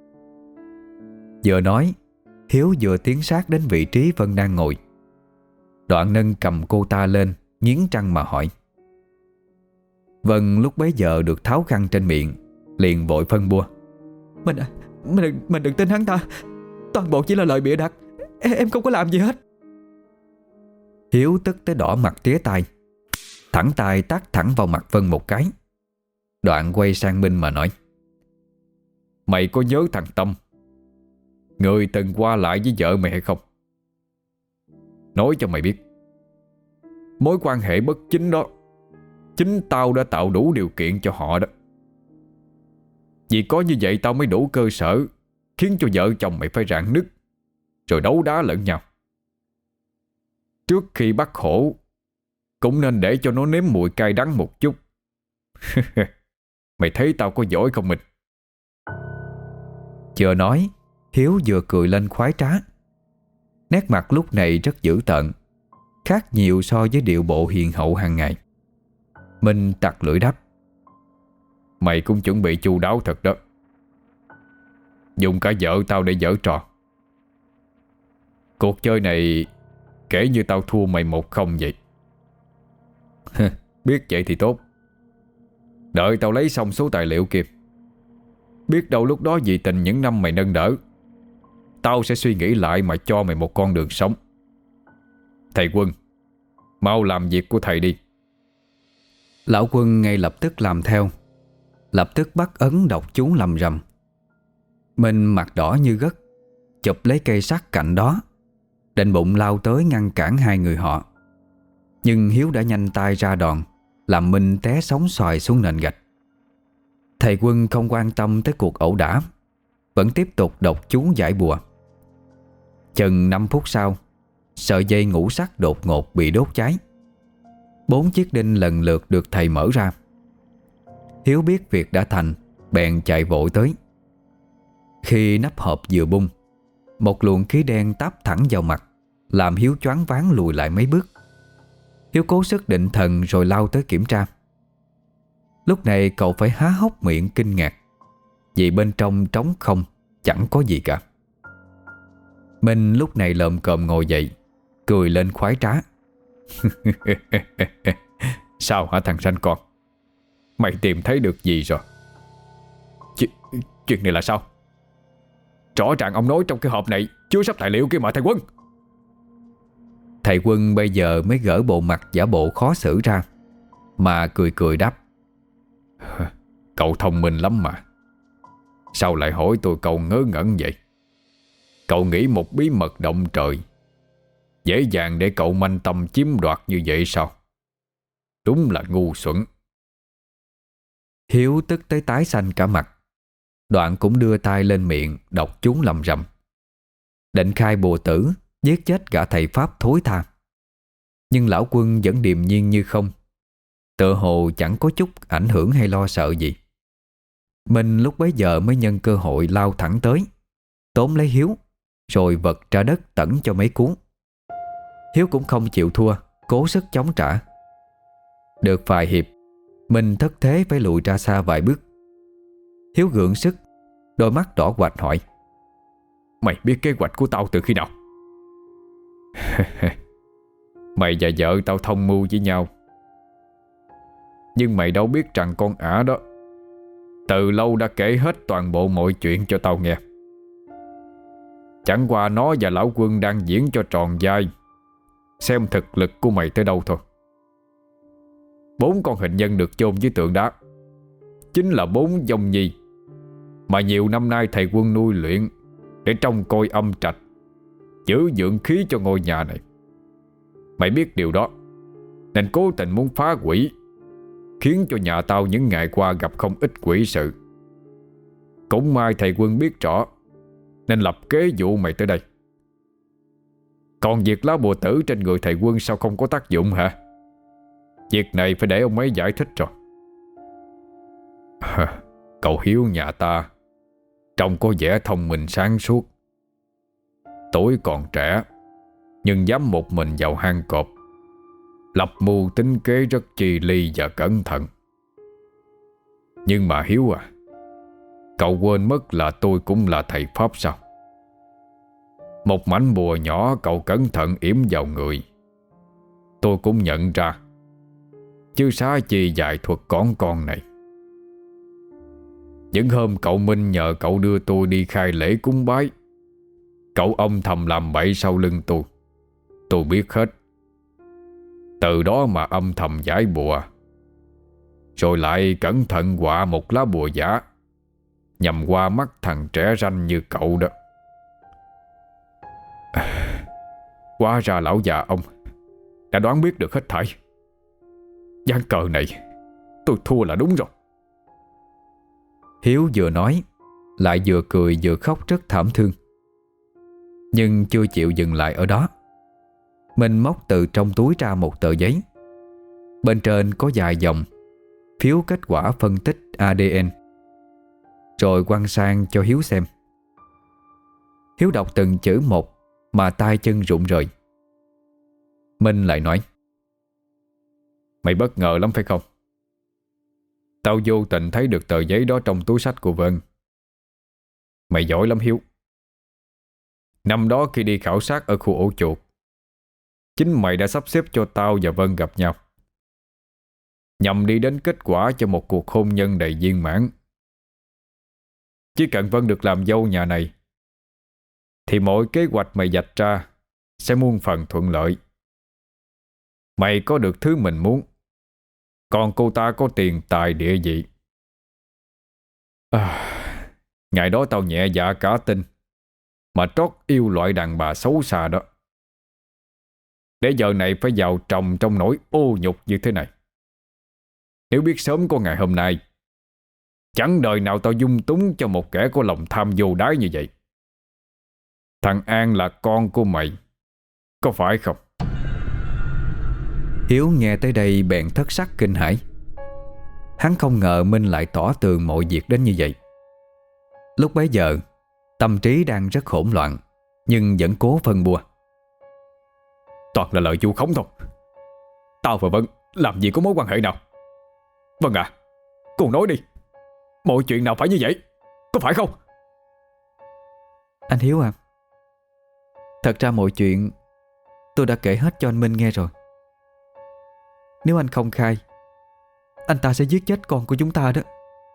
Vừa nói, Hiếu vừa tiến sát đến vị trí Vân đang ngồi, đoạn nâng cầm cô ta lên, nghiến răng mà hỏi. Vân lúc bấy giờ được tháo khăn trên miệng, liền vội phân bua: Mình đừng tin hắn ta, toàn bộ chỉ là lời bịa đặt. Em không có làm gì hết. Hiếu tức tới đỏ mặt tía tai, thẳng tay tát thẳng vào mặt Vân một cái, đoạn quay sang Minh mà nói: Mày có nhớ thằng Tâm, người từng qua lại với vợ mày hay không? Nói cho mày biết, mối quan hệ bất chính đó chính tao đã tạo đủ điều kiện cho họ đó. Vì có như vậy tao mới đủ cơ sở khiến cho vợ chồng mày phải rạn nứt, rồi đấu đá lẫn nhau. Trước khi bắt hổ cũng nên để cho nó nếm mùi cay đắng một chút. Mày thấy tao có giỏi không mình? Vừa nói, Hiếu vừa cười lên khoái trá. Nét mặt lúc này rất dữ tợn, khác nhiều so với điệu bộ hiền hậu hàng ngày. Minh tặc lưỡi đáp: Mày cũng chuẩn bị chu đáo thật đó, dùng cả vợ tao để giở trò. Cuộc chơi này kể như tao thua mày 1-0 vậy. Biết vậy thì tốt. Đợi tao lấy xong số tài liệu kịp, biết đâu lúc đó vì tình những năm mày nâng đỡ, tao sẽ suy nghĩ lại mà cho mày một con đường sống. Thầy Quân, mau làm việc của thầy đi. Lão Quân ngay lập tức làm theo, lập tức bắt ấn đọc chú lầm rầm. Minh mặt đỏ như gất, chụp lấy cây sắt cạnh đó, định bụng lao tới ngăn cản hai người họ. Nhưng Hiếu đã nhanh tay ra đòn, làm Minh té sóng xoài xuống nền gạch. Thầy Quân không quan tâm tới cuộc ẩu đả, vẫn tiếp tục đọc chú giải bùa. Chừng 5 phút sau, sợi dây ngũ sắc đột ngột bị đốt cháy. 4 chiếc đinh lần lượt được thầy mở ra. Hiếu biết việc đã thành, bèn chạy vội tới. Khi nắp hộp vừa bung, một luồng khí đen táp thẳng vào mặt, làm Hiếu choáng váng lùi lại mấy bước. Hiếu cố sức định thần rồi lao tới kiểm tra. Lúc này cậu phải há hốc miệng kinh ngạc, vì bên trong trống không, chẳng có gì cả. Minh lúc này lồm cồm ngồi dậy, cười lên khoái trá. Sao hả thằng sanh con? Mày tìm thấy được gì rồi? Chuyện này là sao? Rõ ràng ông nói trong cái hộp này chứa sắp tài liệu kia mà thầy Quân. Thầy Quân bây giờ mới gỡ bộ mặt giả bộ khó xử ra, mà cười cười đáp: Cậu thông minh lắm mà. Sao lại hỏi tôi câu ngớ ngẩn vậy? Cậu nghĩ một bí mật động trời Dễ dàng để cậu manh tâm chiếm đoạt như vậy sao? Đúng là ngu xuẩn. Hiếu tức tới tái xanh cả mặt. Đoạn cũng đưa tay lên miệng đọc chú lầm rầm, định khai bùa tử giết chết gã thầy Pháp thối tha. Nhưng lão Quân vẫn điềm nhiên như không, tựa hồ chẳng có chút ảnh hưởng hay lo sợ gì. Mình lúc bấy giờ mới nhân cơ hội lao thẳng tới, tóm lấy Hiếu, rồi vật ra đất tẩn cho mấy cuốn. Hiếu cũng không chịu thua, cố sức chống trả. Được vài hiệp, mình thất thế phải lùi ra xa vài bước. Hiếu gượng sức, đôi mắt đỏ quạch hỏi: Mày biết kế hoạch của tao từ khi nào? Mày và vợ tao thông mưu với nhau, nhưng mày đâu biết rằng con ả đó từ lâu đã kể hết toàn bộ mọi chuyện cho tao nghe. Chẳng qua nó và lão Quân đang diễn cho tròn vai, xem thực lực của mày tới đâu thôi. 4 con hình nhân được chôn dưới tượng đá chính là 4 dòng nhi mà nhiều năm nay thầy Quân nuôi luyện để trông coi âm trạch, giữ dưỡng khí cho ngôi nhà này. Mày biết điều đó nên cố tình muốn phá hủy, khiến cho nhà tao những ngày qua gặp không ít quỷ sự. Cũng may thầy Quân biết rõ nên lập kế dụ mày tới đây. Còn việc lá bùa tử trên người thầy Quân sao không có tác dụng hả? Việc này phải để ông ấy giải thích rồi. Cậu Hiếu nhà ta trông có vẻ thông minh sáng suốt, tuổi còn trẻ nhưng dám một mình vào hang cọp, lập mưu tính kế rất chi ly và cẩn thận. Nhưng mà Hiếu à, cậu quên mất là tôi cũng là thầy Pháp sao? Một mảnh bùa nhỏ cậu cẩn thận yểm vào người, tôi cũng nhận ra, chứ xá chi dạy thuật con này. Những hôm cậu Minh nhờ cậu đưa tôi đi khai lễ cúng bái, cậu âm thầm làm bậy sau lưng tôi biết hết. Từ đó mà âm thầm giải bùa, rồi lại cẩn thận họa một lá bùa giả nhằm qua mắt thằng trẻ ranh như cậu đó. Hóa ra lão già ông đã đoán biết được hết thảy. Ván cờ này tôi thua là đúng rồi. Hiếu vừa nói lại vừa cười vừa khóc rất thảm thương. Nhưng chưa chịu dừng lại ở đó, mình móc từ trong túi ra một tờ giấy. Bên trên có vài dòng phiếu kết quả phân tích ADN, rồi quăng sang cho Hiếu xem. Hiếu đọc từng chữ một mà tay chân rụng rời. Minh lại nói: Mày bất ngờ lắm phải không? Tao vô tình thấy được tờ giấy đó trong túi xách của Vân. Mày giỏi lắm Hiếu. Năm đó khi đi khảo sát ở khu ổ chuột, chính mày đã sắp xếp cho tao và Vân gặp nhau, nhằm đi đến kết quả cho một cuộc hôn nhân đầy viên mãn. Chỉ cần Vân được làm dâu nhà này thì mọi kế hoạch mày vạch ra sẽ muôn phần thuận lợi. Mày có được thứ mình muốn, còn cô ta có tiền tài địa vị. Ngày đó tao nhẹ dạ cả tin mà trót yêu loại đàn bà xấu xa đó, để giờ này phải vào trồng trong nỗi ô nhục như thế này. Nếu biết sớm có ngày hôm nay, chẳng đời nào tao dung túng cho một kẻ có lòng tham vô đáy như vậy. Thằng An là con của mày, có phải không? Hiếu nghe tới đây bèn thất sắc kinh hãi. Hắn không ngờ Minh lại tỏ tường mọi việc đến như vậy. Lúc bấy giờ tâm trí đang rất hỗn loạn, nhưng vẫn cố phân bua. Toàn là lời vu khống thôi. Tao và Vân làm gì có mối quan hệ nào. Vân à, cô nói đi, mọi chuyện nào phải như vậy, có phải không? Anh Hiếu à, thật ra mọi chuyện tôi đã kể hết cho anh Minh nghe rồi. Nếu anh không khai, anh ta sẽ giết chết con của chúng ta đó.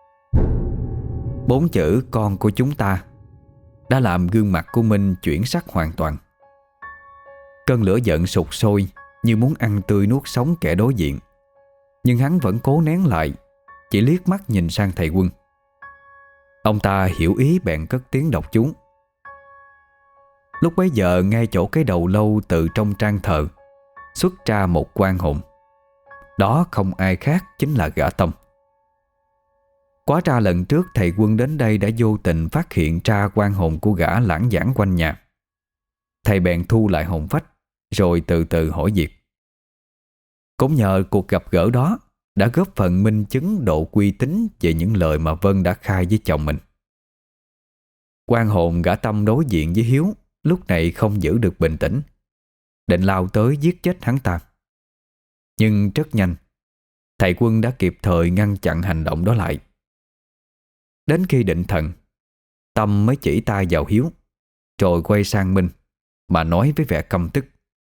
4 chữ con của chúng ta đã làm gương mặt của Minh chuyển sắc hoàn toàn. Cơn lửa giận sục sôi như muốn ăn tươi nuốt sống kẻ đối diện. Nhưng hắn vẫn cố nén lại, chỉ liếc mắt nhìn sang thầy Quân. Ông ta hiểu ý bèn cất tiếng đọc chú: Lúc bấy giờ ngay chỗ cái đầu lâu từ trong trang thờ xuất ra một oan hồn. Đó không ai khác chính là gã Tâm. Quá ra lần trước thầy Quân đến đây đã vô tình phát hiện ra oan hồn của gã lãng vảng quanh nhà. Thầy bèn thu lại hồn phách rồi từ từ hỏi việc. Cũng nhờ cuộc gặp gỡ đó đã góp phần minh chứng độ uy tín về những lời mà Vân đã khai với chồng mình. Oan hồn gã Tâm đối diện với Hiếu lúc này không giữ được bình tĩnh, định lao tới giết chết hắn ta. Nhưng rất nhanh, thầy Quân đã kịp thời ngăn chặn hành động đó lại. Đến khi định thần, Tâm mới chỉ tay vào Hiếu, rồi quay sang Minh mà nói với vẻ căm tức: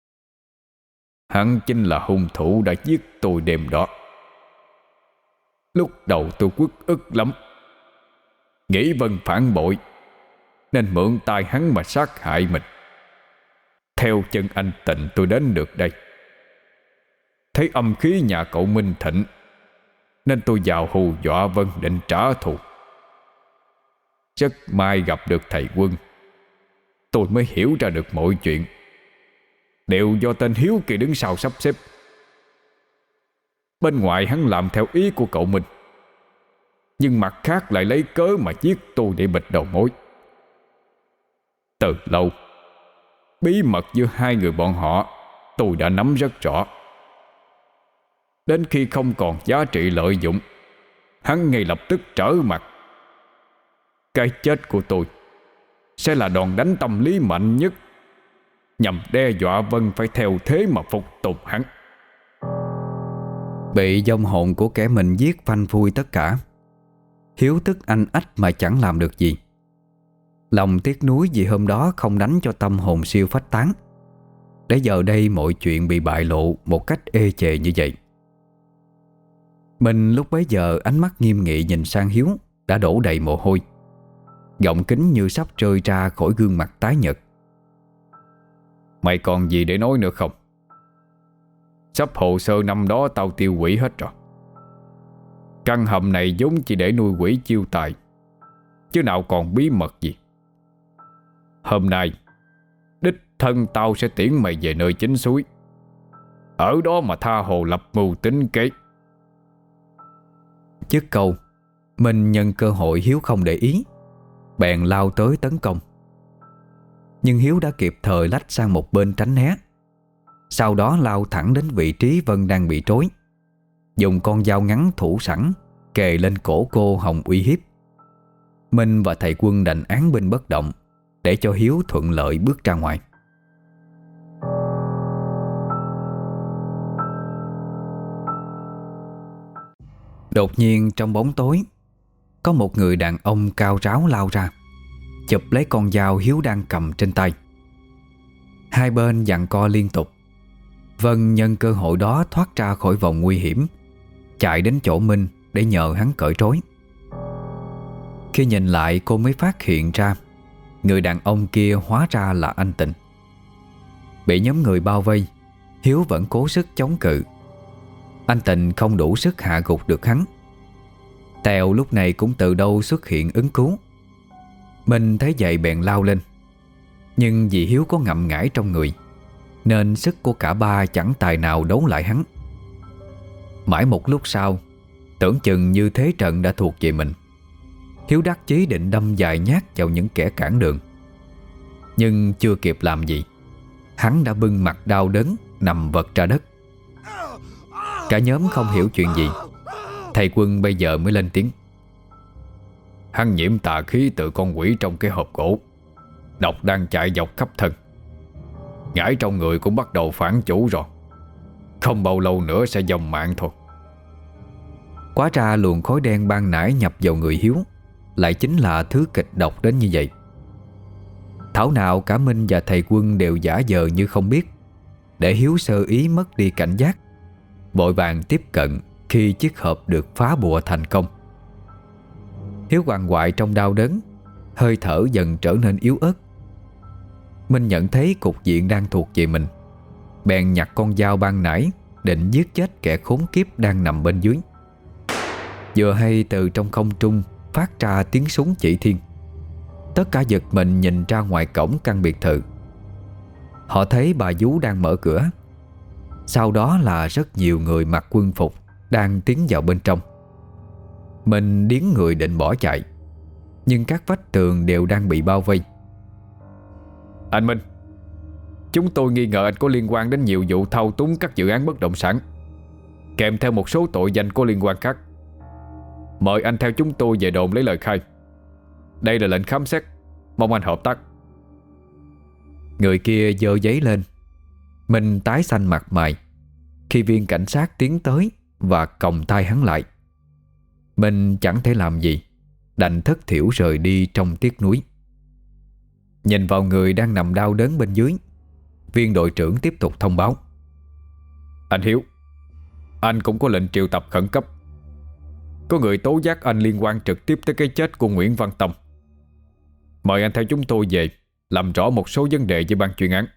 Hắn chính là hung thủ đã giết tôi đêm đó. Lúc đầu tôi uất ức lắm, nghĩ Vân phản bội nên mượn tay hắn mà sát hại mình. Theo chân anh Tịnh tôi đến được đây, thấy âm khí nhà cậu Minh thịnh nên tôi vào hù dọa Vân định trả thù. Rất may gặp được thầy Quân, tôi mới hiểu ra được mọi chuyện. Đều do tên Hiếu kia đứng sau sắp xếp. Bên ngoài hắn làm theo ý của cậu Minh, nhưng mặt khác lại lấy cớ mà giết tôi để bịt đầu mối. Từ lâu, bí mật giữa hai người bọn họ tôi đã nắm rất rõ. Đến khi không còn giá trị lợi dụng, hắn ngay lập tức trở mặt. Cái chết của tôi sẽ là đòn đánh tâm lý mạnh nhất, nhằm đe dọa Vân phải theo thế mà phục tùng hắn. Bị vong hồn của kẻ mình giết phanh phui tất cả, Hiếu tức anh ách mà chẳng làm được gì. Lòng tiếc nuối vì hôm đó không đánh cho tâm hồn siêu phách tán, để giờ đây mọi chuyện bị bại lộ một cách ê chề như vậy. Mình lúc bấy giờ ánh mắt nghiêm nghị nhìn sang Hiếu đã đổ đầy mồ hôi, giọng kính như sắp rơi ra khỏi gương mặt tái nhợt. Mày còn gì để nói nữa không? Sắp hồ sơ năm đó tao tiêu hủy hết rồi. Căn hầm này vốn chỉ để nuôi quỷ chiêu tài, chứ nào còn bí mật gì. Hôm nay đích thân tao sẽ tiễn mày về nơi chính suối, ở đó mà tha hồ lập mưu tính kế. Dứt câu, mình nhân cơ hội Hiếu không để ý, bèn lao tới tấn công. Nhưng Hiếu đã kịp thời lách sang một bên tránh né, sau đó lao thẳng đến vị trí Vân đang bị trói, dùng con dao ngắn thủ sẵn kề lên cổ cô hòng uy hiếp. Minh và thầy Quân đành án binh bất động để cho Hiếu thuận lợi bước ra ngoài. Đột nhiên trong bóng tối, có một người đàn ông cao ráo lao ra, chụp lấy con dao Hiếu đang cầm trên tay. Hai bên giằng co liên tục. Vân nhân cơ hội đó thoát ra khỏi vòng nguy hiểm, chạy đến chỗ Minh để nhờ hắn cởi trói. Khi nhìn lại, cô mới phát hiện ra người đàn ông kia hóa ra là anh Tịnh. Bị nhóm người bao vây, Hiếu vẫn cố sức chống cự. Anh Tịnh không đủ sức hạ gục được hắn. Tèo lúc này cũng từ đâu xuất hiện ứng cứu. Minh thấy vậy bèn lao lên, nhưng vì Hiếu có ngậm ngãi trong người nên sức của cả ba chẳng tài nào đấu lại hắn. Mãi một lúc sau, tưởng chừng như thế trận đã thuộc về mình, Hiếu đắc chí định đâm vài nhát vào những kẻ cản đường. Nhưng chưa kịp làm gì, hắn đã bưng mặt đau đớn nằm vật ra đất. Cả nhóm không hiểu chuyện gì. Thầy Quân bây giờ mới lên tiếng: Hắn nhiễm tà khí từ con quỷ trong cái hộp gỗ, độc đang chạy dọc khắp thân. Ngải trong người cũng bắt đầu phản chủ rồi, không bao lâu nữa sẽ vong mạng thôi. Quá ra luồng khói đen ban nãy nhập vào người Hiếu lại chính là thứ kịch độc đến như vậy. Thảo nào cả Minh và thầy Quân đều giả vờ như không biết, để Hiếu sơ ý mất đi cảnh giác, vội vàng tiếp cận khi chiếc hộp được phá bùa thành công. Hiếu quằn quại trong đau đớn, hơi thở dần trở nên yếu ớt. Minh nhận thấy cục diện đang thuộc về mình, bèn nhặt con dao ban nãy định giết chết kẻ khốn kiếp đang nằm bên dưới. Vừa hay từ trong không trung phát ra tiếng súng chỉ thiên. Tất cả giật mình nhìn ra ngoài cổng căn biệt thự. Họ thấy bà vú đang mở cửa. Sau đó là rất nhiều người mặc quân phục đang tiến vào bên trong. Mình điến người định bỏ chạy, nhưng các vách tường đều đang bị bao vây. Anh Minh, chúng tôi nghi ngờ anh có liên quan đến nhiều vụ thao túng các dự án bất động sản, kèm theo một số tội danh có liên quan khác. Mời anh theo chúng tôi về đồn lấy lời khai. Đây là lệnh khám xét, mong anh hợp tác. Người kia giơ giấy lên. Mình tái xanh mặt mày khi viên cảnh sát tiến tới và còng tay hắn lại. Mình chẳng thể làm gì, đành thất thểu rời đi trong tiếc nuối. Nhìn vào người đang nằm đau đớn bên dưới, viên đội trưởng tiếp tục thông báo. Anh Hiếu, anh cũng có lệnh triệu tập khẩn cấp. Có người tố giác anh liên quan trực tiếp tới cái chết của Nguyễn Văn Tâm. Mời anh theo chúng tôi về làm rõ một số vấn đề với ban chuyên án.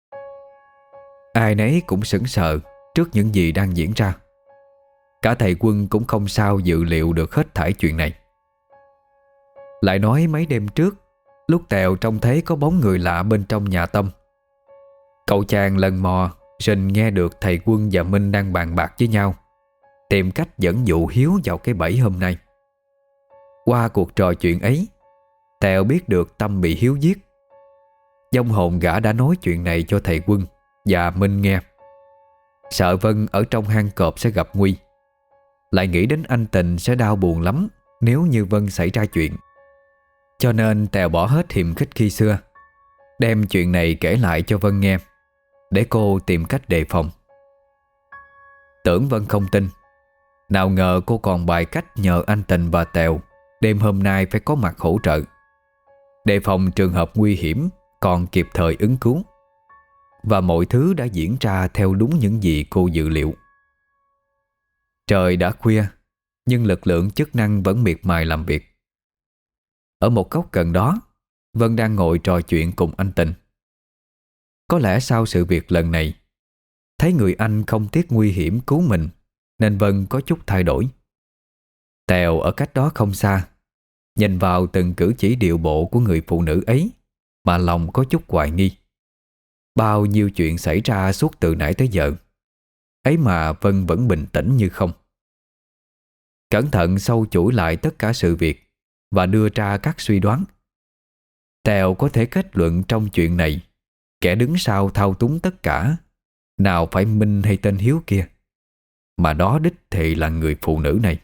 Ai nấy cũng sững sờ trước những gì đang diễn ra. Cả thầy Quân cũng không sao dự liệu được hết thảy chuyện này. Lại nói mấy đêm trước, lúc Tèo trông thấy có bóng người lạ bên trong nhà Tâm, cậu chàng lần mò rình nghe được thầy Quân và Minh đang bàn bạc với nhau, tìm cách dẫn dụ Hiếu vào cái bẫy hôm nay. Qua cuộc trò chuyện ấy, Tèo biết được Tâm bị Hiếu giết. Vong hồn gã đã nói chuyện này cho thầy Quân và Minh nghe. Sợ Vân ở trong hang cọp sẽ gặp nguy, lại nghĩ đến anh Tình sẽ đau buồn lắm nếu như Vân xảy ra chuyện. Cho nên Tèo bỏ hết hiềm khích khi xưa, đem chuyện này kể lại cho Vân nghe, để cô tìm cách đề phòng. Tưởng Vân không tin, nào ngờ cô còn bài cách nhờ anh Tình và Tèo đêm hôm nay phải có mặt hỗ trợ, đề phòng trường hợp nguy hiểm, còn kịp thời ứng cứu. Và mọi thứ đã diễn ra theo đúng những gì cô dự liệu. Trời đã khuya, nhưng lực lượng chức năng vẫn miệt mài làm việc. Ở một góc gần đó, Vân đang ngồi trò chuyện cùng anh Tình. Có lẽ sau sự việc lần này, thấy người anh không tiếc nguy hiểm cứu mình, nên Vân có chút thay đổi. Tèo ở cách đó không xa, nhìn vào từng cử chỉ điệu bộ của người phụ nữ ấy mà lòng có chút hoài nghi. Bao nhiêu chuyện xảy ra suốt từ nãy tới giờ, ấy mà Vân vẫn bình tĩnh như không. Cẩn thận sâu chuỗi lại tất cả sự việc và đưa ra các suy đoán. Tèo có thể kết luận trong chuyện này, kẻ đứng sau thao túng tất cả nào phải Minh hay tên Hiếu kia, mà đó đích thị là người phụ nữ này.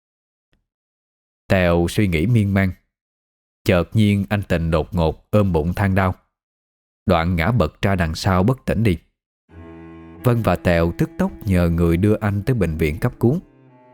Tèo suy nghĩ miên man. Chợt nhiên anh Tình đột ngột ôm bụng than đau, đoạn ngã bật ra đằng sau bất tỉnh đi. Vân và Tèo tức tốc nhờ người đưa anh tới bệnh viện cấp cứu.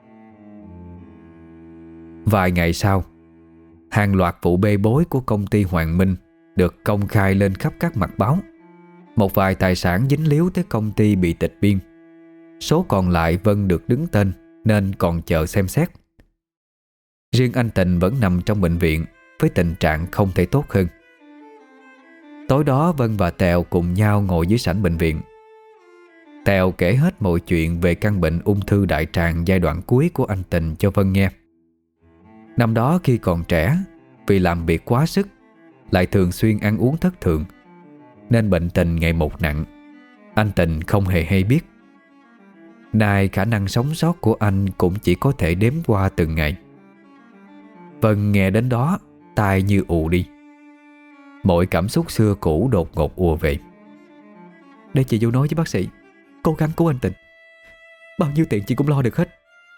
Vài ngày sau, hàng loạt vụ bê bối của công ty Hoàng Minh được công khai lên khắp các mặt báo. Một vài tài sản dính líu tới công ty bị tịch biên. Số còn lại Vân được đứng tên nên còn chờ xem xét. Riêng anh Tình vẫn nằm trong bệnh viện với tình trạng không thể tốt hơn. Tối đó Vân và Tèo cùng nhau ngồi dưới sảnh bệnh viện. Tèo kể hết mọi chuyện về căn bệnh ung thư đại tràng giai đoạn cuối của anh Tình cho Vân nghe. Năm đó khi còn trẻ, vì làm việc quá sức, lại thường xuyên ăn uống thất thường, nên bệnh tình ngày một nặng. Anh Tình không hề hay biết. Nay khả năng sống sót của anh cũng chỉ có thể đếm qua từng ngày. Vân nghe đến đó, tai như ù đi. Mọi cảm xúc xưa cũ đột ngột ùa về. Để chị vô nói với bác sĩ, cố gắng cứu anh Tình. Bao nhiêu tiền chị cũng lo được hết.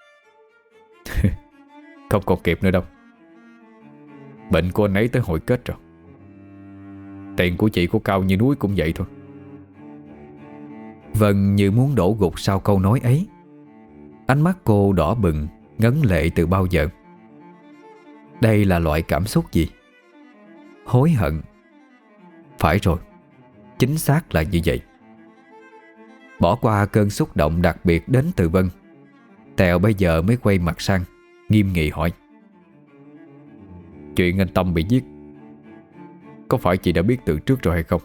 Không còn kịp nữa đâu. Bệnh của anh ấy tới hồi kết rồi. Tiền của chị có cao như núi cũng vậy thôi. Vân như muốn đổ gục sau câu nói ấy. Ánh mắt cô đỏ bừng, ngấn lệ từ bao giờ. Đây là loại cảm xúc gì? Hối hận. Phải rồi, chính xác là như vậy. Bỏ qua cơn xúc động đặc biệt đến từ Vân, Tèo bây giờ mới quay mặt sang, nghiêm nghị hỏi: Chuyện anh Tâm bị giết, có phải chị đã biết từ trước rồi hay không?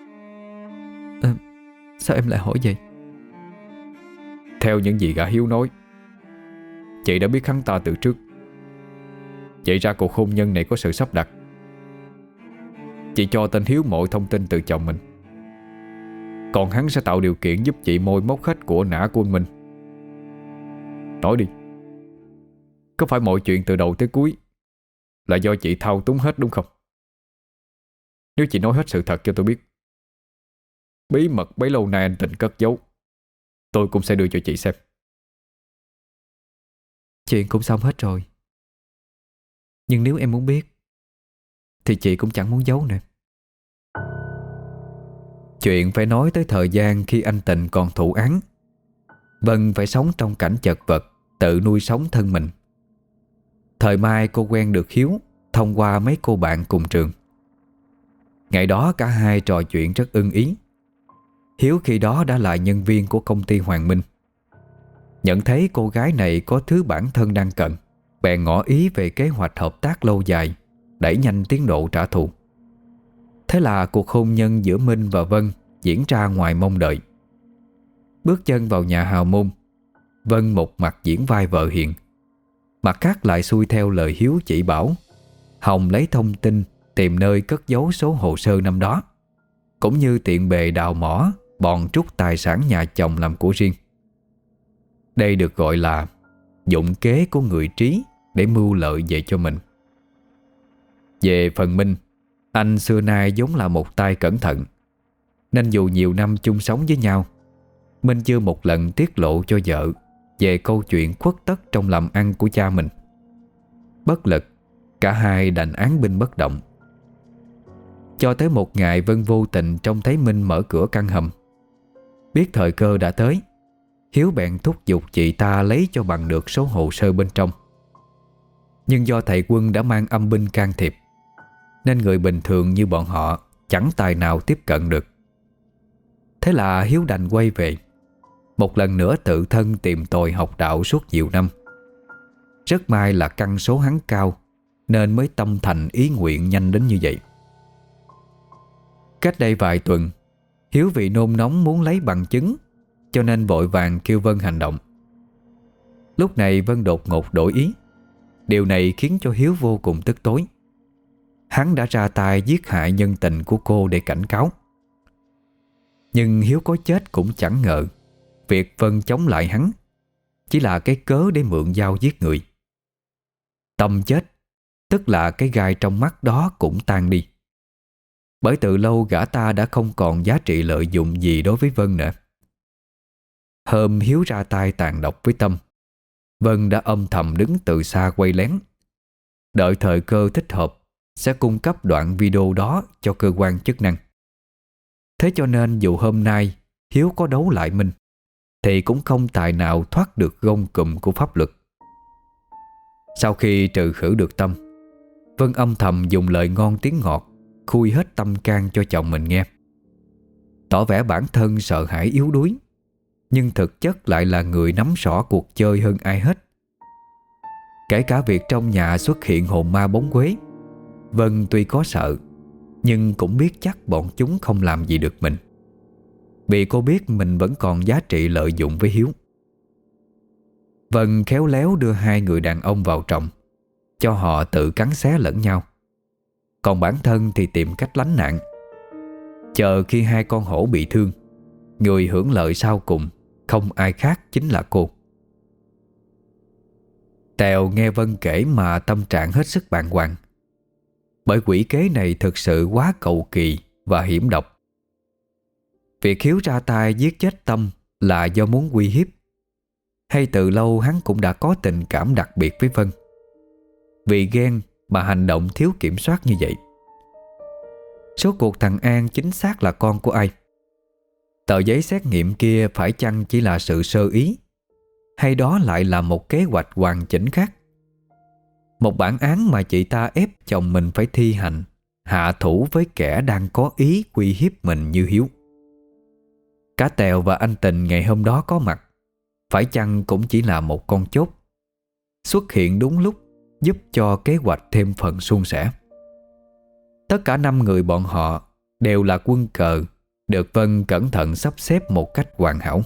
Sao em lại hỏi vậy? Theo những gì gã Hiếu nói, chị đã biết hắn ta từ trước. Vậy ra cuộc hôn nhân này có sự sắp đặt. Chị cho tên Hiếu mọi thông tin từ chồng mình, Còn hắn sẽ tạo điều kiện giúp chị moi móc hết của nã của anh Minh. Nói đi, có phải mọi chuyện từ đầu tới cuối là do chị thao túng hết đúng không? Nếu chị nói hết sự thật cho tôi biết, bí mật bấy lâu nay anh Tình cất giấu, tôi cũng sẽ đưa cho chị xem. Chuyện cũng xong hết rồi. Nhưng nếu em muốn biết thì chị cũng chẳng muốn giấu nữa. Chuyện phải nói tới thời gian khi anh Tình còn thụ án. Vân phải sống trong cảnh chật vật, tự nuôi sống thân mình. Thời mai cô quen được Hiếu thông qua mấy cô bạn cùng trường. Ngày đó cả hai trò chuyện rất ưng ý. Hiếu khi đó đã là nhân viên của công ty Hoàng Minh. Nhận thấy cô gái này có thứ bản thân đang cần, bèn ngỏ ý về kế hoạch hợp tác lâu dài, đẩy nhanh tiến độ trả thù. Thế là cuộc hôn nhân giữa Minh và Vân diễn ra ngoài mong đợi. Bước chân vào nhà hào môn, Vân một mặt diễn vai vợ hiền, mặt khác lại xuôi theo lời Hiếu chỉ bảo, hòng lấy thông tin tìm nơi cất giấu số hồ sơ năm đó, cũng như tiện bề đào mỏ bòn trút tài sản nhà chồng làm của riêng. Đây được gọi là dụng kế của người trí để mưu lợi về cho mình. Về phần Minh, anh xưa nay vốn là một tay cẩn thận, nên dù nhiều năm chung sống với nhau, Minh chưa một lần tiết lộ cho vợ về câu chuyện khuất tất trong làm ăn của cha mình. Bất lực, cả hai đành án binh bất động. Cho tới một ngày Vân vô tình trông thấy Minh mở cửa căn hầm. Biết thời cơ đã tới, Hiếu bèn thúc giục chị ta lấy cho bằng được số hồ sơ bên trong. Nhưng do thầy Quân đã mang âm binh can thiệp, nên người bình thường như bọn họ chẳng tài nào tiếp cận được. Thế là Hiếu đành quay về, một lần nữa tự thân tìm tòi học đạo suốt nhiều năm. Rất may là căn số hắn cao, nên mới tâm thành ý nguyện nhanh đến như vậy. Cách đây vài tuần, Hiếu vì nôn nóng muốn lấy bằng chứng, cho nên vội vàng kêu Vân hành động. Lúc này Vân đột ngột đổi ý. Điều này khiến cho Hiếu vô cùng tức tối. Hắn đã ra tay giết hại nhân tình của cô để cảnh cáo. Nhưng Hiếu có chết cũng chẳng ngờ việc Vân chống lại hắn chỉ là cái cớ để mượn dao giết người. Tâm chết, tức là cái gai trong mắt đó cũng tan đi. Bởi từ lâu gã ta đã không còn giá trị lợi dụng gì đối với Vân nữa. Hôm Hiếu ra tay tàn độc với Tâm, Vân đã âm thầm đứng từ xa quay lén, đợi thời cơ thích hợp sẽ cung cấp đoạn video đó cho cơ quan chức năng. Thế cho nên dù hôm nay Hiếu có đấu lại Minh, thì cũng không tài nào thoát được gông cùm của pháp luật. Sau khi trừ khử được Tâm, Vân âm thầm dùng lời ngon tiếng ngọt khui hết tâm can cho chồng mình nghe, tỏ vẻ bản thân sợ hãi yếu đuối, nhưng thực chất lại là người nắm rõ cuộc chơi hơn ai hết. Kể cả việc trong nhà xuất hiện hồn ma bóng quế, Vân tuy có sợ, nhưng cũng biết chắc bọn chúng không làm gì được mình, vì cô biết mình vẫn còn giá trị lợi dụng với Hiếu. Vân khéo léo đưa hai người đàn ông vào trọng, cho họ tự cắn xé lẫn nhau. Còn bản thân thì tìm cách lánh nạn, chờ khi hai con hổ bị thương, người hưởng lợi sau cùng không ai khác chính là cô. Tèo nghe Vân kể mà tâm trạng hết sức bàng hoàng, bởi quỷ kế này thực sự quá cầu kỳ và hiểm độc. Việc Hiếu ra tay giết chết Tâm là do muốn uy hiếp, hay từ lâu hắn cũng đã có tình cảm đặc biệt với Vân? Vì ghen mà hành động thiếu kiểm soát như vậy. Số cuộc thằng An chính xác là con của ai? Tờ giấy xét nghiệm kia phải chăng chỉ là sự sơ ý, hay đó lại là một kế hoạch hoàn chỉnh khác? Một bản án mà chị ta ép chồng mình phải thi hành, hạ thủ với kẻ đang có ý uy hiếp mình như Hiếu. Cả Tèo và anh Tình ngày hôm đó có mặt, phải chăng cũng chỉ là một con chốt, xuất hiện đúng lúc giúp cho kế hoạch thêm phần suôn sẻ. Tất cả 5 người bọn họ đều là quân cờ được Vân cẩn thận sắp xếp một cách hoàn hảo.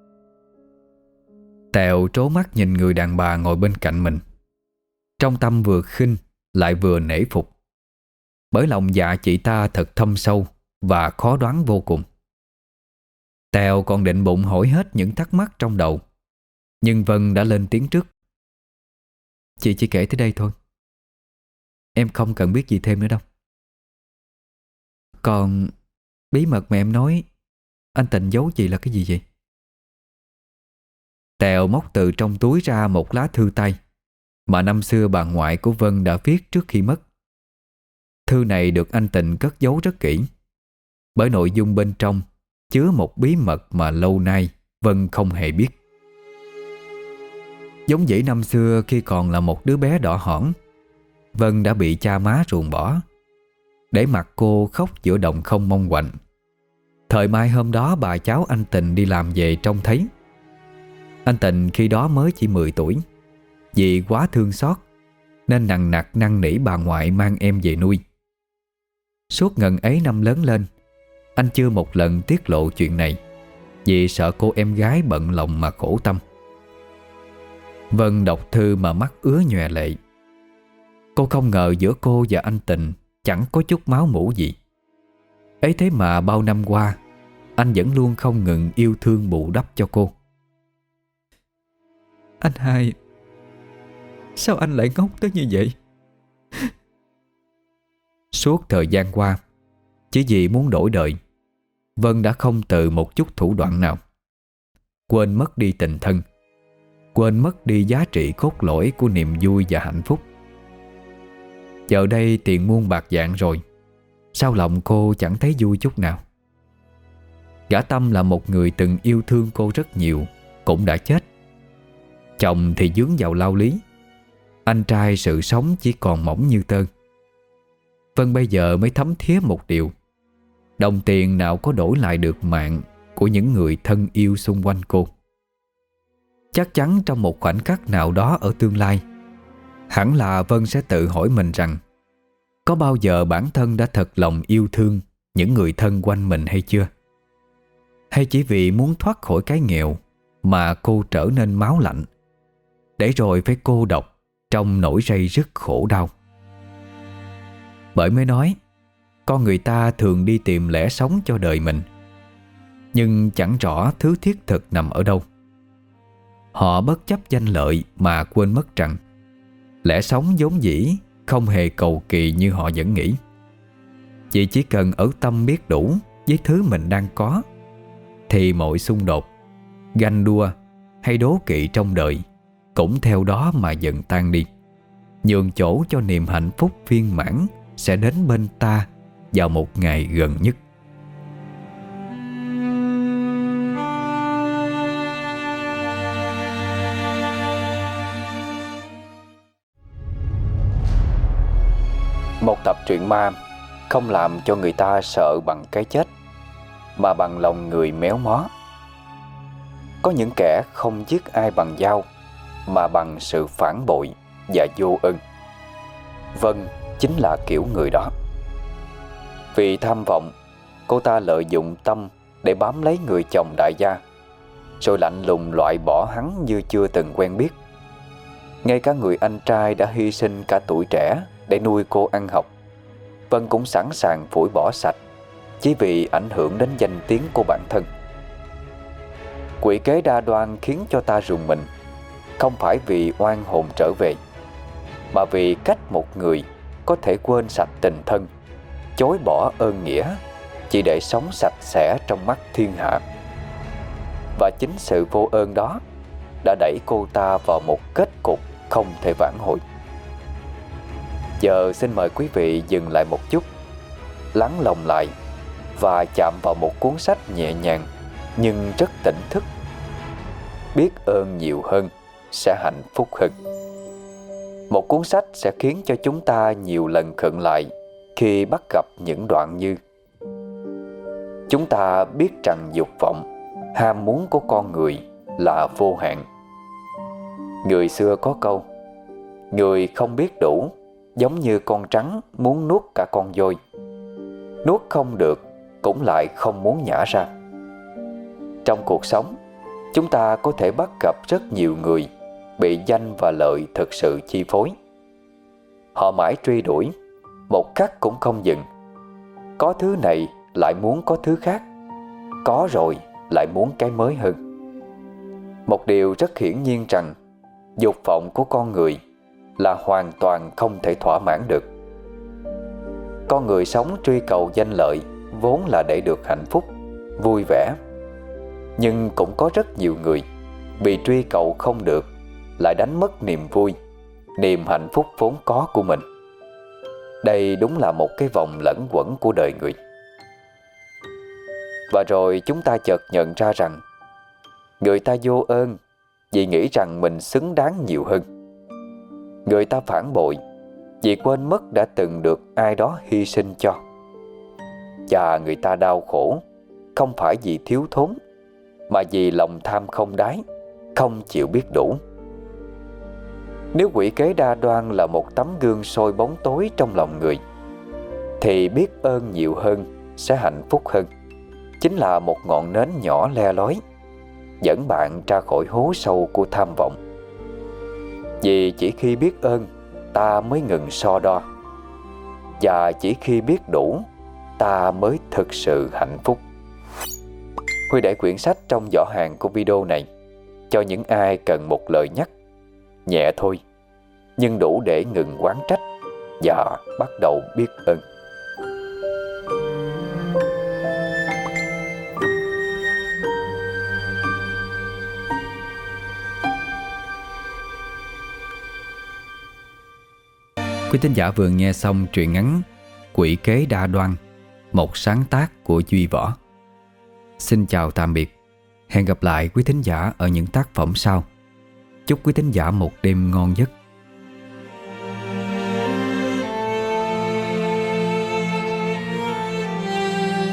Tèo trố mắt nhìn người đàn bà ngồi bên cạnh mình, trong tâm vừa khinh lại vừa nể phục, bởi lòng dạ chị ta thật thâm sâu và khó đoán vô cùng. Tèo còn định bụng hỏi hết những thắc mắc trong đầu, nhưng Vân đã lên tiếng trước. Chị chỉ kể tới đây thôi. Em không cần biết gì thêm nữa đâu. Còn bí mật mà em nói anh Tịnh giấu chị là cái gì vậy? Tèo móc từ trong túi ra một lá thư tay mà năm xưa bà ngoại của Vân đã viết trước khi mất. Thư này được anh Tịnh cất giấu rất kỹ, bởi nội dung bên trong chứa một bí mật mà lâu nay Vân không hề biết. Giống dĩ năm xưa khi còn là một đứa bé đỏ hỏn, Vân đã bị cha má ruồng bỏ, để mặc cô khóc giữa đồng không mong quạnh. Thời mai hôm đó bà cháu anh Tịnh đi làm về trông thấy. Anh Tịnh khi đó mới chỉ 10 tuổi. Vì quá thương xót nên nằng nặc năn nỉ bà ngoại mang em về nuôi. Suốt ngần ấy năm lớn lên, anh chưa một lần tiết lộ chuyện này, vì sợ cô em gái bận lòng mà khổ tâm. Vân đọc thư mà mắt ứa nhòe lệ. Cô không ngờ giữa cô và anh Tịnh chẳng có chút máu mủ gì. Ấy thế mà bao năm qua anh vẫn luôn không ngừng yêu thương bù đắp cho cô. Anh hai, sao anh lại ngốc tới như vậy? Suốt thời gian qua, chỉ vì muốn đổi đời, Vân đã không từ một chút thủ đoạn nào. Quên mất đi tình thân, quên mất đi giá trị cốt lõi của niềm vui và hạnh phúc. Giờ đây tiền muôn bạc vạn rồi, sao lòng cô chẳng thấy vui chút nào. Gã Tâm là một người từng yêu thương cô rất nhiều, cũng đã chết. Chồng thì vướng vào lao lý, anh trai sự sống chỉ còn mỏng như tơ. Vân bây giờ mới thấm thía một điều: đồng tiền nào có đổi lại được mạng của những người thân yêu xung quanh cô. Chắc chắn trong một khoảnh khắc nào đó ở tương lai, hẳn là Vân sẽ tự hỏi mình rằng có bao giờ bản thân đã thật lòng yêu thương những người thân quanh mình hay chưa? Hay chỉ vì muốn thoát khỏi cái nghèo mà cô trở nên máu lạnh, để rồi phải cô độc trong nỗi ray rứt khổ đau? Bởi mới nói, con người ta thường đi tìm lẽ sống cho đời mình, nhưng chẳng rõ thứ thiết thực nằm ở đâu. Họ bất chấp danh lợi mà quên mất rằng lẽ sống vốn dĩ không hề cầu kỳ như họ vẫn nghĩ. Chỉ cần ở tâm biết đủ với thứ mình đang có, thì mọi xung đột, ganh đua hay đố kỵ trong đời cũng theo đó mà dần tan đi, nhường chỗ cho niềm hạnh phúc viên mãn sẽ đến bên ta vào một ngày gần nhất. Một tập truyện ma không làm cho người ta sợ bằng cái chết, mà bằng lòng người méo mó. Có những kẻ không giết ai bằng dao, mà bằng sự phản bội và vô ơn. Vân chính là kiểu người đó. Vì tham vọng, cô ta lợi dụng Tâm để bám lấy người chồng đại gia, rồi lạnh lùng loại bỏ hắn như chưa từng quen biết. Ngay cả người anh trai đã hy sinh cả tuổi trẻ để nuôi cô ăn học, Vân cũng sẵn sàng phủi bỏ sạch, chỉ vì ảnh hưởng đến danh tiếng của bản thân. Quỷ kế đa đoan khiến cho ta rùng mình, không phải vì oan hồn trở về, mà vì cách một người có thể quên sạch tình thân, chối bỏ ơn nghĩa, chỉ để sống sạch sẽ trong mắt thiên hạ. Và chính sự vô ơn đó đã đẩy cô ta vào một kết cục không thể vãn hồi. Giờ xin mời quý vị dừng lại một chút, lắng lòng lại và chạm vào một cuốn sách nhẹ nhàng nhưng rất tỉnh thức. Biết ơn nhiều hơn sẽ hạnh phúc hơn. Một cuốn sách sẽ khiến cho chúng ta nhiều lần khựng lại khi bắt gặp những đoạn như: chúng ta biết rằng dục vọng, ham muốn của con người là vô hạn. Người xưa có câu: người không biết đủ giống như con trắng muốn nuốt cả con voi. Nuốt không được cũng lại không muốn nhả ra. Trong cuộc sống, chúng ta có thể bắt gặp rất nhiều người bị danh và lợi thực sự chi phối. Họ mãi truy đuổi, một khắc cũng không dừng. Có thứ này lại muốn có thứ khác, có rồi lại muốn cái mới hơn. Một điều rất hiển nhiên rằng dục vọng của con người là hoàn toàn không thể thỏa mãn được. Con người sống truy cầu danh lợi vốn là để được hạnh phúc, vui vẻ. Nhưng cũng có rất nhiều người vì truy cầu không được lại đánh mất niềm vui, niềm hạnh phúc vốn có của mình. Đây đúng là một cái vòng lẫn quẩn của đời người. Và rồi chúng ta chợt nhận ra rằng người ta vô ơn vì nghĩ rằng mình xứng đáng nhiều hơn. Người ta phản bội vì quên mất đã từng được ai đó hy sinh cho. Và người ta đau khổ không phải vì thiếu thốn, mà vì lòng tham không đáy, không chịu biết đủ. Nếu quỷ kế đa đoan là một tấm gương soi bóng tối trong lòng người, thì biết ơn nhiều hơn sẽ hạnh phúc hơn, chính là một ngọn nến nhỏ le lói dẫn bạn ra khỏi hố sâu của tham vọng. Vì chỉ khi biết ơn ta mới ngừng so đo, và chỉ khi biết đủ ta mới thực sự hạnh phúc. Huy để quyển sách trong giỏ hàng của video này cho những ai cần một lời nhắc nhẹ thôi, nhưng đủ để ngừng oán trách và bắt đầu biết ơn. Quý thính giả vừa nghe xong truyện ngắn Quỷ kế đa đoan, một sáng tác của Duy Võ. Xin chào tạm biệt. Hẹn gặp lại quý thính giả ở những tác phẩm sau. Chúc quý thính giả một đêm ngon giấc.